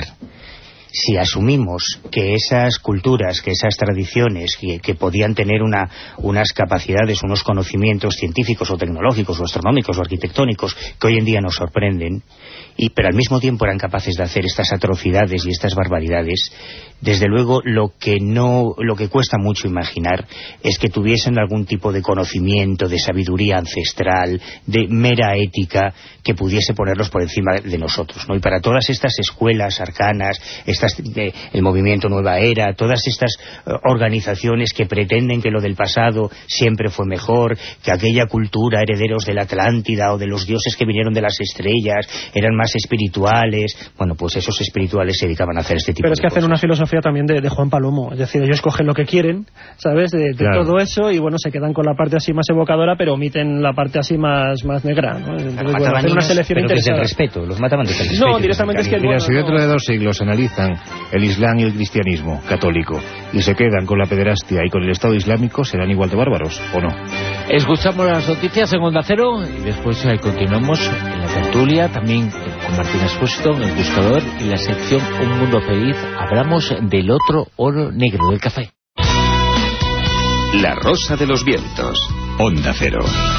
Speaker 5: Si asumimos que esas culturas, que esas tradiciones que, que podían tener una, unas capacidades, unos conocimientos científicos o tecnológicos o astronómicos o arquitectónicos que hoy en día nos sorprenden, y pero al mismo tiempo eran capaces de hacer estas atrocidades y estas barbaridades, desde luego lo que no lo que cuesta mucho imaginar es que tuviesen algún tipo de conocimiento, de sabiduría ancestral, de mera ética que pudiese ponerlos por encima de nosotros, ¿no? Y para todas estas escuelas arcanas, estas estas, de, el movimiento Nueva Era, todas estas uh, organizaciones que pretenden que lo del pasado siempre fue mejor, que aquella cultura, herederos de la Atlántida o de los dioses que vinieron de las estrellas, eran más espirituales. Bueno, pues esos espirituales se dedicaban a hacer este tipo
Speaker 3: Pero
Speaker 5: de
Speaker 3: es que
Speaker 5: cosas.
Speaker 3: hacen una filosofía también de, de Juan Palomo, es decir, ellos cogen lo que quieren, ¿sabes?, de, de claro. todo eso, y bueno, se quedan con la parte así más evocadora, pero omiten la parte así más, más negra, ¿no? Entonces,
Speaker 5: claro,
Speaker 3: bueno, hacen una selección
Speaker 5: pero desde
Speaker 3: interesada.
Speaker 5: el respeto, los mataban desde el respeto.
Speaker 3: No, directamente es que...
Speaker 10: Mira,
Speaker 3: bueno,
Speaker 10: si dentro
Speaker 3: no...
Speaker 10: de dos siglos analizan el Islam y el cristianismo católico y se quedan con la pederastia y con el Estado Islámico, ¿serán igual de bárbaros o no?
Speaker 2: Escuchamos las noticias en Onda Cero y después eh, continuamos en la tertulia, también con Martín Expuesto, en el buscador, y la sección Un Mundo Feliz. Hablamos del otro oro negro, del café.
Speaker 9: La Rosa de los Vientos, Onda Cero.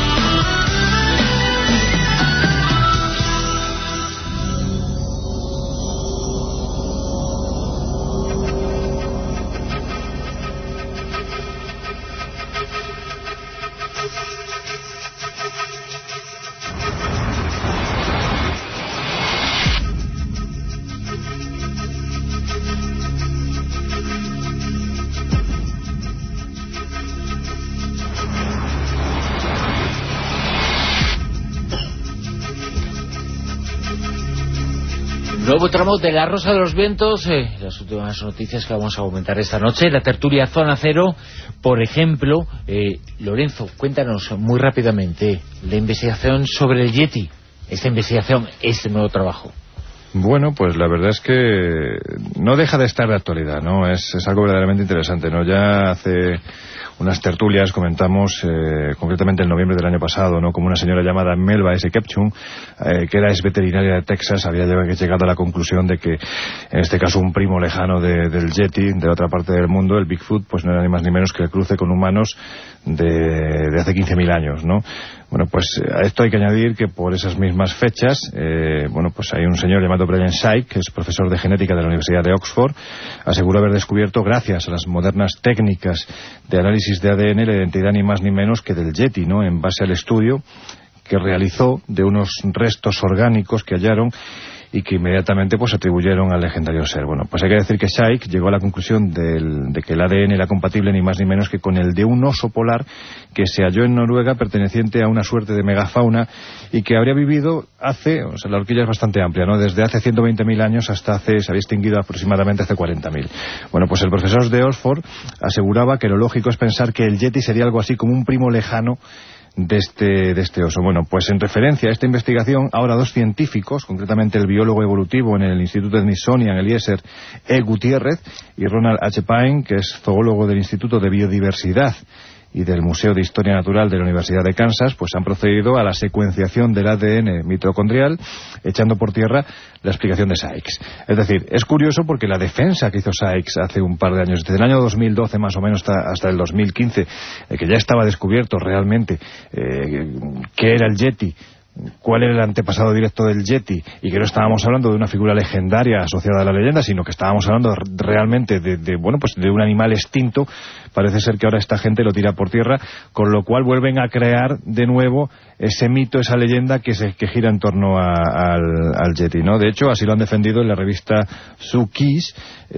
Speaker 2: Nuevo tramo de La Rosa de los Vientos, eh, las últimas noticias que vamos a comentar esta noche, la tertulia Zona Cero. Por ejemplo, eh, Lorenzo, cuéntanos muy rápidamente la investigación sobre el Yeti, esta investigación, este nuevo trabajo.
Speaker 10: Bueno, pues la verdad es que no deja de estar de actualidad, ¿no? Es, es algo verdaderamente interesante, ¿no? Ya hace unas tertulias comentamos, eh, concretamente en noviembre del año pasado, ¿no? Como una señora llamada Melba S. Kepchum, eh, que era ex veterinaria de Texas, había llegado a la conclusión de que, en este caso, un primo lejano de, del Yeti, de otra parte del mundo, el Bigfoot, pues no era ni más ni menos que el cruce con humanos de, de hace quince mil años, ¿no? Bueno, pues a esto hay que añadir que por esas mismas fechas, eh, bueno, pues hay un señor llamado Brian Shaik, que es profesor de genética de la Universidad de Oxford, aseguró haber descubierto, gracias a las modernas técnicas de análisis de A D N, la identidad ni más ni menos que del Yeti, ¿no? En base al estudio que realizó de unos restos orgánicos que hallaron y que inmediatamente pues atribuyeron al legendario ser. Bueno, pues hay que decir que Shaik llegó a la conclusión del, de que el A D N era compatible ni más ni menos que con el de un oso polar que se halló en Noruega, perteneciente a una suerte de megafauna y que habría vivido hace, o sea, la horquilla es bastante amplia, ¿no? Desde hace ciento veinte mil años hasta hace, se había extinguido aproximadamente hace cuarenta mil. Bueno, pues el profesor de Oxford aseguraba que lo lógico es pensar que el Yeti sería algo así como un primo lejano de este, de este oso. Bueno, pues en referencia a esta investigación, ahora dos científicos, concretamente el biólogo evolutivo en el Instituto Smithsonian, Eliezer E. Gutiérrez, y Ronald H. Pine, que es zoólogo del Instituto de Biodiversidad y del Museo de Historia Natural de la Universidad de Kansas, pues han procedido a la secuenciación del A D N mitocondrial, echando por tierra la explicación de Sykes. Es decir, es curioso porque la defensa que hizo Sykes hace un par de años, desde el año dos mil doce más o menos hasta, hasta el dos mil quince, eh, que ya estaba descubierto realmente eh, qué era el Yeti, cuál era el antepasado directo del Yeti, y que no estábamos hablando de una figura legendaria asociada a la leyenda, sino que estábamos hablando realmente de, de bueno, pues de un animal extinto. Parece ser que ahora esta gente lo tira por tierra, con lo cual vuelven a crear de nuevo ese mito, esa leyenda que se que gira en torno a, al, al Yeti, ¿no? De hecho, así lo han defendido en la revista Zookeys.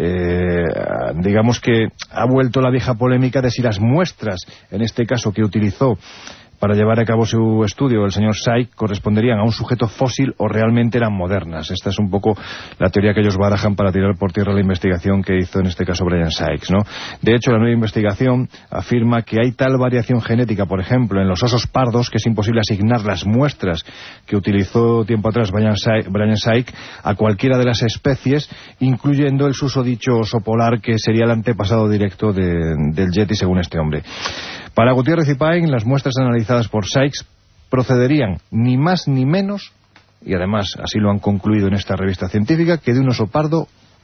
Speaker 10: Eh, digamos que ha vuelto la vieja polémica de si las muestras, en este caso que utilizó para llevar a cabo su estudio el señor Shaik, corresponderían a un sujeto fósil o realmente eran modernas. Esta es un poco la teoría que ellos barajan para tirar por tierra la investigación que hizo en este caso Brian Sykes, ¿no? De hecho, la nueva investigación afirma que hay tal variación genética, por ejemplo, en los osos pardos, que es imposible asignar las muestras que utilizó tiempo atrás Brian Sykes, Brian Sykes a cualquiera de las especies, incluyendo el susodicho oso polar, que sería el antepasado directo de, del Yeti, según este hombre. Para Gutiérrez y Pine, las muestras analizadas por Sykes procederían ni más ni menos, y además así lo han concluido en esta revista científica, que de un oso pardo,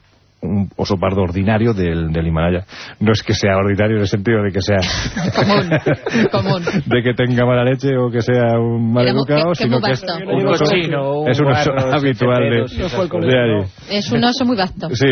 Speaker 10: un oso pardo ordinario del, del Himalaya. No es que sea ordinario en el sentido de que sea
Speaker 6: común, común,
Speaker 10: de que tenga mala leche o que sea un mal educado, sino que es
Speaker 2: un cochino, un
Speaker 10: es un oso habitual de, de allí.
Speaker 6: Es un oso muy vasto.
Speaker 10: Sí.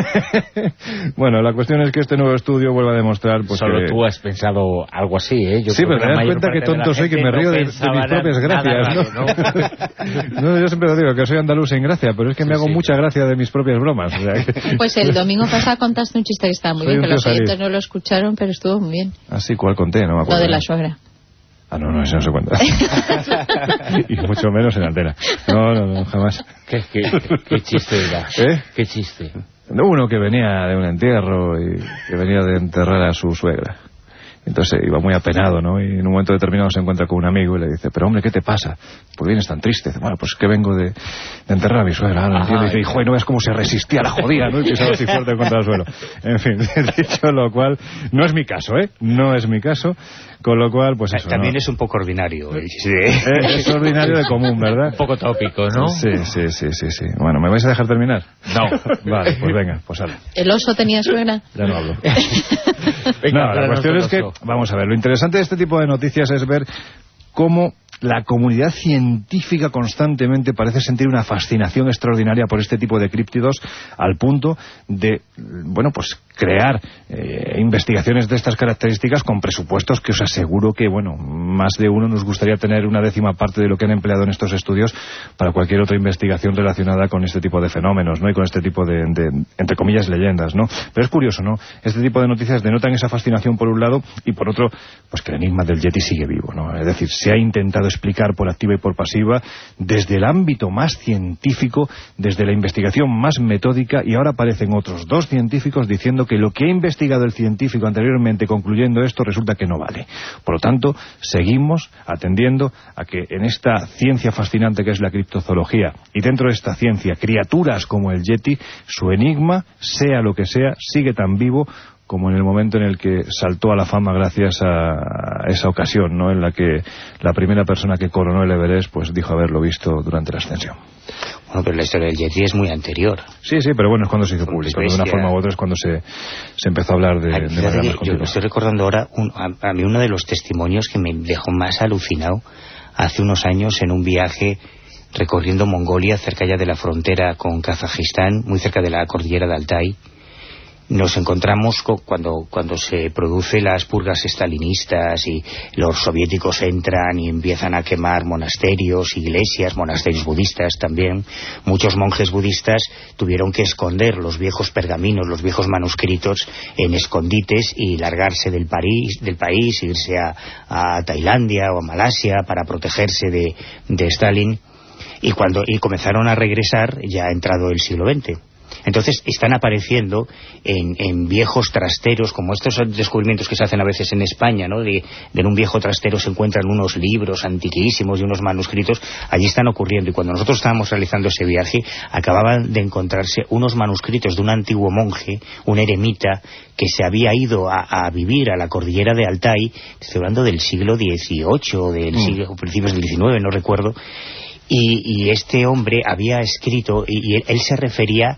Speaker 10: Bueno, la cuestión es que este nuevo estudio vuelve a demostrar pues
Speaker 2: solo
Speaker 10: que...
Speaker 2: tú has pensado algo así, ¿eh? Yo
Speaker 10: sí, pero te das cuenta que tonto soy, que me río no de, de mis propias gracias,
Speaker 2: raro,
Speaker 10: ¿no? ¿no? Yo siempre lo digo, que soy andaluz sin gracia, pero es que me hago sí. mucha gracia de mis propias bromas, o sea, que,
Speaker 6: Pues el domingo pasado contaste un chiste que estaba muy
Speaker 10: Soy
Speaker 6: bien,
Speaker 10: un
Speaker 6: que los
Speaker 10: tío
Speaker 6: oyentes
Speaker 10: salir.
Speaker 6: no lo escucharon, pero estuvo muy bien.
Speaker 10: Así, ¿cuál conté? No me acuerdo.
Speaker 6: Lo de la suegra.
Speaker 10: Ah, no, no, eso no se cuenta. Y mucho menos en antena. No, no, no, jamás.
Speaker 2: ¿Qué, qué, qué chiste era?
Speaker 10: ¿Eh?
Speaker 2: ¿Qué chiste?
Speaker 10: Uno que venía de un entierro y que venía de enterrar a su suegra. Entonces iba muy apenado, ¿no? Y en un momento determinado se encuentra con un amigo y le dice, pero hombre, ¿qué te pasa? ¿Por qué vienes tan triste? Dice, bueno, pues que vengo de, de enterrar a mi suegra. ¿No? Y dice, hijo, y no ves cómo se resistía la jodida, ¿no? Y pisaba así fuerte contra el suelo. En fin, dicho lo cual, no es mi caso, ¿eh? No es mi caso. Con lo cual, pues eso,
Speaker 5: también
Speaker 10: ¿no?
Speaker 5: es un poco ordinario. ¿eh?
Speaker 10: Es, es ordinario de común, ¿verdad?
Speaker 2: Un poco tópico, ¿no?
Speaker 10: Sí, sí, sí, sí, sí. Bueno, ¿me vais a dejar terminar?
Speaker 2: No.
Speaker 10: Vale, pues venga, pues sale.
Speaker 6: ¿El oso tenía suegra?
Speaker 10: Ya no hablo.
Speaker 2: Venga,
Speaker 10: No, la cuestión es que, vamos a ver, lo interesante de este tipo de noticias es ver cómo la comunidad científica constantemente parece sentir una fascinación extraordinaria por este tipo de críptidos al punto de, bueno, pues crear eh, investigaciones de estas características con presupuestos que os aseguro que, bueno, más de uno nos gustaría tener una décima parte de lo que han empleado en estos estudios para cualquier otra investigación relacionada con este tipo de fenómenos, ¿no? Y con este tipo de, de entre comillas, leyendas, ¿no? Pero es curioso, ¿no? Este tipo de noticias denotan esa fascinación por un lado y por otro, pues que el enigma del Yeti sigue vivo, ¿no? Es decir, se ha intentado explicar por activa y por pasiva desde el ámbito más científico, desde la investigación más metódica, y ahora aparecen otros dos científicos diciendo que lo que ha investigado el científico anteriormente concluyendo esto resulta que no vale. Por lo tanto, seguimos atendiendo a que en esta ciencia fascinante que es la criptozoología y dentro de esta ciencia, criaturas como el Yeti, su enigma, sea lo que sea, sigue tan vivo como en el momento en el que saltó a la fama gracias a esa ocasión, ¿no? En la que la primera persona que coronó el Everest pues dijo haberlo visto durante la ascensión.
Speaker 5: Bueno, pero la historia del Yeti es muy anterior.
Speaker 10: Sí, sí, pero bueno, es cuando se hizo público. De una forma u otra es cuando se, se empezó a hablar de,
Speaker 5: Ay,
Speaker 10: de manera más
Speaker 5: yo estoy recordando ahora, un, a, a mí uno de los testimonios que me dejó más alucinado hace unos años en un viaje recorriendo Mongolia, cerca ya de la frontera con Kazajistán, muy cerca de la cordillera de Altai. Nos encontramos con, cuando, cuando se producen las purgas estalinistas y los soviéticos entran y empiezan a quemar monasterios, iglesias, monasterios budistas también. Muchos monjes budistas tuvieron que esconder los viejos pergaminos, los viejos manuscritos en escondites y largarse del, París, del país, irse a, a Tailandia o a Malasia para protegerse de, de Stalin. Y, cuando, y comenzaron a regresar ya ha entrado el siglo veinte. Entonces están apareciendo en, en viejos trasteros, como estos descubrimientos que se hacen a veces en España, ¿no? De, de en un viejo trastero se encuentran unos libros antiquísimos y unos manuscritos. Allí están ocurriendo, y cuando nosotros estábamos realizando ese viaje acababan de encontrarse unos manuscritos de un antiguo monje, un eremita que se había ido a, a vivir a la cordillera de Altai, estoy hablando del siglo dieciocho, del siglo, principios del diecinueve, no recuerdo. Y, y este hombre había escrito, y, y él, él se refería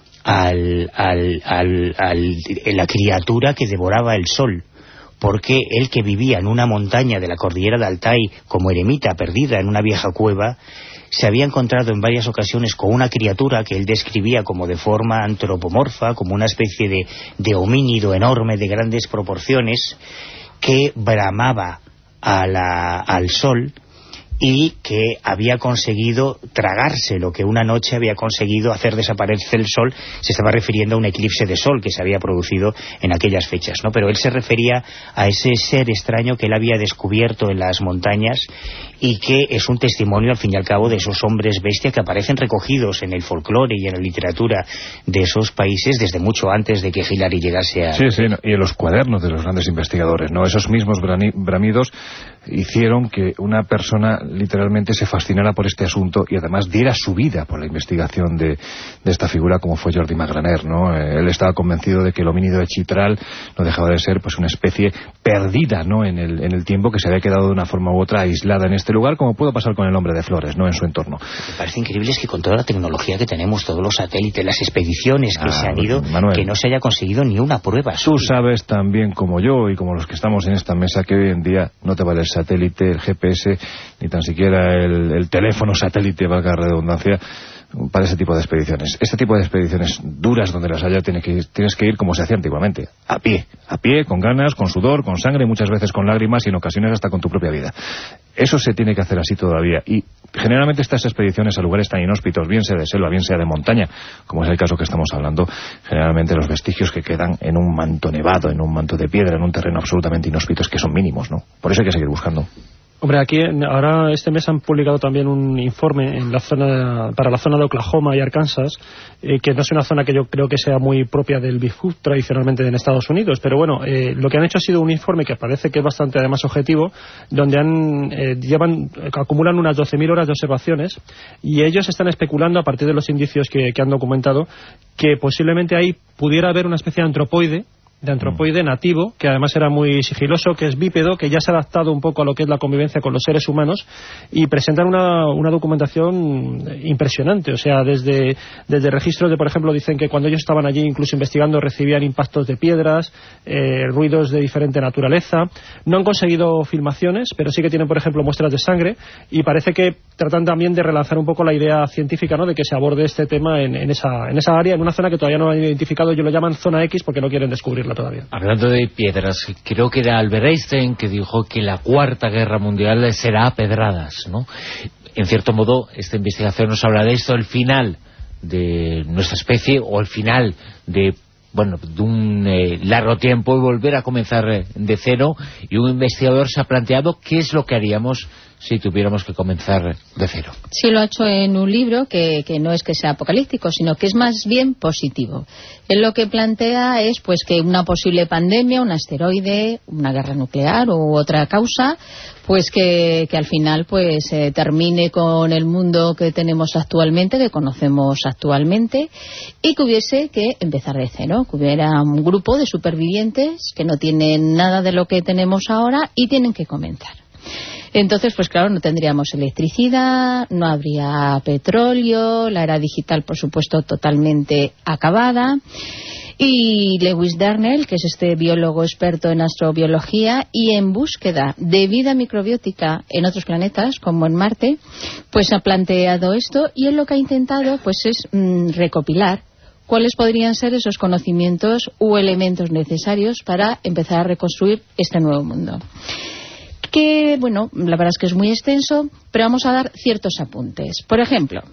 Speaker 5: al, al, al, al, a la criatura que devoraba el sol, porque él, que vivía en una montaña de la cordillera de Altai como eremita perdida en una vieja cueva, se había encontrado en varias ocasiones con una criatura que él describía como de forma antropomorfa, como una especie de, de homínido enorme de grandes proporciones, que bramaba a la, al sol, y que había conseguido tragarse lo que una noche había conseguido hacer desaparecer el sol. Se estaba refiriendo a un eclipse de sol que se había producido en aquellas fechas, ¿no? Pero él se refería a ese ser extraño que él había descubierto en las montañas y que es un testimonio, al fin y al cabo, de esos hombres bestia que aparecen recogidos en el folclore y en la literatura de esos países desde mucho antes de que Hillary llegase a...
Speaker 10: Sí, sí, no, y en los cuadernos de los grandes investigadores, ¿no? Esos mismos bramidos hicieron que una persona literalmente se fascinara por este asunto y además diera su vida por la investigación de, de esta figura, como fue Jordi Magraner, ¿no? Eh, él estaba convencido de que el homínido de Chitral no dejaba de ser pues una especie perdida, ¿no? en el, en el tiempo, que se había quedado de una forma u otra aislada en este lugar, como pudo pasar con el hombre de Flores, ¿no? En su entorno.
Speaker 5: Me parece increíble es que con toda la tecnología que tenemos, todos los satélites, las expediciones que ah, se han ido, Manuel, que no se haya conseguido ni una prueba.
Speaker 10: Tú sabes tan bien como yo y como los que estamos en esta mesa que hoy en día no te vale el satélite, el G P S, ni tan siquiera el, el teléfono satélite, valga la redundancia, para ese tipo de expediciones. Este tipo de expediciones duras donde las haya tienes que, tienes que ir como se hacía antiguamente, a pie, a pie, con ganas, con sudor, con sangre, muchas veces con lágrimas y en ocasiones hasta con tu propia vida. Eso se tiene que hacer así todavía, y generalmente estas expediciones a lugares tan inhóspitos, bien sea de selva, bien sea de montaña, como es el caso que estamos hablando, generalmente los vestigios que quedan en un manto nevado, en un manto de piedra, en un terreno absolutamente inhóspito, es que son mínimos, ¿no? Por eso hay que seguir buscando.
Speaker 3: Hombre, aquí ahora este mes han publicado también un informe en la zona para la zona de Oklahoma y Arkansas, eh, que no es una zona que yo creo que sea muy propia del Bigfoot tradicionalmente en Estados Unidos, pero bueno, eh, lo que han hecho ha sido un informe que parece que es bastante además objetivo, donde han eh, llevan acumulan unas doce mil horas de observaciones, y ellos están especulando a partir de los indicios que, que han documentado que posiblemente ahí pudiera haber una especie de antropoide de antropoide nativo, que además era muy sigiloso, que es bípedo, que ya se ha adaptado un poco a lo que es la convivencia con los seres humanos, y presentan una, una documentación impresionante. O sea, desde, desde registros de, por ejemplo, dicen que cuando ellos estaban allí incluso investigando recibían impactos de piedras, eh, ruidos de diferente naturaleza. No han conseguido filmaciones, pero sí que tienen, por ejemplo, muestras de sangre, y parece que tratan también de relanzar un poco la idea científica, ¿no?, de que se aborde este tema en, en, esa, en esa área, en una zona que todavía no han identificado. Ellos lo llaman zona X porque no quieren descubrirla todavía.
Speaker 2: Hablando de piedras, creo que era Albert Einstein que dijo que la Cuarta Guerra Mundial será a pedradas, ¿no? En cierto modo, esta investigación nos habla de esto, el final de nuestra especie, o el final de, bueno, de un eh, largo tiempo, y volver a comenzar eh, de cero, y un investigador se ha planteado qué es lo que haríamos si tuviéramos que comenzar de cero.
Speaker 6: Sí, lo ha hecho en un libro que, que no es que sea apocalíptico, sino que es más bien positivo. Él lo que plantea es pues que una posible pandemia, un asteroide, una guerra nuclear u otra causa, pues que, que al final pues eh, termine con el mundo que tenemos actualmente, que conocemos actualmente, y que hubiese que empezar de cero, que hubiera un grupo de supervivientes que no tienen nada de lo que tenemos ahora y tienen que comenzar. Entonces, pues claro, no tendríamos electricidad, no habría petróleo, la era digital, por supuesto, totalmente acabada. Y Lewis Darnell, que es este biólogo experto en astrobiología y en búsqueda de vida microbiótica en otros planetas, como en Marte, pues ha planteado esto, y él lo que ha intentado pues es mmm, recopilar cuáles podrían ser esos conocimientos u elementos necesarios para empezar a reconstruir este nuevo mundo. Que, bueno, la verdad es que es muy extenso, pero vamos a dar ciertos apuntes. Por ejemplo,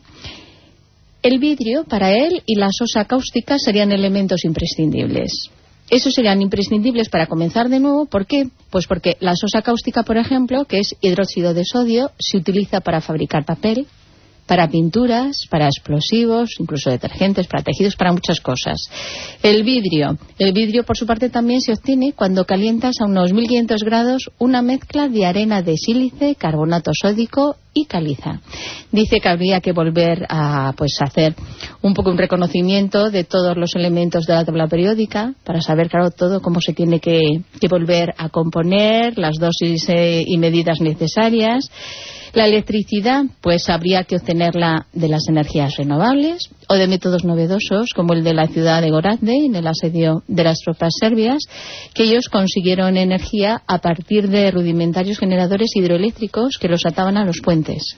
Speaker 6: el vidrio para él y la sosa cáustica serían elementos imprescindibles. Esos serían imprescindibles para comenzar de nuevo. ¿Por qué? Pues porque la sosa cáustica, por ejemplo, que es hidróxido de sodio, se utiliza para fabricar papel, para pinturas, para explosivos, incluso detergentes, para tejidos, para muchas cosas. El vidrio. El vidrio, por su parte, también se obtiene cuando calientas a unos mil quinientos grados una mezcla de arena de sílice, carbonato sódico y caliza. Dice que habría que volver a pues hacer un poco un reconocimiento de todos los elementos de la tabla periódica para saber, claro, todo cómo se tiene que, que volver a componer, las dosis eh, y medidas necesarias. La electricidad, pues habría que obtenerla de las energías renovables o de métodos novedosos como el de la ciudad de Gorazde en el asedio de las tropas serbias, que ellos consiguieron energía a partir de rudimentarios generadores hidroeléctricos que los ataban a los puentes.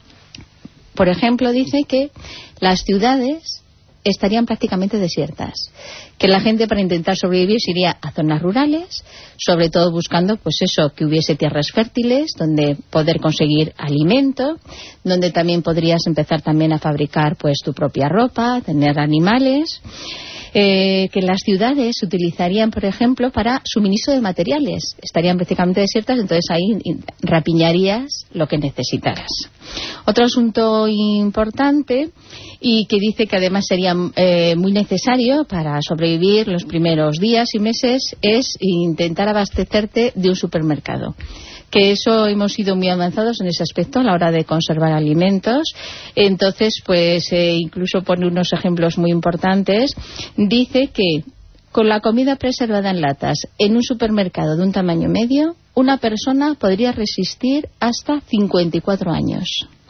Speaker 6: Por ejemplo, dice que las ciudades estarían prácticamente desiertas, que la gente para intentar sobrevivir se iría a zonas rurales, sobre todo buscando pues eso, que hubiese tierras fértiles donde poder conseguir alimento, donde también podrías empezar también a fabricar pues tu propia ropa, tener animales. Eh, que las ciudades se utilizarían, por ejemplo, para suministro de materiales. Estarían prácticamente desiertas, entonces ahí rapiñarías lo que necesitaras. Otro asunto importante, y que dice que además sería eh, muy necesario para sobrevivir los primeros días y meses, es intentar abastecerte de un supermercado. Que eso hemos sido muy avanzados en ese aspecto a la hora de conservar alimentos. Entonces, pues eh, incluso pone unos ejemplos muy importantes. Dice que con la comida preservada en latas en un supermercado de un tamaño medio, una persona podría resistir hasta cincuenta y cuatro años.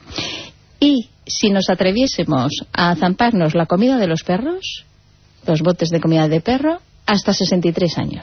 Speaker 6: Y si nos atreviésemos a zamparnos la comida de los perros, los botes de comida de perro, hasta sesenta y tres años.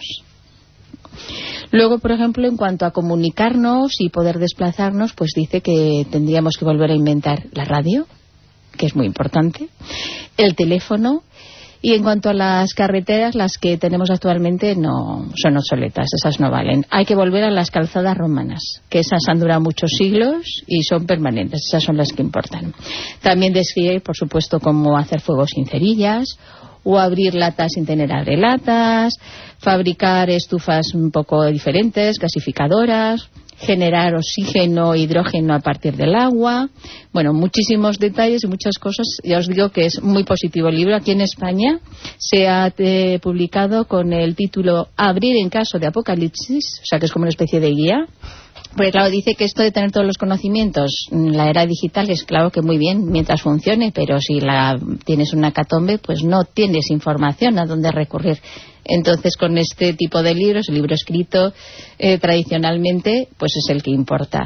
Speaker 6: Luego, por ejemplo, en cuanto a comunicarnos y poder desplazarnos, pues dice que tendríamos que volver a inventar la radio, que es muy importante, el teléfono. Y en cuanto a las carreteras, las que tenemos actualmente no son obsoletas, esas no valen. Hay que volver a las calzadas romanas, que esas han durado muchos siglos y son permanentes, esas son las que importan. También describe, por supuesto, cómo hacer fuego sin cerillas, o abrir latas sin tener abrelatas, fabricar estufas un poco diferentes, gasificadoras, generar oxígeno e hidrógeno a partir del agua. Bueno, muchísimos detalles y muchas cosas. Ya os digo que es muy positivo el libro. Aquí en España se ha eh, publicado con el título Abrir en caso de apocalipsis, o sea que es como una especie de guía. Porque claro, dice que esto de tener todos los conocimientos, la era digital, es claro que muy bien mientras funcione, pero si la tienes una hecatombe, pues no tienes información a dónde recurrir. Entonces, con este tipo de libros, el libro escrito eh, tradicionalmente, pues es el que importa.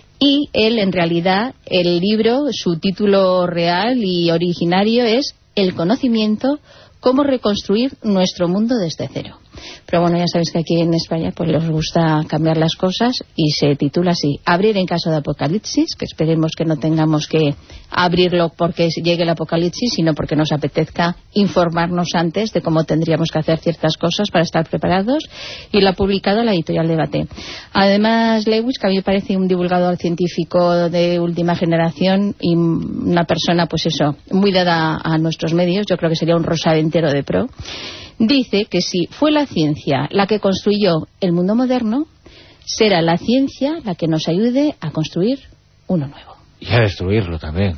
Speaker 6: Y él, en realidad, el libro, su título real y originario es El conocimiento, cómo reconstruir nuestro mundo desde cero. Pero bueno, ya sabéis que aquí en España pues les gusta cambiar las cosas y se titula así, Abrir en caso de apocalipsis, que esperemos que no tengamos que abrirlo porque llegue el apocalipsis, sino porque nos apetezca informarnos antes de cómo tendríamos que hacer ciertas cosas para estar preparados, y lo ha publicado la editorial Debate. Además, Lewis, que a mí me parece un divulgador científico de última generación y una persona, pues eso, muy dada a nuestros medios, yo creo que sería un rosaventero de pro. Dice que si fue la ciencia la que construyó el mundo moderno, será la ciencia la que nos ayude a construir uno nuevo.
Speaker 2: Y a destruirlo también.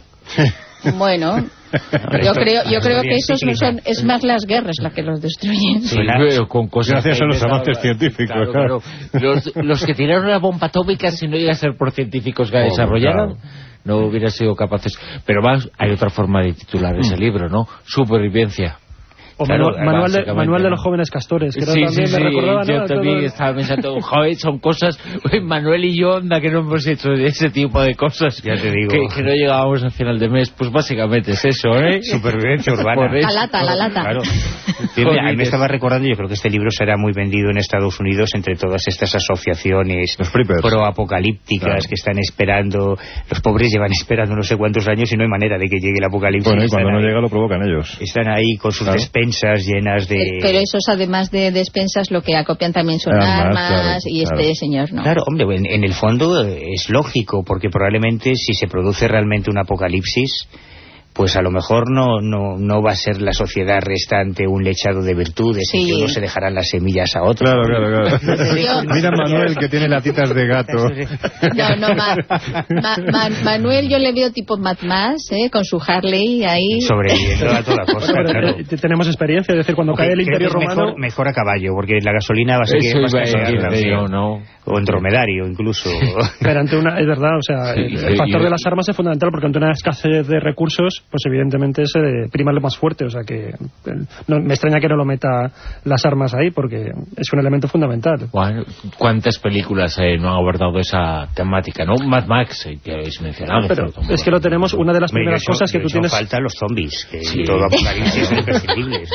Speaker 6: Bueno, yo creo, yo creo que esos no son, es más las guerras las que los destruyen.
Speaker 2: Sí, pero con cosas
Speaker 4: gracias a los avances científicos.
Speaker 10: Claro,
Speaker 4: claro.
Speaker 10: claro. Los, los que tiraron la bomba atómica, si no llega a ser por científicos que la
Speaker 4: Oh,
Speaker 10: desarrollaron,
Speaker 4: claro.
Speaker 10: no hubieran sido capaces. Pero más, hay otra forma de titular ese libro, ¿no? Supervivencia.
Speaker 3: O
Speaker 10: Claro,
Speaker 3: manual, manual, de, manual de
Speaker 10: ¿no?
Speaker 3: los jóvenes castores, que
Speaker 10: Sí,
Speaker 3: era también
Speaker 10: sí,
Speaker 3: me
Speaker 10: sí,
Speaker 3: recordaba,
Speaker 10: yo
Speaker 3: ¿no?
Speaker 10: también
Speaker 3: Todo-
Speaker 10: estaba pensando, joder, son cosas, uy, Manuel y yo, anda que no hemos hecho ese tipo de cosas,
Speaker 5: Ya te digo.
Speaker 10: que, que no llegábamos al final de mes. Pues básicamente es eso, ¿eh?
Speaker 5: Supervivencia urbana.
Speaker 10: Por eso.
Speaker 6: La lata, la lata.
Speaker 5: Claro. Fíjate, a mí me estaba recordando, yo creo que este libro será muy vendido en Estados Unidos entre todas estas asociaciones
Speaker 4: Los preppers.
Speaker 5: proapocalípticas
Speaker 4: Claro.
Speaker 5: que están esperando. Los pobres llevan esperando no sé cuántos años y no hay manera de que llegue el apocalipsis.
Speaker 4: Bueno, y
Speaker 5: Están
Speaker 4: cuando no
Speaker 5: ahí-
Speaker 4: llega lo provocan ellos.
Speaker 5: Están ahí con sus
Speaker 4: Claro.
Speaker 5: despensas llenas de...
Speaker 6: Eh, Pero esos, además de despensas, lo que acopian también son
Speaker 4: Armas,
Speaker 6: armas,
Speaker 4: claro,
Speaker 6: y este
Speaker 4: claro.
Speaker 6: señor no.
Speaker 5: Claro, hombre, en, en el fondo eh, es lógico, porque probablemente si se produce realmente un apocalipsis, pues a lo mejor no no no va a ser la sociedad restante un lechado de virtudes,
Speaker 6: Sí.
Speaker 5: en que uno se dejarán las semillas a otro.
Speaker 4: Claro, claro, claro.
Speaker 6: Yo-
Speaker 4: Mira a Manuel que tiene latitas de gato.
Speaker 6: No, no, Ma- Ma- Ma- Manuel yo le veo tipo Mad Max, ¿eh? Con su Harley ahí.
Speaker 5: Sobreviviendo a toda cosa,
Speaker 3: Bueno, pero,
Speaker 5: claro.
Speaker 3: eh, tenemos experiencia, es decir, cuando
Speaker 5: Aunque
Speaker 3: cae el
Speaker 5: creo
Speaker 3: Imperio
Speaker 5: que es
Speaker 3: Romano...
Speaker 5: mejor, mejor a caballo, porque la gasolina va a ser
Speaker 10: Eso
Speaker 5: más
Speaker 10: iba a
Speaker 5: cansada,
Speaker 10: decir
Speaker 5: sí.
Speaker 10: yo, ¿no?
Speaker 5: O en dromedario incluso.
Speaker 3: Pero ante una, es verdad, o sea,
Speaker 10: Sí,
Speaker 3: el,
Speaker 10: sí,
Speaker 3: el factor
Speaker 10: yo-
Speaker 3: de las armas es fundamental, porque ante una escasez de recursos, pues evidentemente se prima lo más fuerte, o sea que eh, no, me extraña que no lo meta las armas ahí, porque es un elemento fundamental.
Speaker 10: Bueno, ¿cuántas películas eh, no han abordado esa temática, no? Mad Max, eh, que habéis mencionado.
Speaker 3: Pero
Speaker 10: sobre
Speaker 3: es que lo tenemos, una de las
Speaker 5: Hombre,
Speaker 3: primeras
Speaker 5: yo he hecho-
Speaker 3: cosas que
Speaker 5: yo
Speaker 3: tú
Speaker 5: he hecho
Speaker 3: tienes...
Speaker 5: falta los zombies, que
Speaker 10: Sí.
Speaker 5: en todo apocalipsis son imprescindibles,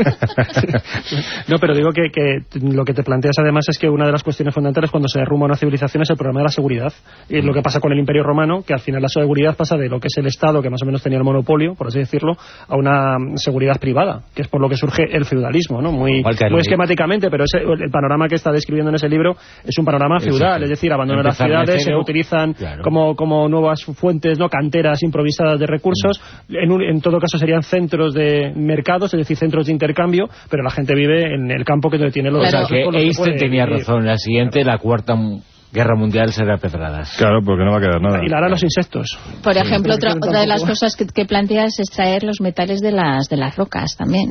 Speaker 5: ¿no?
Speaker 3: No, pero digo que, que lo que te planteas además es que una de las cuestiones fundamentales cuando se derrumba una civilización es el problema de la seguridad. Y es lo que pasa con el Imperio Romano, que al final la seguridad pasa de lo que es el Estado, que más o menos tenía el monopolio, por así decirlo, a una mm, seguridad privada, que es por lo que surge el feudalismo, ¿no? Muy,
Speaker 5: Igual que
Speaker 3: muy
Speaker 5: el-
Speaker 3: esquemáticamente, pero ese, el panorama que está describiendo en ese libro es un panorama
Speaker 10: Eso
Speaker 3: feudal,
Speaker 10: sí.
Speaker 3: es decir, abandonan las
Speaker 10: Empezar de
Speaker 3: ciudades, se
Speaker 10: cero,
Speaker 3: utilizan
Speaker 10: claro.
Speaker 3: como, como nuevas fuentes, no canteras improvisadas de recursos, en, un- en todo caso serían centros de mercados, es decir, centros de intercambio, pero la gente vive en el campo que tiene los
Speaker 10: O sea
Speaker 3: recursos
Speaker 10: que
Speaker 3: con los que
Speaker 10: Einstein
Speaker 3: puede
Speaker 10: tenía
Speaker 3: vivir.
Speaker 10: razón, la siguiente, la cuarta m- guerra mundial será pedradas.
Speaker 4: Claro, porque no va a quedar nada.
Speaker 3: Y la harán los insectos.
Speaker 6: Por ejemplo,
Speaker 3: Sí,
Speaker 6: otra,
Speaker 3: pero
Speaker 6: otra de las
Speaker 3: tampoco-
Speaker 6: cosas que, que planteas es traer los metales de las de las rocas también.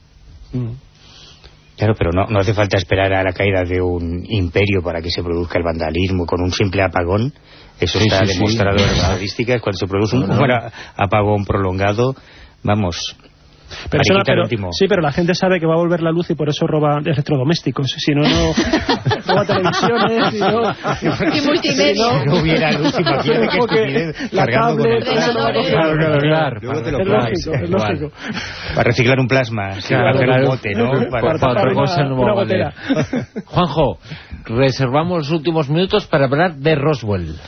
Speaker 3: Mm.
Speaker 5: Claro, pero no, no hace falta esperar a la caída de un imperio para que se produzca el vandalismo. Con un simple apagón, eso
Speaker 10: Sí,
Speaker 5: está
Speaker 10: sí, sí,
Speaker 5: demostrado en las
Speaker 10: verdad.
Speaker 5: estadísticas, cuando se produce un,
Speaker 10: No, no.
Speaker 5: un apagón prolongado, vamos...
Speaker 3: Pero
Speaker 5: hay que
Speaker 3: eso no-
Speaker 5: quitar el
Speaker 3: pero-
Speaker 5: último.
Speaker 3: sí, pero la gente sabe que va a volver la luz y por eso roba electrodomésticos. Si no, no roba televisiones. Si no,
Speaker 6: Y multimedia.
Speaker 5: No hubiera luz, imagínate qué
Speaker 3: Porque
Speaker 5: estupidez,
Speaker 3: la
Speaker 5: cargando con el
Speaker 3: tablet,
Speaker 5: plasma.
Speaker 6: ordenadores.
Speaker 10: Claro, claro, claro.
Speaker 5: Luego te lo
Speaker 3: es
Speaker 5: claves,
Speaker 3: lógico, es
Speaker 10: igual.
Speaker 3: lógico.
Speaker 5: Para reciclar un plasma, sí,
Speaker 10: Claro,
Speaker 5: para hacer
Speaker 10: claro.
Speaker 5: un bote, ¿no?
Speaker 10: Para-
Speaker 5: Para-
Speaker 10: para otra
Speaker 3: tapar
Speaker 10: cosa
Speaker 3: una-
Speaker 10: no va
Speaker 3: una
Speaker 10: a valer.
Speaker 3: gotera.
Speaker 10: Juanjo, reservamos los últimos minutos para hablar de Roswell.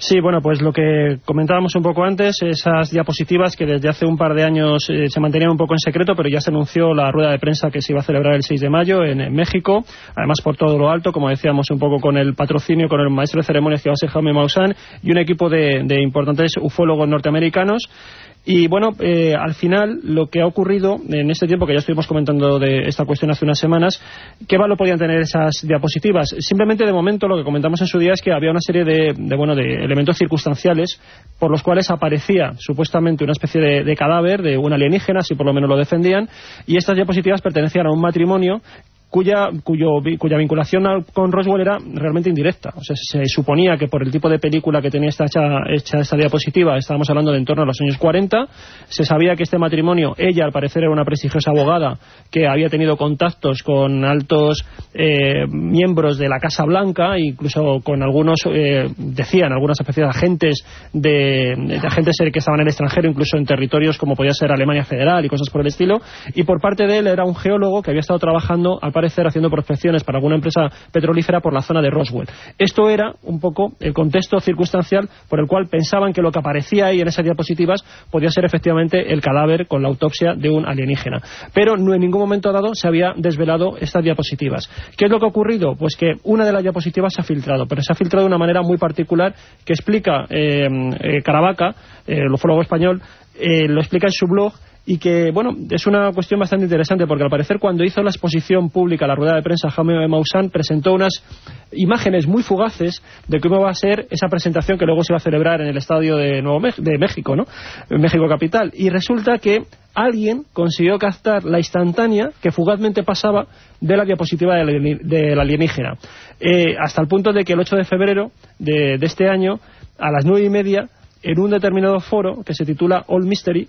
Speaker 3: Sí, bueno, pues lo que comentábamos un poco antes, esas diapositivas que desde hace un par de años eh, se mantenían un poco en secreto, pero ya se anunció la rueda de prensa que se iba a celebrar el seis de mayo en, en México, además por todo lo alto, como decíamos, un poco con el patrocinio, con el maestro de ceremonias que va a ser Jaime Maussan y un equipo de, de importantes ufólogos norteamericanos. Y bueno, eh, al final lo que ha ocurrido en este tiempo, que ya estuvimos comentando de esta cuestión hace unas semanas, ¿qué valor podían tener esas diapositivas? Simplemente de momento lo que comentamos en su día es que había una serie de, de, bueno, de elementos circunstanciales por los cuales aparecía supuestamente una especie de, de cadáver de un alienígena, si por lo menos lo defendían, y estas diapositivas pertenecían a un matrimonio cuya cuyo, cuya vinculación con Roswell era realmente indirecta. O sea, se suponía que por el tipo de película que tenía esta hecha, hecha esta diapositiva, estábamos hablando de en torno a los años cuarenta, se sabía que este matrimonio, ella al parecer era una prestigiosa abogada que había tenido contactos con altos eh, miembros de la Casa Blanca, incluso con algunos, eh, decían, algunas especies de agentes de, de agentes que estaban en el extranjero, incluso en territorios como podía ser Alemania Federal y cosas por el estilo, y por parte de él era un geólogo que había estado trabajando al parecer haciendo prospecciones para alguna empresa petrolífera por la zona de Roswell. Esto era un poco el contexto circunstancial por el cual pensaban que lo que aparecía ahí en esas diapositivas podía ser efectivamente el cadáver con la autopsia de un alienígena. Pero no en ningún momento dado se había desvelado estas diapositivas. ¿Qué es lo que ha ocurrido? Pues que una de las diapositivas se ha filtrado, pero se ha filtrado de una manera muy particular que explica eh, eh, Caravaca, eh, el ufólogo español, eh, lo explica en su blog. Y que, bueno, es una cuestión bastante interesante porque al parecer cuando hizo la exposición pública, la rueda de prensa, Jaime Maussan presentó unas imágenes muy fugaces de cómo va a ser esa presentación que luego se va a celebrar en el estadio de, Nuevo México, de México, ¿no? En México capital. Y resulta que alguien consiguió captar la instantánea que fugazmente pasaba de la diapositiva del alienígena. Eh, hasta el punto de que el ocho de febrero de, de este año, a las nueve y media, en un determinado foro que se titula All Mystery,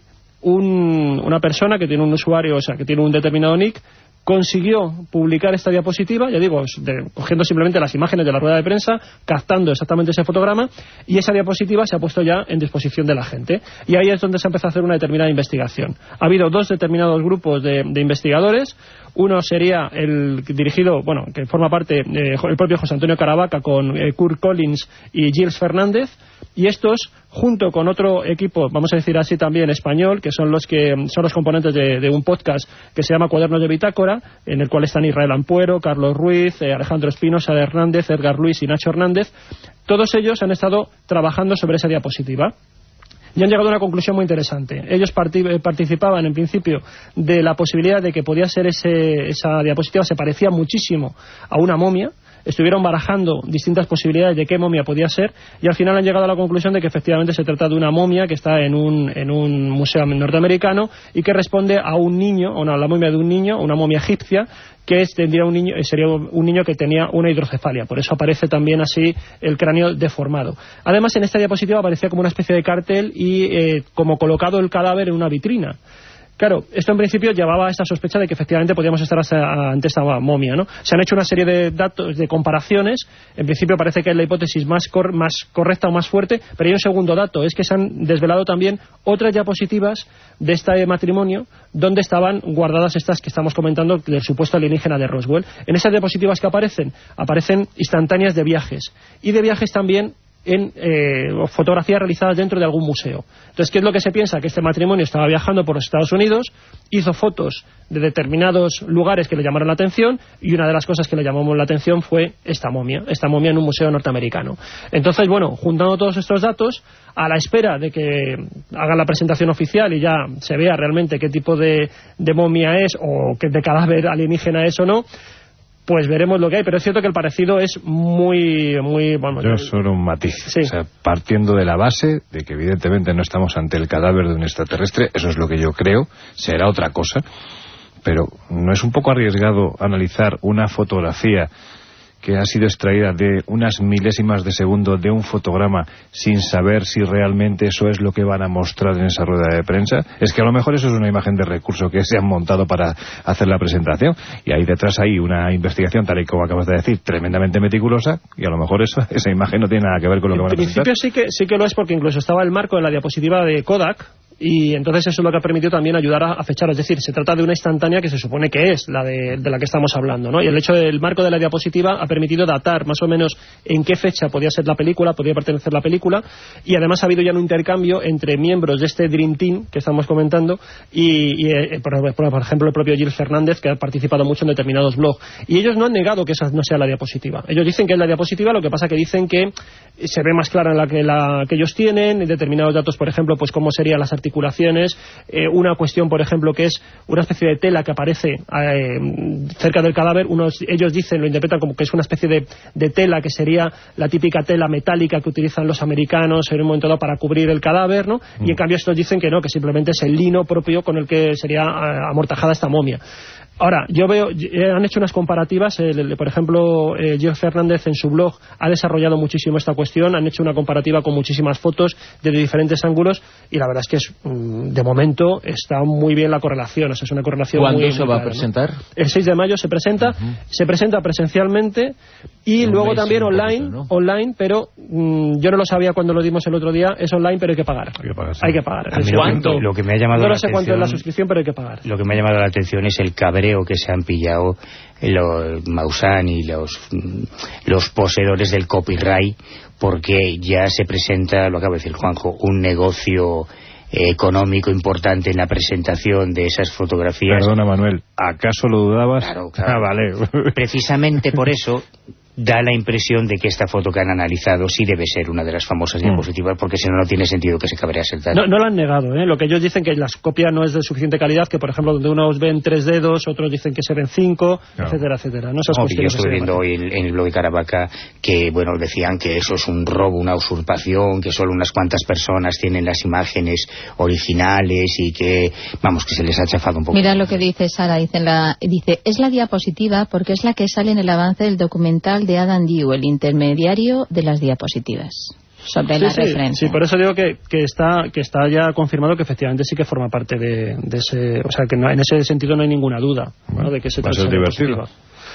Speaker 3: Un, una persona que tiene un usuario, o sea, que tiene un determinado nick, consiguió publicar esta diapositiva, ya digo, de, cogiendo simplemente las imágenes de la rueda de prensa, captando exactamente ese fotograma, y esa diapositiva se ha puesto ya en disposición de la gente. Y ahí es donde se empezó a hacer una determinada investigación. Ha habido dos determinados grupos de, de investigadores. Uno sería el dirigido, bueno, que forma parte eh, el propio José Antonio Caravaca con eh, Kurt Collins y Gilles Fernández, y estos, junto con otro equipo, vamos a decir así también español, que son los que son los componentes de, de un podcast que se llama Cuadernos de Bitácora, en el cual están Israel Ampuero, Carlos Ruiz, eh, Alejandro Espinosa Hernández, Edgar Luis y Nacho Hernández. Todos ellos han estado trabajando sobre esa diapositiva y han llegado a una conclusión muy interesante. Ellos participaban en principio de la posibilidad de que podía ser ese, esa diapositiva se parecía muchísimo a una momia. Estuvieron barajando distintas posibilidades de qué momia podía ser y al final han llegado a la conclusión de que efectivamente se trata de una momia que está en un, en un museo norteamericano y que responde a un niño, o no, a la momia de un niño, una momia egipcia, que es, tendría un niño, sería un niño que tenía una hidrocefalia. Por eso aparece también así el cráneo deformado. Además, en esta diapositiva aparecía como una especie de cartel y eh, como colocado el cadáver en una vitrina. Claro, esto en principio llevaba a esta sospecha de que efectivamente podíamos estar ante esta momia, ¿no? Se han hecho una serie de datos, de comparaciones. En principio parece que es la hipótesis más, cor más correcta o más fuerte, pero hay un segundo dato, es que se han desvelado también otras diapositivas de este matrimonio donde estaban guardadas estas que estamos comentando del supuesto alienígena de Roswell. En esas diapositivas que aparecen, aparecen instantáneas de viajes y de viajes también en eh, fotografías realizadas dentro de algún museo. Entonces, ¿qué es lo que se piensa? Que este matrimonio estaba viajando por los Estados Unidos, hizo fotos de determinados lugares que le llamaron la atención, y una de las cosas que le llamó la atención fue esta momia, esta momia en un museo norteamericano. Entonces, bueno, juntando todos estos datos, a la espera de que hagan la presentación oficial y ya se vea realmente qué tipo de, de momia es, o qué de cadáver alienígena es o no, pues veremos lo que hay, pero es cierto que el parecido es muy... muy bueno,
Speaker 10: yo solo un matiz, sí. O sea, partiendo de la base de que evidentemente no estamos ante el cadáver de un extraterrestre, eso es lo que yo creo, será otra cosa, pero ¿no es un poco arriesgado analizar una fotografía que ha sido extraída de unas milésimas de segundo de un fotograma sin saber si realmente eso es lo que van a mostrar en esa rueda de prensa? Es que a lo mejor eso es una imagen de recurso que se han montado para hacer la presentación, y ahí detrás hay una investigación, tal y como acabas de decir, tremendamente meticulosa, y a lo mejor eso, esa imagen no tiene nada que ver con lo que van a presentar.
Speaker 3: En principio sí que, sí que lo es, porque incluso estaba el marco de la diapositiva de Kodak, y entonces eso es lo que ha permitido también ayudar a, a fechar, es decir, se trata de una instantánea que se supone que es la de, de la que estamos hablando, ¿no? Y el hecho del marco de la diapositiva ha permitido datar más o menos en qué fecha podía ser la película, podía pertenecer la película, y además ha habido ya un intercambio entre miembros de este Dream Team que estamos comentando y, y eh, por, por ejemplo el propio Gil Fernández, que ha participado mucho en determinados blogs, y ellos no han negado que esa no sea la diapositiva. Ellos dicen que es la diapositiva, lo que pasa que dicen que se ve más clara en la que, la que ellos tienen, determinados datos, por ejemplo, pues cómo serían las articulaciones, eh, una cuestión, por ejemplo, que es una especie de tela que aparece eh, cerca del cadáver. Unos, ellos dicen, lo interpretan como que es una especie de, de tela que sería la típica tela metálica que utilizan los americanos en un momento dado para cubrir el cadáver, ¿no? Mm. Y en cambio estos dicen que no, que simplemente es el lino propio con el que sería amortajada esta momia. Ahora, yo veo, han hecho unas comparativas, el, por ejemplo, eh, Gil Fernández en su blog ha desarrollado muchísimo esta cuestión, han hecho una comparativa con muchísimas fotos desde diferentes ángulos y la verdad es que es, de momento está muy bien la correlación, o sea, es una correlación muy
Speaker 2: ¿Cuándo se va
Speaker 3: clara,
Speaker 2: a presentar?
Speaker 3: ¿no? El seis de mayo se presenta, uh-huh. se presenta presencialmente y
Speaker 2: Un
Speaker 3: luego también online,
Speaker 2: poquito, ¿no?
Speaker 3: online, pero mmm, yo no lo sabía cuando lo dimos el otro día, es online pero hay que pagar.
Speaker 4: Hay que pagar, sí.
Speaker 3: Hay que pagar.
Speaker 5: ¿Cuánto? Lo que me ha llamado
Speaker 3: no
Speaker 5: la
Speaker 3: sé
Speaker 5: atención,
Speaker 3: cuánto es la suscripción, pero hay que pagar.
Speaker 5: Lo que me ha llamado la atención es el cabreo que se han pillado los Maussan y los, los poseedores del copyright, porque ya se presenta, lo acaba de decir Juanjo, un negocio eh, económico importante en la presentación de esas fotografías.
Speaker 4: Perdona, Manuel, ¿acaso lo dudabas?
Speaker 5: Claro, claro.
Speaker 4: Ah, vale.
Speaker 5: Precisamente por eso da la impresión de que esta foto que han analizado sí debe ser una de las famosas mm. diapositivas, porque si no, no tiene sentido que se cabrease tanto.
Speaker 3: No, no lo han negado, ¿eh? Lo que ellos dicen que la copia no es de suficiente calidad, que por ejemplo donde unos ven tres dedos, otros dicen que se ven cinco, claro. etcétera, etcétera. No, esas
Speaker 5: no, yo estuve viendo
Speaker 3: hoy
Speaker 5: en, en el blog de Caravaca que, bueno, decían que eso es un robo, una usurpación, que solo unas cuantas personas tienen las imágenes originales y que, vamos, que se les ha chafado un poco.
Speaker 6: Mira lo que dice Sara, dice, la, dice es la diapositiva porque es la que sale en el avance del documental de Adam Diu, el intermediario de las diapositivas, sobre
Speaker 3: sí,
Speaker 6: la
Speaker 3: sí,
Speaker 6: referencia.
Speaker 3: Sí, por eso digo que, que está que está ya confirmado que efectivamente sí que forma parte de, de ese, o sea, que no, en ese sentido no hay ninguna duda, bueno, ¿no? de que se trata de diapositiva.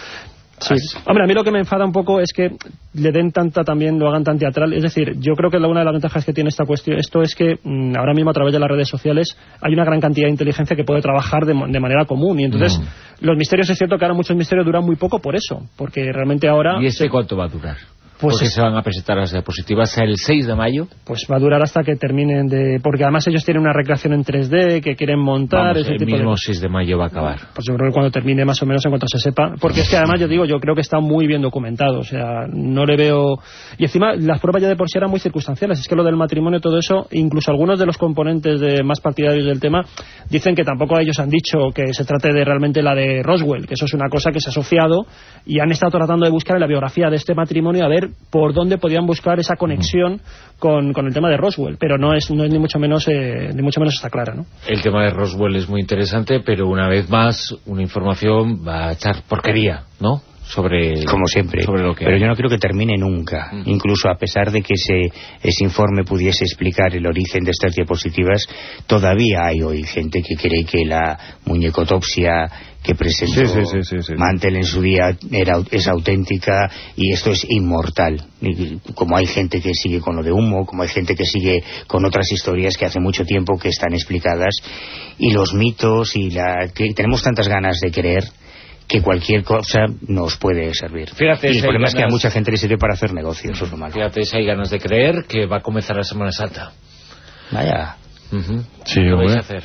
Speaker 3: Sí. Hombre, a mí lo que me enfada un poco es que le den tanta también, lo hagan tan teatral. Es decir, yo creo que una de las ventajas que tiene esta cuestión, esto es que mmm, ahora mismo a través de las redes sociales hay una gran cantidad de inteligencia que puede trabajar de, de manera común. Y entonces, mm. los misterios, es cierto que ahora muchos misterios duran muy poco por eso. Porque realmente ahora...
Speaker 2: ¿Y este cuánto va a durar?
Speaker 3: Pues
Speaker 2: porque
Speaker 3: es,
Speaker 2: se van a presentar las diapositivas el seis de mayo.
Speaker 3: Pues va a durar hasta que terminen de... Porque además ellos tienen una recreación en tres D que quieren montar...
Speaker 2: Vamos,
Speaker 3: ese
Speaker 2: el
Speaker 3: tipo
Speaker 2: mismo
Speaker 3: de...
Speaker 2: seis de mayo va a acabar.
Speaker 3: Pues yo creo que cuando termine más o menos, en cuanto se sepa... Porque es que además yo digo, yo creo que está muy bien documentado. O sea, no le veo... Y encima las pruebas ya de por sí eran muy circunstanciales. Es que lo del matrimonio, todo eso, incluso algunos de los componentes de más partidarios del tema dicen que tampoco ellos han dicho que se trate de realmente la de Roswell, que eso es una cosa que se ha asociado y han estado tratando de buscar en la biografía de este matrimonio a ver por dónde podían buscar esa conexión con, con el tema de Roswell, pero no es, no es ni mucho menos eh, ni mucho menos está clara, ¿no?
Speaker 2: El tema de Roswell es muy interesante, pero una vez más una información va a echar porquería, ¿no? Sobre,
Speaker 5: como siempre,
Speaker 2: sobre lo que
Speaker 5: pero
Speaker 2: hay.
Speaker 5: Yo no creo que termine nunca. Mm. Incluso a pesar de que ese, ese informe pudiese explicar el origen de estas diapositivas, todavía hay hoy gente que cree que la muñecotopsia que presentó
Speaker 4: sí, sí, sí, sí, sí.
Speaker 5: Mantel en su día era, es auténtica y esto es inmortal. Y como hay gente que sigue con lo de humo, como hay gente que sigue con otras historias que hace mucho tiempo que están explicadas, y los mitos y la que tenemos tantas ganas de creer que cualquier cosa nos puede servir.
Speaker 2: Fíjate,
Speaker 5: y el
Speaker 2: si
Speaker 5: problema
Speaker 2: ganas...
Speaker 5: es que a mucha gente le sirve para hacer negocios, eso es lo malo.
Speaker 2: Fíjate, si hay ganas de creer que va a comenzar la Semana Santa.
Speaker 5: Vaya.
Speaker 2: Uh-huh.
Speaker 4: Sí,
Speaker 2: ¿Qué vais
Speaker 4: bueno.
Speaker 2: a hacer?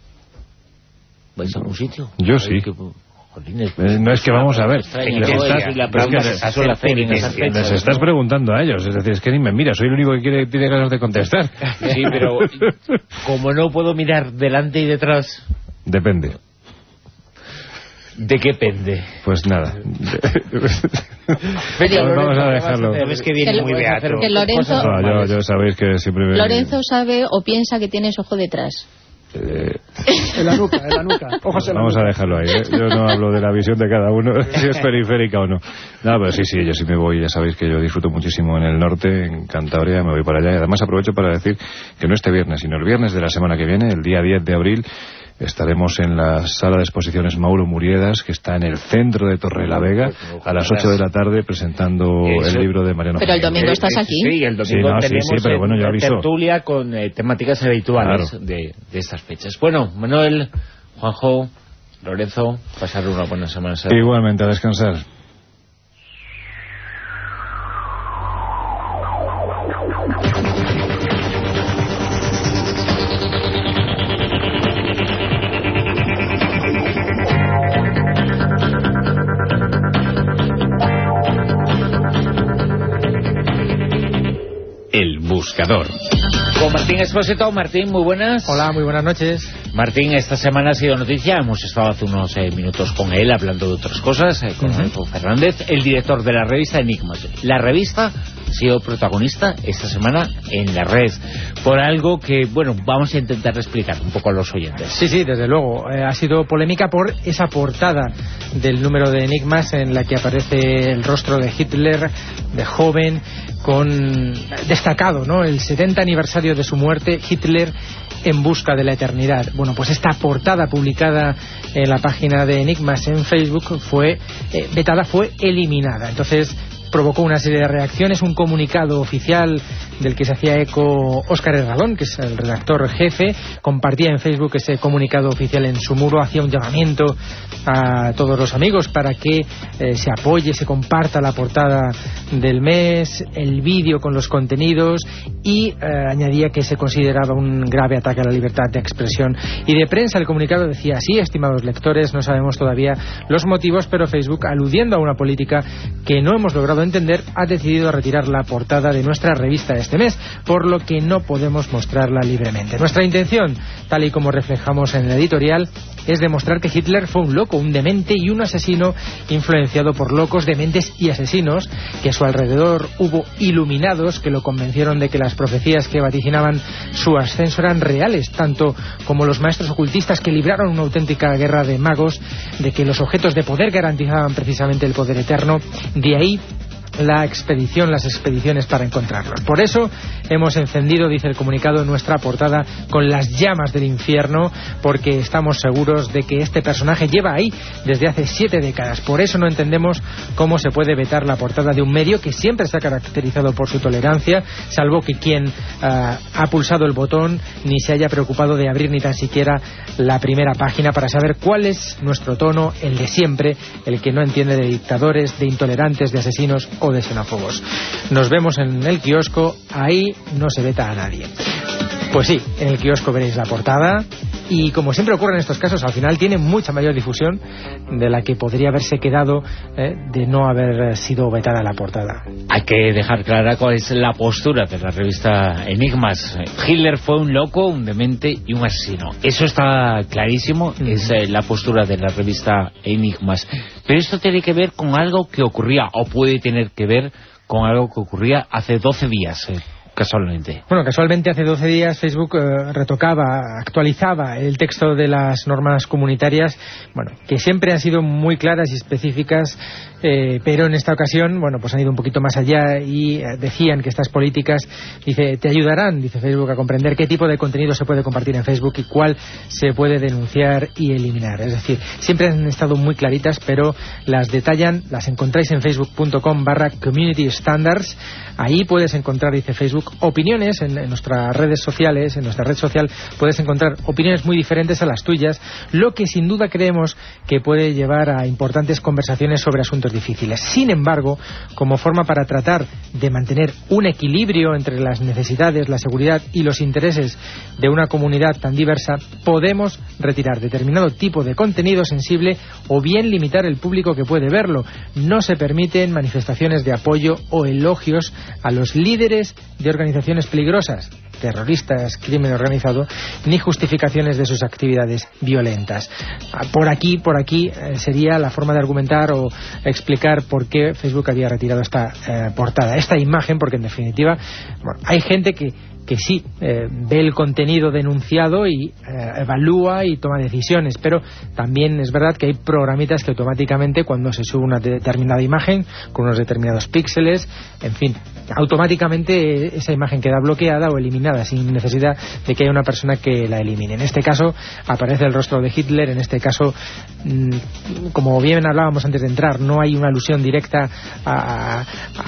Speaker 2: ¿Vais a algún sitio?
Speaker 4: Yo sí.
Speaker 2: Que... Jolines,
Speaker 4: eh, no es que vamos a ver.
Speaker 2: Extraña,
Speaker 4: nos,
Speaker 2: ¿no?
Speaker 4: estás,
Speaker 2: la
Speaker 4: es que
Speaker 2: se suele hacer en esas fechas,
Speaker 4: nos estás
Speaker 2: ¿no?
Speaker 4: preguntando a ellos. Es decir, es que ni me mira, soy el único que quiere, tiene ganas de contestar.
Speaker 2: Sí, pero como no puedo mirar delante y detrás...
Speaker 4: Depende.
Speaker 2: ¿De qué pende?
Speaker 4: Pues nada.
Speaker 2: Venga,
Speaker 4: vamos, vamos a
Speaker 2: Lorenzo,
Speaker 4: dejarlo.
Speaker 5: Es que viene muy beato.
Speaker 6: Que Lorenzo,
Speaker 4: No, yo, yo sabéis que siempre me...
Speaker 6: Lorenzo sabe o piensa que tienes ojo detrás.
Speaker 4: Eh,
Speaker 3: En la nuca, en la nuca. Ojos en la
Speaker 4: vamos
Speaker 3: nuca.
Speaker 4: a dejarlo ahí, ¿eh? Yo no hablo de la visión de cada uno, si es periférica o no. No, pero sí, sí, yo sí me voy, ya sabéis que yo disfruto muchísimo en el norte, en Cantabria, me voy para allá. Y además aprovecho para decir que no este viernes, sino el viernes de la semana que viene, el día diez de abril, estaremos en la sala de exposiciones Mauro Muriedas, que está en el centro de Torrelavega, a las ocho de la tarde, presentando Eso. el libro de Mariano
Speaker 6: Pero el domingo estás aquí.
Speaker 2: Sí, el domingo
Speaker 4: sí, no,
Speaker 2: tenemos
Speaker 4: sí, sí, pero bueno, yo aviso.
Speaker 2: tertulia con eh, temáticas habituales claro. de, de estas fechas. Bueno, Manuel, Juanjo, Lorenzo, pasar una buena semana.
Speaker 4: Igualmente, a descansar.
Speaker 9: El buscador.
Speaker 2: Con Martín Expósito. Martín, muy buenas.
Speaker 3: Hola, muy buenas noches.
Speaker 2: Martín, esta semana ha sido noticia, hemos estado hace unos eh, minutos con él hablando de otras cosas, eh, con Adolfo uh-huh. Fernández, el director de la revista Enigmas. La revista ha sido protagonista esta semana en la red, por algo que, bueno, vamos a intentar explicar un poco a los oyentes.
Speaker 3: Sí, sí, desde luego. Eh, ha sido polémica por esa portada del número de Enigmas en la que aparece el rostro de Hitler, de joven, con destacado, ¿no? El setenta aniversario de su muerte, Hitler en busca de la eternidad. Bueno, pues esta portada publicada en la página de Enigmas en Facebook fue eh, vetada, fue eliminada. Entonces provocó una serie de reacciones, un comunicado oficial del que se hacía eco Óscar Herradón, que es el redactor jefe, compartía en Facebook ese comunicado oficial en su muro, hacía un llamamiento a todos los amigos para que eh, se apoye, se comparta la portada del mes, el vídeo con los contenidos y eh, añadía que se consideraba un grave ataque a la libertad de expresión y de prensa. El comunicado decía así: estimados lectores, no sabemos todavía los motivos, pero Facebook, aludiendo a una política que no hemos logrado entender, ha decidido retirar la portada de nuestra revista este mes, por lo que no podemos mostrarla libremente. Nuestra intención, tal y como reflejamos en el editorial, es demostrar que Hitler fue un loco, un demente y un asesino influenciado por locos, dementes y asesinos, que a su alrededor hubo iluminados que lo convencieron de que las profecías que vaticinaban su ascenso eran reales, tanto como los maestros ocultistas que libraron una auténtica guerra de magos, de que los objetos de poder garantizaban precisamente el poder eterno. De ahí la expedición, las expediciones para encontrarlos. Por eso hemos encendido, dice el comunicado, nuestra portada con las llamas del infierno, porque estamos seguros de que este personaje lleva ahí desde hace siete décadas. Por eso no entendemos cómo se puede vetar la portada de un medio que siempre se ha caracterizado por su tolerancia, salvo que quien uh, ha pulsado el botón ni se haya preocupado de abrir ni tan siquiera la primera página para saber cuál es nuestro tono, el de siempre, el que no entiende de dictadores, de intolerantes, de asesinos o de xenófobos. Nos vemos en el kiosco, ahí no se veta a nadie. Pues sí, en el kiosco veréis la portada y, como siempre ocurre en estos casos, al final tiene mucha mayor difusión de la que podría haberse quedado eh, de no haber sido vetada la portada.
Speaker 2: Hay que dejar clara cuál es la postura de la revista Enigmas. Hitler fue un loco, un demente y un asesino. Eso está clarísimo, mm. es eh, la postura de la revista Enigmas. Pero esto tiene que ver con algo que ocurría, o puede tener que ver con algo que ocurría hace doce días. Eh. Casualmente.
Speaker 3: Bueno, casualmente hace doce días Facebook eh, retocaba, actualizaba el texto de las normas comunitarias, bueno, que siempre han sido muy claras y específicas, eh, pero en esta ocasión, bueno, pues han ido un poquito más allá y eh, decían que estas políticas, dice, te ayudarán, dice Facebook, a comprender qué tipo de contenido se puede compartir en Facebook y cuál se puede denunciar y eliminar. Es decir, siempre han estado muy claritas, pero las detallan, las encontráis en facebook.com barra community standards. Ahí puedes encontrar, dice Facebook, opiniones en, en nuestras redes sociales, en nuestra red social puedes encontrar opiniones muy diferentes a las tuyas, lo que sin duda creemos que puede llevar a importantes conversaciones sobre asuntos difíciles. Sin embargo, como forma para tratar de mantener un equilibrio entre las necesidades, la seguridad y los intereses de una comunidad tan diversa, podemos retirar determinado tipo de contenido sensible o bien limitar el público que puede verlo. No se permiten manifestaciones de apoyo o elogios a los líderes de organizaciones peligrosas, terroristas, crimen organizado, ni justificaciones de sus actividades violentas. Por aquí, por aquí eh, sería la forma de argumentar o explicar por qué Facebook había retirado esta eh, portada, esta imagen, porque en definitiva, bueno, hay gente que que sí eh, ve el contenido denunciado y eh, evalúa y toma decisiones, pero también es verdad que hay programitas que automáticamente, cuando se sube una determinada imagen con unos determinados píxeles, en fin,
Speaker 11: automáticamente esa imagen queda bloqueada o eliminada sin necesidad de que haya una persona que la elimine. En este caso aparece el rostro de Hitler, en este caso, como bien hablábamos antes de entrar, no hay una alusión directa a, a,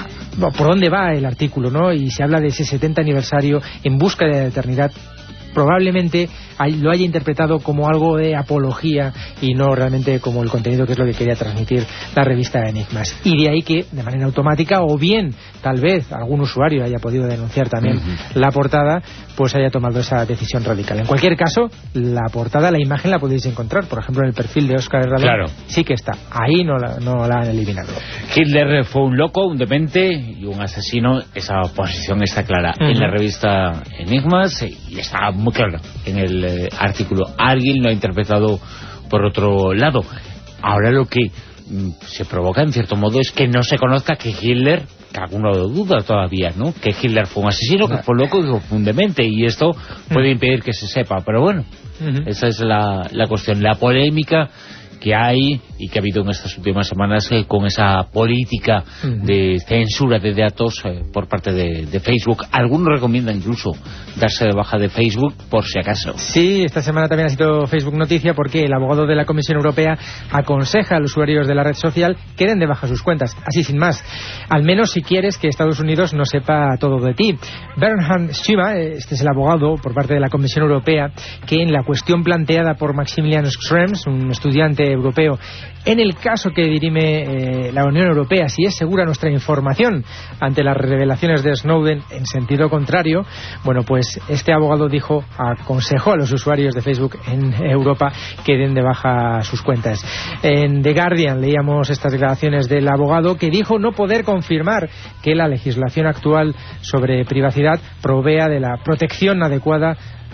Speaker 11: a por dónde va el artículo, ¿no? Y se habla de ese setenta aniversario en busca de la eternidad. Probablemente lo haya interpretado como algo de apología y no realmente como el contenido que es lo que quería transmitir la revista Enigmas. Y de ahí que, de manera automática, o bien, tal vez, algún usuario haya podido denunciar también uh-huh. la portada, pues haya tomado esa decisión radical. En cualquier caso, la portada, la imagen la podéis encontrar. Por ejemplo, en el perfil de Óscar Herralón, claro. sí que está. Ahí no la, no la han eliminado.
Speaker 2: Hitler fue un loco, un demente y un asesino. Esa posición está clara uh-huh. en la revista Enigmas y está muy clara en el eh, artículo. Alguien lo ha interpretado por otro lado. Ahora lo que mm, se provoca en cierto modo es que no se conozca que Hitler, que alguno lo duda todavía, ¿no? Que Hitler fue un asesino, que fue loco, que fue un demente, y esto puede impedir que se sepa. Pero bueno, uh-huh. esa es la, la cuestión, la polémica que hay y que ha habido en estas últimas semanas eh, con esa política uh-huh. de censura de datos eh, por parte de, de Facebook. Algunos recomiendan incluso darse de baja de Facebook por si acaso.
Speaker 11: Sí, esta semana también ha sido Facebook noticia porque el abogado de la Comisión Europea aconseja a los usuarios de la red social que den de baja sus cuentas, así sin más, al menos si quieres que Estados Unidos no sepa todo de ti. Bernhard Schima, este es el abogado por parte de la Comisión Europea, que en la cuestión planteada por Maximilian Schrems, un estudiante europeo, en el caso que dirime eh, la Unión Europea, si es segura nuestra información ante las revelaciones de Snowden en sentido contrario, bueno, pues este abogado dijo, aconsejó a los usuarios de Facebook en Europa que den de baja sus cuentas. En The Guardian leíamos estas declaraciones del abogado, que dijo no poder confirmar que la legislación actual sobre privacidad provea de la protección adecuada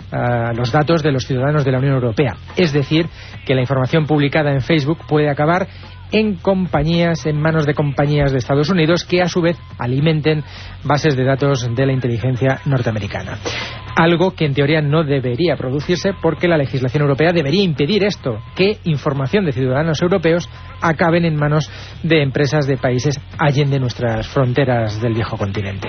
Speaker 11: a los datos de los ciudadanos de la Unión Europea. Es decir, que la información publicada en Facebook puede acabar en compañías, en manos de compañías de Estados Unidos que a su vez alimenten bases de datos de la inteligencia norteamericana. Algo que en teoría no debería producirse porque la legislación europea debería impedir esto, que información de ciudadanos europeos acaben en manos de empresas de países allende nuestras fronteras del viejo continente.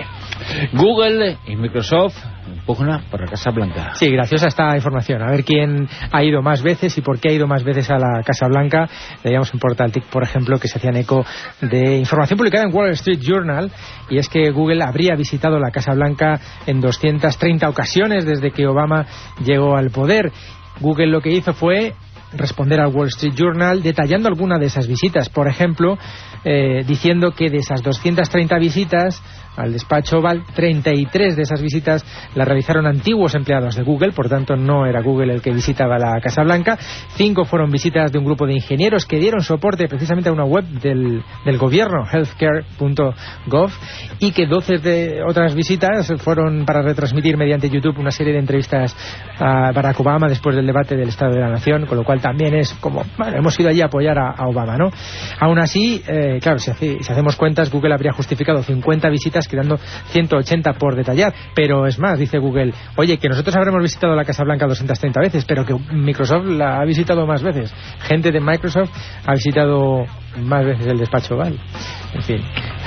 Speaker 2: Google y Microsoft pugna por la Casa Blanca.
Speaker 11: Sí, graciosa esta información. A ver quién ha ido más veces y por qué ha ido más veces a la Casa Blanca. Leíamos en Portal T I C, por ejemplo, que se hacían eco de información publicada en Wall Street Journal, y es que Google habría visitado la Casa Blanca en doscientas treinta ocasiones desde que Obama llegó al poder. Google lo que hizo fue responder al Wall Street Journal detallando alguna de esas visitas. Por ejemplo, eh, diciendo que de esas doscientas treinta visitas al despacho Oval, treinta y tres de esas visitas las realizaron antiguos empleados de Google, por tanto no era Google el que visitaba la Casa Blanca. Cinco fueron visitas de un grupo de ingenieros que dieron soporte precisamente a una web del, del gobierno, healthcare punto gov, y que doce de otras visitas fueron para retransmitir mediante YouTube una serie de entrevistas a Barack Obama después del debate del Estado de la Nación, con lo cual también es como, bueno, hemos ido allí a apoyar a, a Obama, ¿no? Aún así, eh, claro, si, hace, si hacemos cuentas, Google habría justificado cincuenta visitas, quedando ciento ochenta por detallar. Pero es más, dice Google, oye, que nosotros habremos visitado la Casa Blanca doscientas treinta veces, pero que Microsoft la ha visitado más veces. Gente de Microsoft ha visitado más veces el despacho Oval. En fin.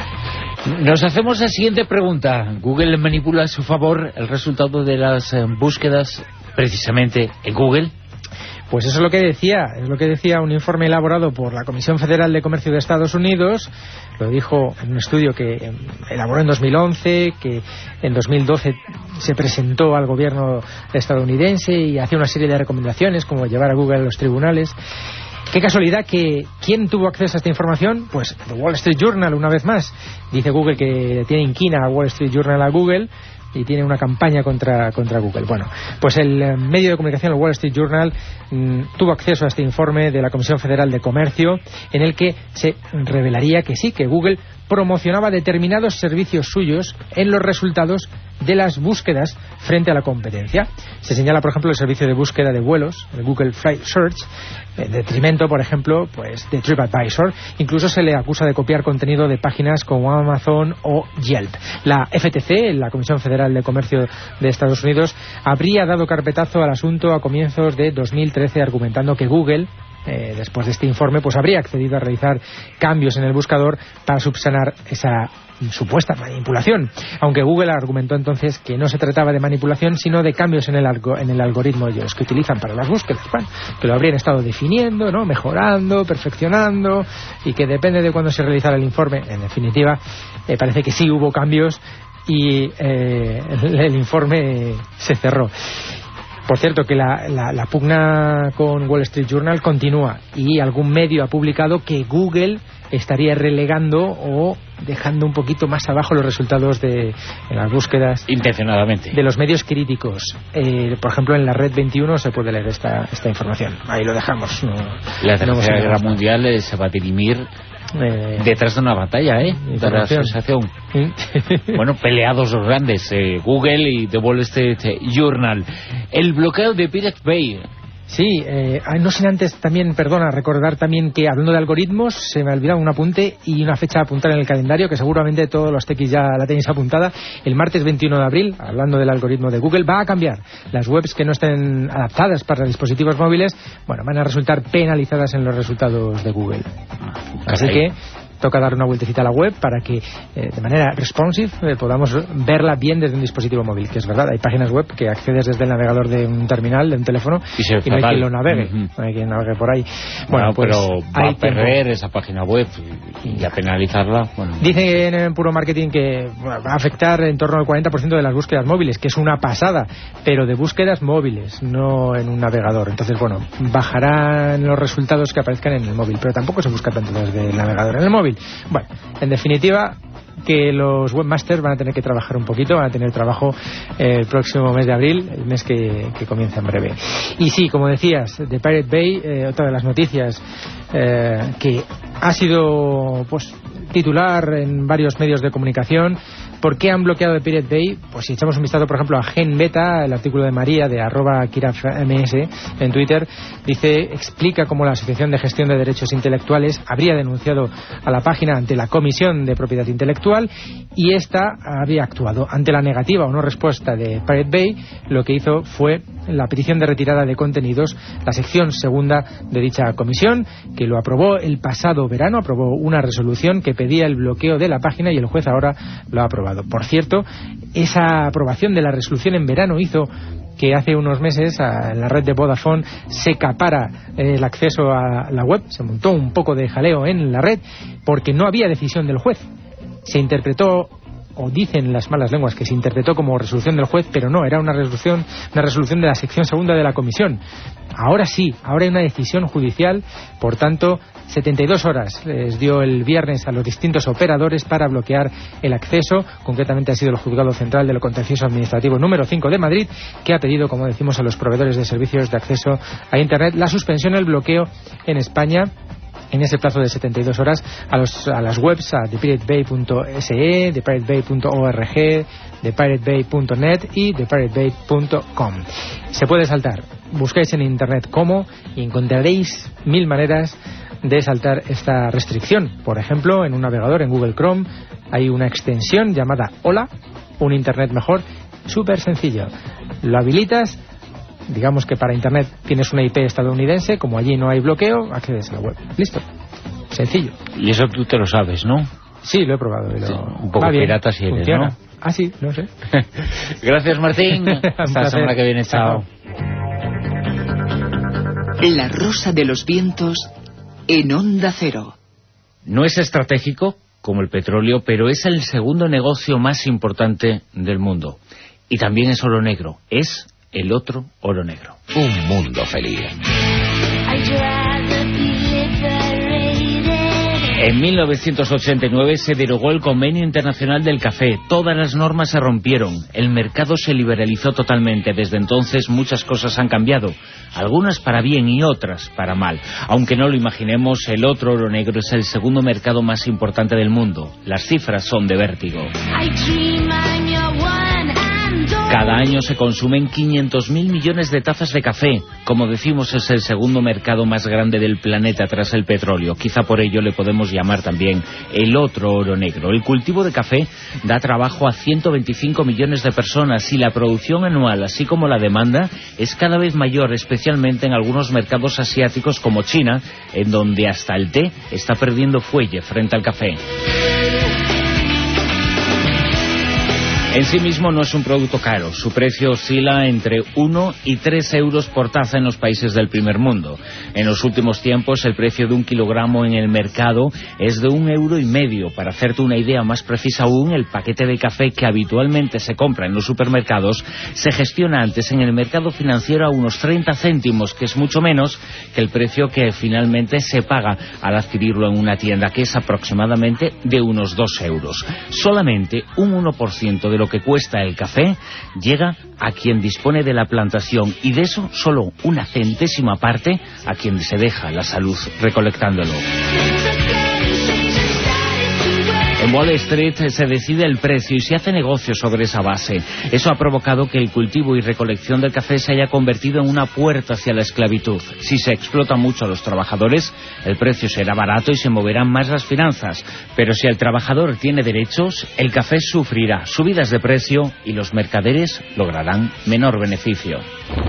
Speaker 2: Nos hacemos la siguiente pregunta. ¿Google manipula a su favor el resultado de las eh, búsquedas precisamente en Google?
Speaker 11: Pues eso es lo que decía, es lo que decía un informe elaborado por la Comisión Federal de Comercio de Estados Unidos. Lo dijo en un estudio que elaboró en dos mil once, que en dos mil doce se presentó al gobierno estadounidense y hacía una serie de recomendaciones como llevar a Google a los tribunales. Qué casualidad que ¿quién tuvo acceso a esta información? Pues The Wall Street Journal, una vez más. Dice Google que tiene inquina a Wall Street Journal a Google y tiene una campaña contra, contra Google. Bueno, pues el eh, medio de comunicación, el Wall Street Journal, mmm, tuvo acceso a este informe de la Comisión Federal de Comercio, en el que se revelaría que sí, que Google promocionaba determinados servicios suyos en los resultados de las búsquedas frente a la competencia. Se señala, por ejemplo, el servicio de búsqueda de vuelos, el Google Flight Search, en detrimento, por ejemplo, pues de TripAdvisor. Incluso se le acusa de copiar contenido de páginas como Amazon o Yelp. La F T C, la Comisión Federal de Comercio de Estados Unidos, habría dado carpetazo al asunto a comienzos de dos mil trece, argumentando que Google, Eh, después de este informe, pues habría accedido a realizar cambios en el buscador para subsanar esa supuesta manipulación, aunque Google argumentó entonces que no se trataba de manipulación, sino de cambios en el, algo, en el algoritmo ellos que utilizan para las búsquedas, bueno, que lo habrían estado definiendo, ¿no?, mejorando, perfeccionando, y que depende de cuándo se realizara el informe. En definitiva, eh, parece que sí hubo cambios y eh, el, el informe se cerró. Por cierto, que la, la, la pugna con Wall Street Journal continúa y algún medio ha publicado que Google estaría relegando o dejando un poquito más abajo los resultados de en las búsquedas
Speaker 2: intencionadamente
Speaker 11: de los medios críticos. Eh, por ejemplo, en la Red veintiuno se puede leer esta, esta información. Ahí lo dejamos. No,
Speaker 2: la Tercera
Speaker 11: no
Speaker 2: Guerra Mundial eh, se va a dirimir Eh, detrás de una batalla, ¿eh? De la sensación. ¿Sí? Bueno, peleados los grandes, eh, Google y The Wall Street Journal. El bloqueo de Pirate Bay.
Speaker 11: Sí, eh, no sin antes también, perdona, recordar también que hablando de algoritmos, se me ha olvidado un apunte y una fecha a apuntar en el calendario, que seguramente todos los tequis ya la tenéis apuntada. El martes veintiuno de abril, hablando del algoritmo de Google, va a cambiar. Las webs que no estén adaptadas para dispositivos móviles, bueno, van a resultar penalizadas en los resultados de Google. Así que toca dar una vueltecita a la web para que eh, de manera responsive eh, podamos verla bien desde un dispositivo móvil, que es verdad, hay páginas web que accedes desde el navegador de un terminal, de un teléfono, y, y no hay quien lo navegue, uh-huh. no hay quien navegue por ahí.
Speaker 2: Bueno, bueno
Speaker 11: pues
Speaker 2: pero va a perder tiempo. Esa página web y, y a penalizarla. Bueno.
Speaker 11: Dicen en Puro Marketing que bueno, va a afectar en torno al cuarenta por ciento de las búsquedas móviles, que es una pasada, pero de búsquedas móviles, no en un navegador. Entonces, bueno, bajarán los resultados que aparezcan en el móvil, pero tampoco se busca tanto desde el navegador en el móvil. Bueno, en definitiva, que los webmasters van a tener que trabajar un poquito, van a tener trabajo eh, el próximo mes de abril, el mes que, que comienza en breve. Y sí, como decías, de Pirate Bay, eh, otra de las noticias eh, que ha sido pues titular en varios medios de comunicación. ¿Por qué han bloqueado de Pirate Bay? Pues si echamos un vistazo, por ejemplo, a Gen Beta, el artículo de María, de arroba kirafms en Twitter, dice, explica cómo la Asociación de Gestión de Derechos Intelectuales habría denunciado a la página ante la Comisión de Propiedad Intelectual y esta había actuado. Ante la negativa o no respuesta de Pirate Bay, lo que hizo fue la petición de retirada de contenidos, la sección segunda de dicha comisión, que lo aprobó el pasado verano, aprobó una resolución que pedía el bloqueo de la página y el juez ahora lo ha aprobado. Por cierto, esa aprobación de la resolución en verano hizo que hace unos meses a, en la red de Vodafone se capara eh, el acceso a la web, se montó un poco de jaleo en la red porque no había decisión del juez. Se interpretó, o dicen las malas lenguas, que se interpretó como resolución del juez, pero no, era una resolución, una resolución de la sección segunda de la comisión. Ahora sí, ahora hay una decisión judicial, por tanto, setenta y dos horas les dio el viernes a los distintos operadores para bloquear el acceso. Concretamente ha sido el Juzgado Central de lo Contencioso Administrativo número cinco de Madrid, que ha pedido, como decimos, a los proveedores de servicios de acceso a Internet la suspensión del bloqueo en España en ese plazo de setenta y dos horas a, los, a las webs, a the pirate bay punto s e, the pirate bay punto org, the pirate bay punto net y the pirate bay punto com. Se puede saltar. Buscáis en Internet cómo y encontraréis mil maneras de saltar esta restricción. Por ejemplo, en un navegador, en Google Chrome, hay una extensión llamada Hola, un Internet mejor, súper sencillo. Lo habilitas, digamos que para Internet tienes una I P estadounidense, como allí no hay bloqueo, accedes a la web. Listo. Sencillo.
Speaker 2: Y eso tú te lo sabes, ¿no?
Speaker 11: Sí, lo he probado. Lo...
Speaker 2: Sí, un poco pirata si eres, funciona, ¿no?
Speaker 11: Ah, sí, no sé.
Speaker 2: Gracias, Martín. Hasta la semana que viene. Chao.
Speaker 9: La Rosa de los Vientos en Onda Cero.
Speaker 2: No es estratégico como el petróleo, pero es el segundo negocio más importante del mundo. Y también es oro negro. Es el otro oro negro.
Speaker 9: Un mundo feliz.
Speaker 2: En mil novecientos ochenta y nueve se derogó el Convenio Internacional del Café. Todas las normas se rompieron. El mercado se liberalizó totalmente. Desde entonces muchas cosas han cambiado. Algunas para bien y otras para mal. Aunque no lo imaginemos, el otro oro negro es el segundo mercado más importante del mundo. Las cifras son de vértigo. Cada año se consumen quinientos mil millones de tazas de café. Como decimos, es el segundo mercado más grande del planeta tras el petróleo. Quizá por ello le podemos llamar también el otro oro negro. El cultivo de café da trabajo a ciento veinticinco millones de personas y la producción anual, así como la demanda, es cada vez mayor, especialmente en algunos mercados asiáticos como China, en donde hasta el té está perdiendo fuelle frente al café. En sí mismo no es un producto caro. Su precio oscila entre uno y tres euros por taza en los países del primer mundo. En los últimos tiempos el precio de un kilogramo en el mercado es de un euro y medio. Para hacerte una idea más precisa aún, el paquete de café que habitualmente se compra en los supermercados se gestiona antes en el mercado financiero a unos treinta céntimos, que es mucho menos que el precio que finalmente se paga al adquirirlo en una tienda, que es aproximadamente de unos dos euros. Solamente un uno por ciento de lo que cuesta el café llega a quien dispone de la plantación, y de eso solo una centésima parte a quien se deja la salud recolectándolo. En Wall Street se decide el precio y se hace negocio sobre esa base. Eso ha provocado que el cultivo y recolección del café se haya convertido en una puerta hacia la esclavitud. Si se explota mucho a los trabajadores, el precio será barato y se moverán más las finanzas. Pero si el trabajador tiene derechos, el café sufrirá subidas de precio y los mercaderes lograrán menor beneficio.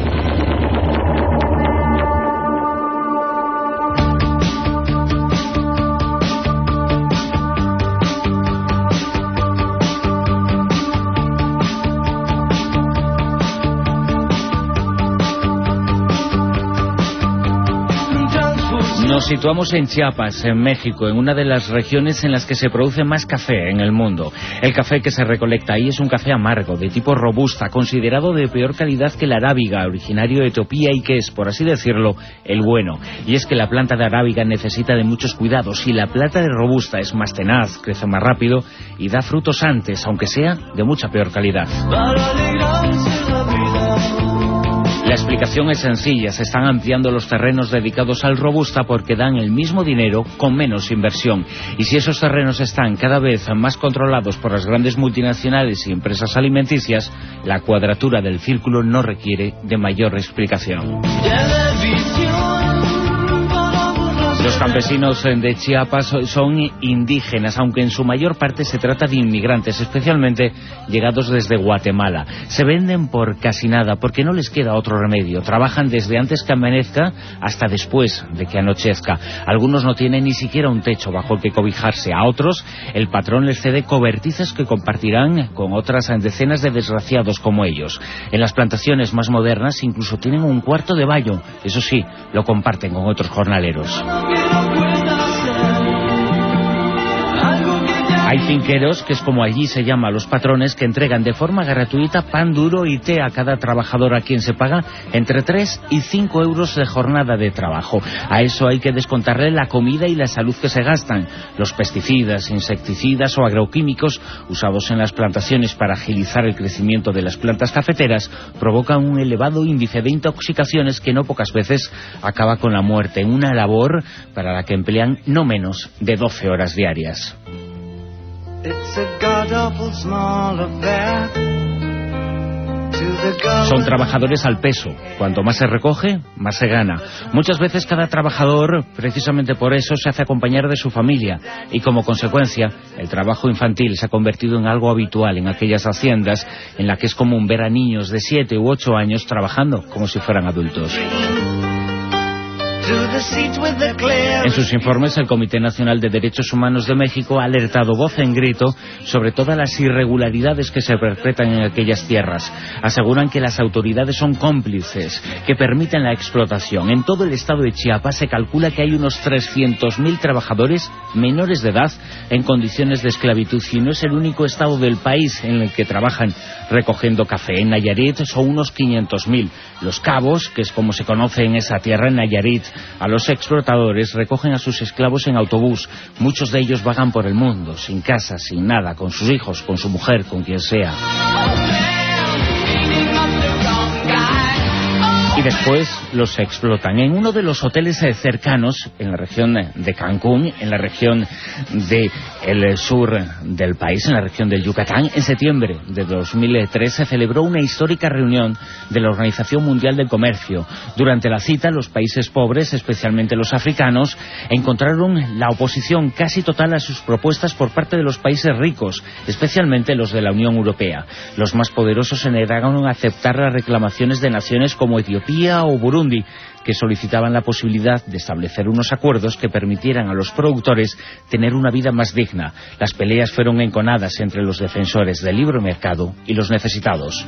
Speaker 2: Nos situamos en Chiapas, en México, en una de las regiones en las que se produce más café en el mundo. El café que se recolecta ahí es un café amargo, de tipo robusta, considerado de peor calidad que la arábiga, originario de Etiopía, y que es, por así decirlo, el bueno. Y es que la planta de arábiga necesita de muchos cuidados, y la planta de robusta es más tenaz, crece más rápido y da frutos antes, aunque sea de mucha peor calidad. La explicación es sencilla: se están ampliando los terrenos dedicados al robusta porque dan el mismo dinero con menos inversión. Y si esos terrenos están cada vez más controlados por las grandes multinacionales y empresas alimenticias, la cuadratura del círculo no requiere de mayor explicación. Los campesinos de Chiapas son indígenas, aunque en su mayor parte se trata de inmigrantes, especialmente llegados desde Guatemala. Se venden por casi nada, porque no les queda otro remedio. Trabajan desde antes que amanezca hasta después de que anochezca. Algunos no tienen ni siquiera un techo bajo el que cobijarse. A otros, el patrón les cede cobertizas que compartirán con otras decenas de desgraciados como ellos. En las plantaciones más modernas incluso tienen un cuarto de baño. Eso sí, lo comparten con otros jornaleros. Hay finqueros, que es como allí se llama a los patrones, que entregan de forma gratuita pan duro y té a cada trabajador, a quien se paga entre tres y cinco euros de jornada de trabajo. A eso hay que descontarle la comida y la salud que se gastan. Los pesticidas, insecticidas o agroquímicos usados en las plantaciones para agilizar el crecimiento de las plantas cafeteras provocan un elevado índice de intoxicaciones que no pocas veces acaba con la muerte, en una labor para la que emplean no menos de doce horas diarias. Son trabajadores al peso. Cuanto más se recoge, más se gana. Muchas veces cada trabajador, precisamente por eso, se hace acompañar de su familia, y como consecuencia, el trabajo infantil se ha convertido en algo habitual en aquellas haciendas en las que es común ver a niños de siete u ocho años trabajando como si fueran adultos. En sus informes, el Comité Nacional de Derechos Humanos de México ha alertado voz en grito sobre todas las irregularidades que se perpetran en aquellas tierras. Aseguran que las autoridades son cómplices, que permiten la explotación. En todo el estado de Chiapas se calcula que hay unos trescientos mil trabajadores menores de edad en condiciones de esclavitud, y no es el único estado del país en el que trabajan recogiendo café. En Nayarit son unos quinientos mil. Los Cabos, que es como se conoce en esa tierra, en Nayarit, a los explotadores recogen a sus esclavos en autobús. Muchos de ellos vagan por el mundo, sin casa, sin nada, con sus hijos, con su mujer, con quien sea. Y después los explotan. En uno de los hoteles cercanos, en la región de Cancún, en la región del sur del país, en la región del Yucatán, en septiembre de dos mil tres se celebró una histórica reunión de la Organización Mundial del Comercio. Durante la cita, los países pobres, especialmente los africanos, encontraron la oposición casi total a sus propuestas por parte de los países ricos, especialmente los de la Unión Europea. Los más poderosos se negaron a aceptar las reclamaciones de naciones como Etiopía, Etiopía o Burundi, que solicitaban la posibilidad de establecer unos acuerdos que permitieran a los productores tener una vida más digna. Las peleas fueron enconadas entre los defensores del libre mercado y los necesitados.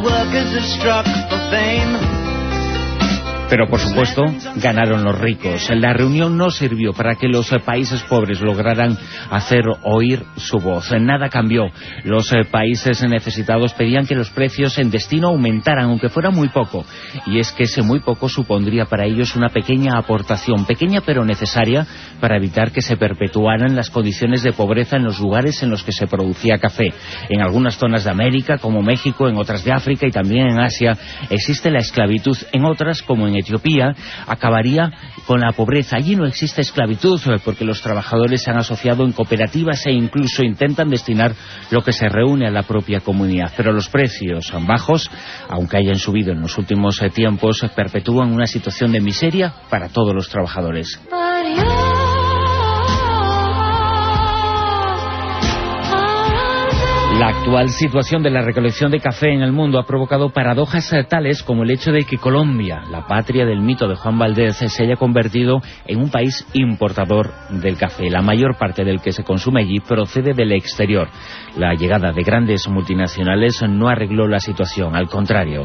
Speaker 2: Pero, por supuesto, ganaron los ricos. La reunión no sirvió para que los eh, países pobres lograran hacer oír su voz. Nada cambió. Los eh, países necesitados pedían que los precios en destino aumentaran, aunque fuera muy poco. Y es que ese muy poco supondría para ellos una pequeña aportación, pequeña pero necesaria, para evitar que se perpetuaran las condiciones de pobreza en los lugares en los que se producía café. En algunas zonas de América, como México, en otras de África y también en Asia, existe la esclavitud. En otras, como en Etiopía, acabaría con la pobreza. Allí no existe esclavitud porque los trabajadores se han asociado en cooperativas e incluso intentan destinar lo que se reúne a la propia comunidad. Pero los precios son bajos, aunque hayan subido en los últimos tiempos, perpetúan una situación de miseria para todos los trabajadores. La actual situación de la recolección de café en el mundo ha provocado paradojas tales como el hecho de que Colombia, la patria del mito de Juan Valdez, se haya convertido en un país importador del café. La mayor parte del que se consume allí procede del exterior. La llegada de grandes multinacionales no arregló la situación, al contrario.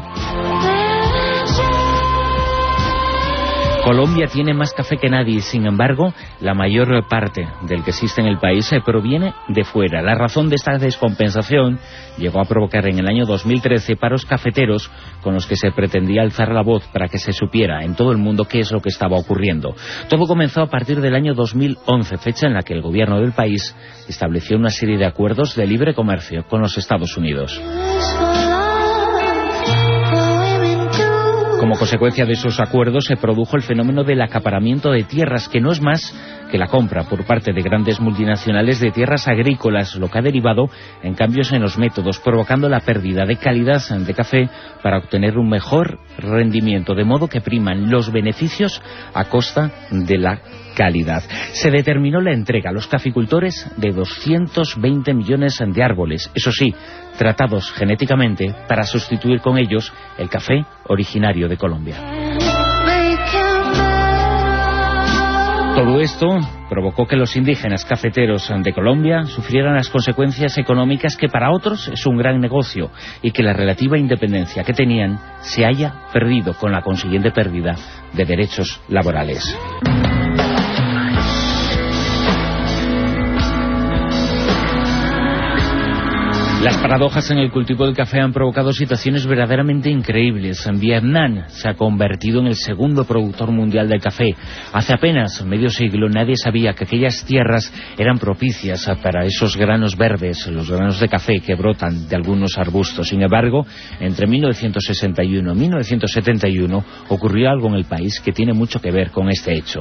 Speaker 2: Colombia tiene más café que nadie, sin embargo, la mayor parte del que existe en el país proviene de fuera. La razón de esta descompensación llegó a provocar en el año dos mil trece paros cafeteros con los que se pretendía alzar la voz para que se supiera en todo el mundo qué es lo que estaba ocurriendo. Todo comenzó a partir del año dos mil once, fecha en la que el gobierno del país estableció una serie de acuerdos de libre comercio con los Estados Unidos. Como consecuencia de esos acuerdos se produjo el fenómeno del acaparamiento de tierras, que no es más que la compra por parte de grandes multinacionales de tierras agrícolas, lo que ha derivado en cambios en los métodos, provocando la pérdida de calidad de café para obtener un mejor rendimiento, de modo que priman los beneficios a costa de la calidad. Se determinó la entrega a los caficultores de doscientos veinte millones de árboles, eso sí, tratados genéticamente para sustituir con ellos el café originario de Colombia. Todo esto provocó que los indígenas cafeteros de Colombia sufrieran las consecuencias económicas que para otros es un gran negocio y que la relativa independencia que tenían se haya perdido, con la consiguiente pérdida de derechos laborales. Las paradojas en el cultivo del café han provocado situaciones verdaderamente increíbles. En Vietnam se ha convertido en el segundo productor mundial del café. Hace apenas medio siglo nadie sabía que aquellas tierras eran propicias para esos granos verdes, los granos de café que brotan de algunos arbustos. Sin embargo, entre mil novecientos sesenta y uno y mil novecientos setenta y uno ocurrió algo en el país que tiene mucho que ver con este hecho.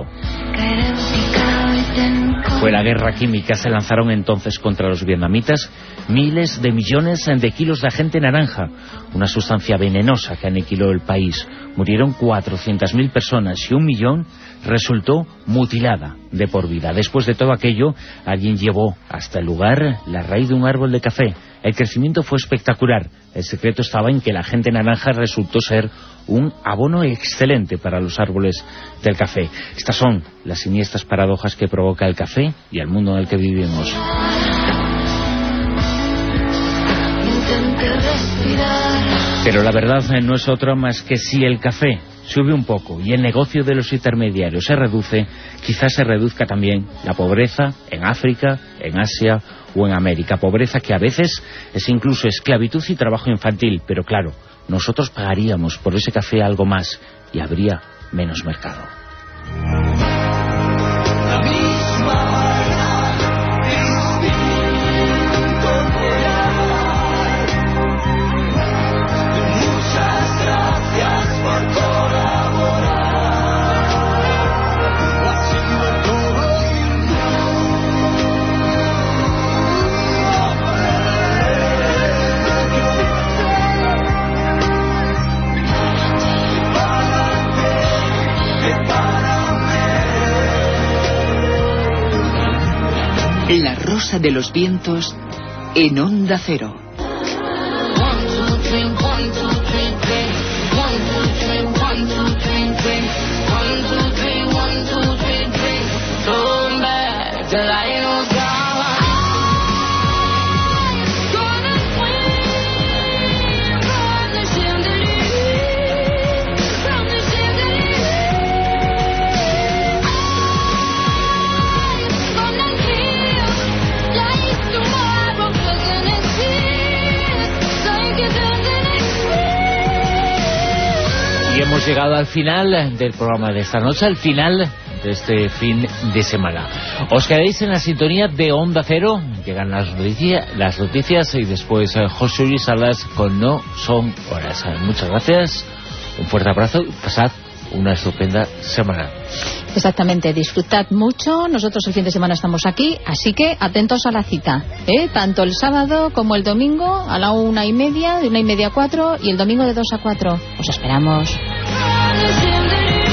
Speaker 2: Fue la guerra química. Se lanzaron entonces contra los vietnamitas miles de millones de kilos de agente naranja, una sustancia venenosa que aniquiló el país. Murieron cuatrocientas mil personas y un millón resultó mutilada de por vida. Después de todo aquello, alguien llevó hasta el lugar la raíz de un árbol de café. El crecimiento fue espectacular. El secreto estaba en que el agente naranja resultó ser un abono excelente para los árboles del café. Estas son las siniestras paradojas que provoca el café y el mundo en el que vivimos. Pero la verdad no es otra más que si el café sube un poco y el negocio de los intermediarios se reduce, quizás se reduzca también la pobreza en África, en Asia o en América. Pobreza que a veces es incluso esclavitud y trabajo infantil, pero claro, nosotros pagaríamos por ese café algo más y habría menos mercado.
Speaker 9: La Rosa de los Vientos en Onda Cero.
Speaker 2: llegado al final del programa de esta noche, al final de este fin de semana. Os quedáis en la sintonía de Onda Cero, llegan las noticias, las noticias y después eh, José Luis Salas con No Son Horas. Muchas gracias, un fuerte abrazo y pasad una estupenda semana.
Speaker 6: Exactamente, disfrutad mucho. Nosotros el fin de semana estamos aquí, así que atentos a la cita, ¿eh? Tanto el sábado como el domingo a la una y media, de una y media a cuatro, y el domingo de dos a cuatro. Os esperamos.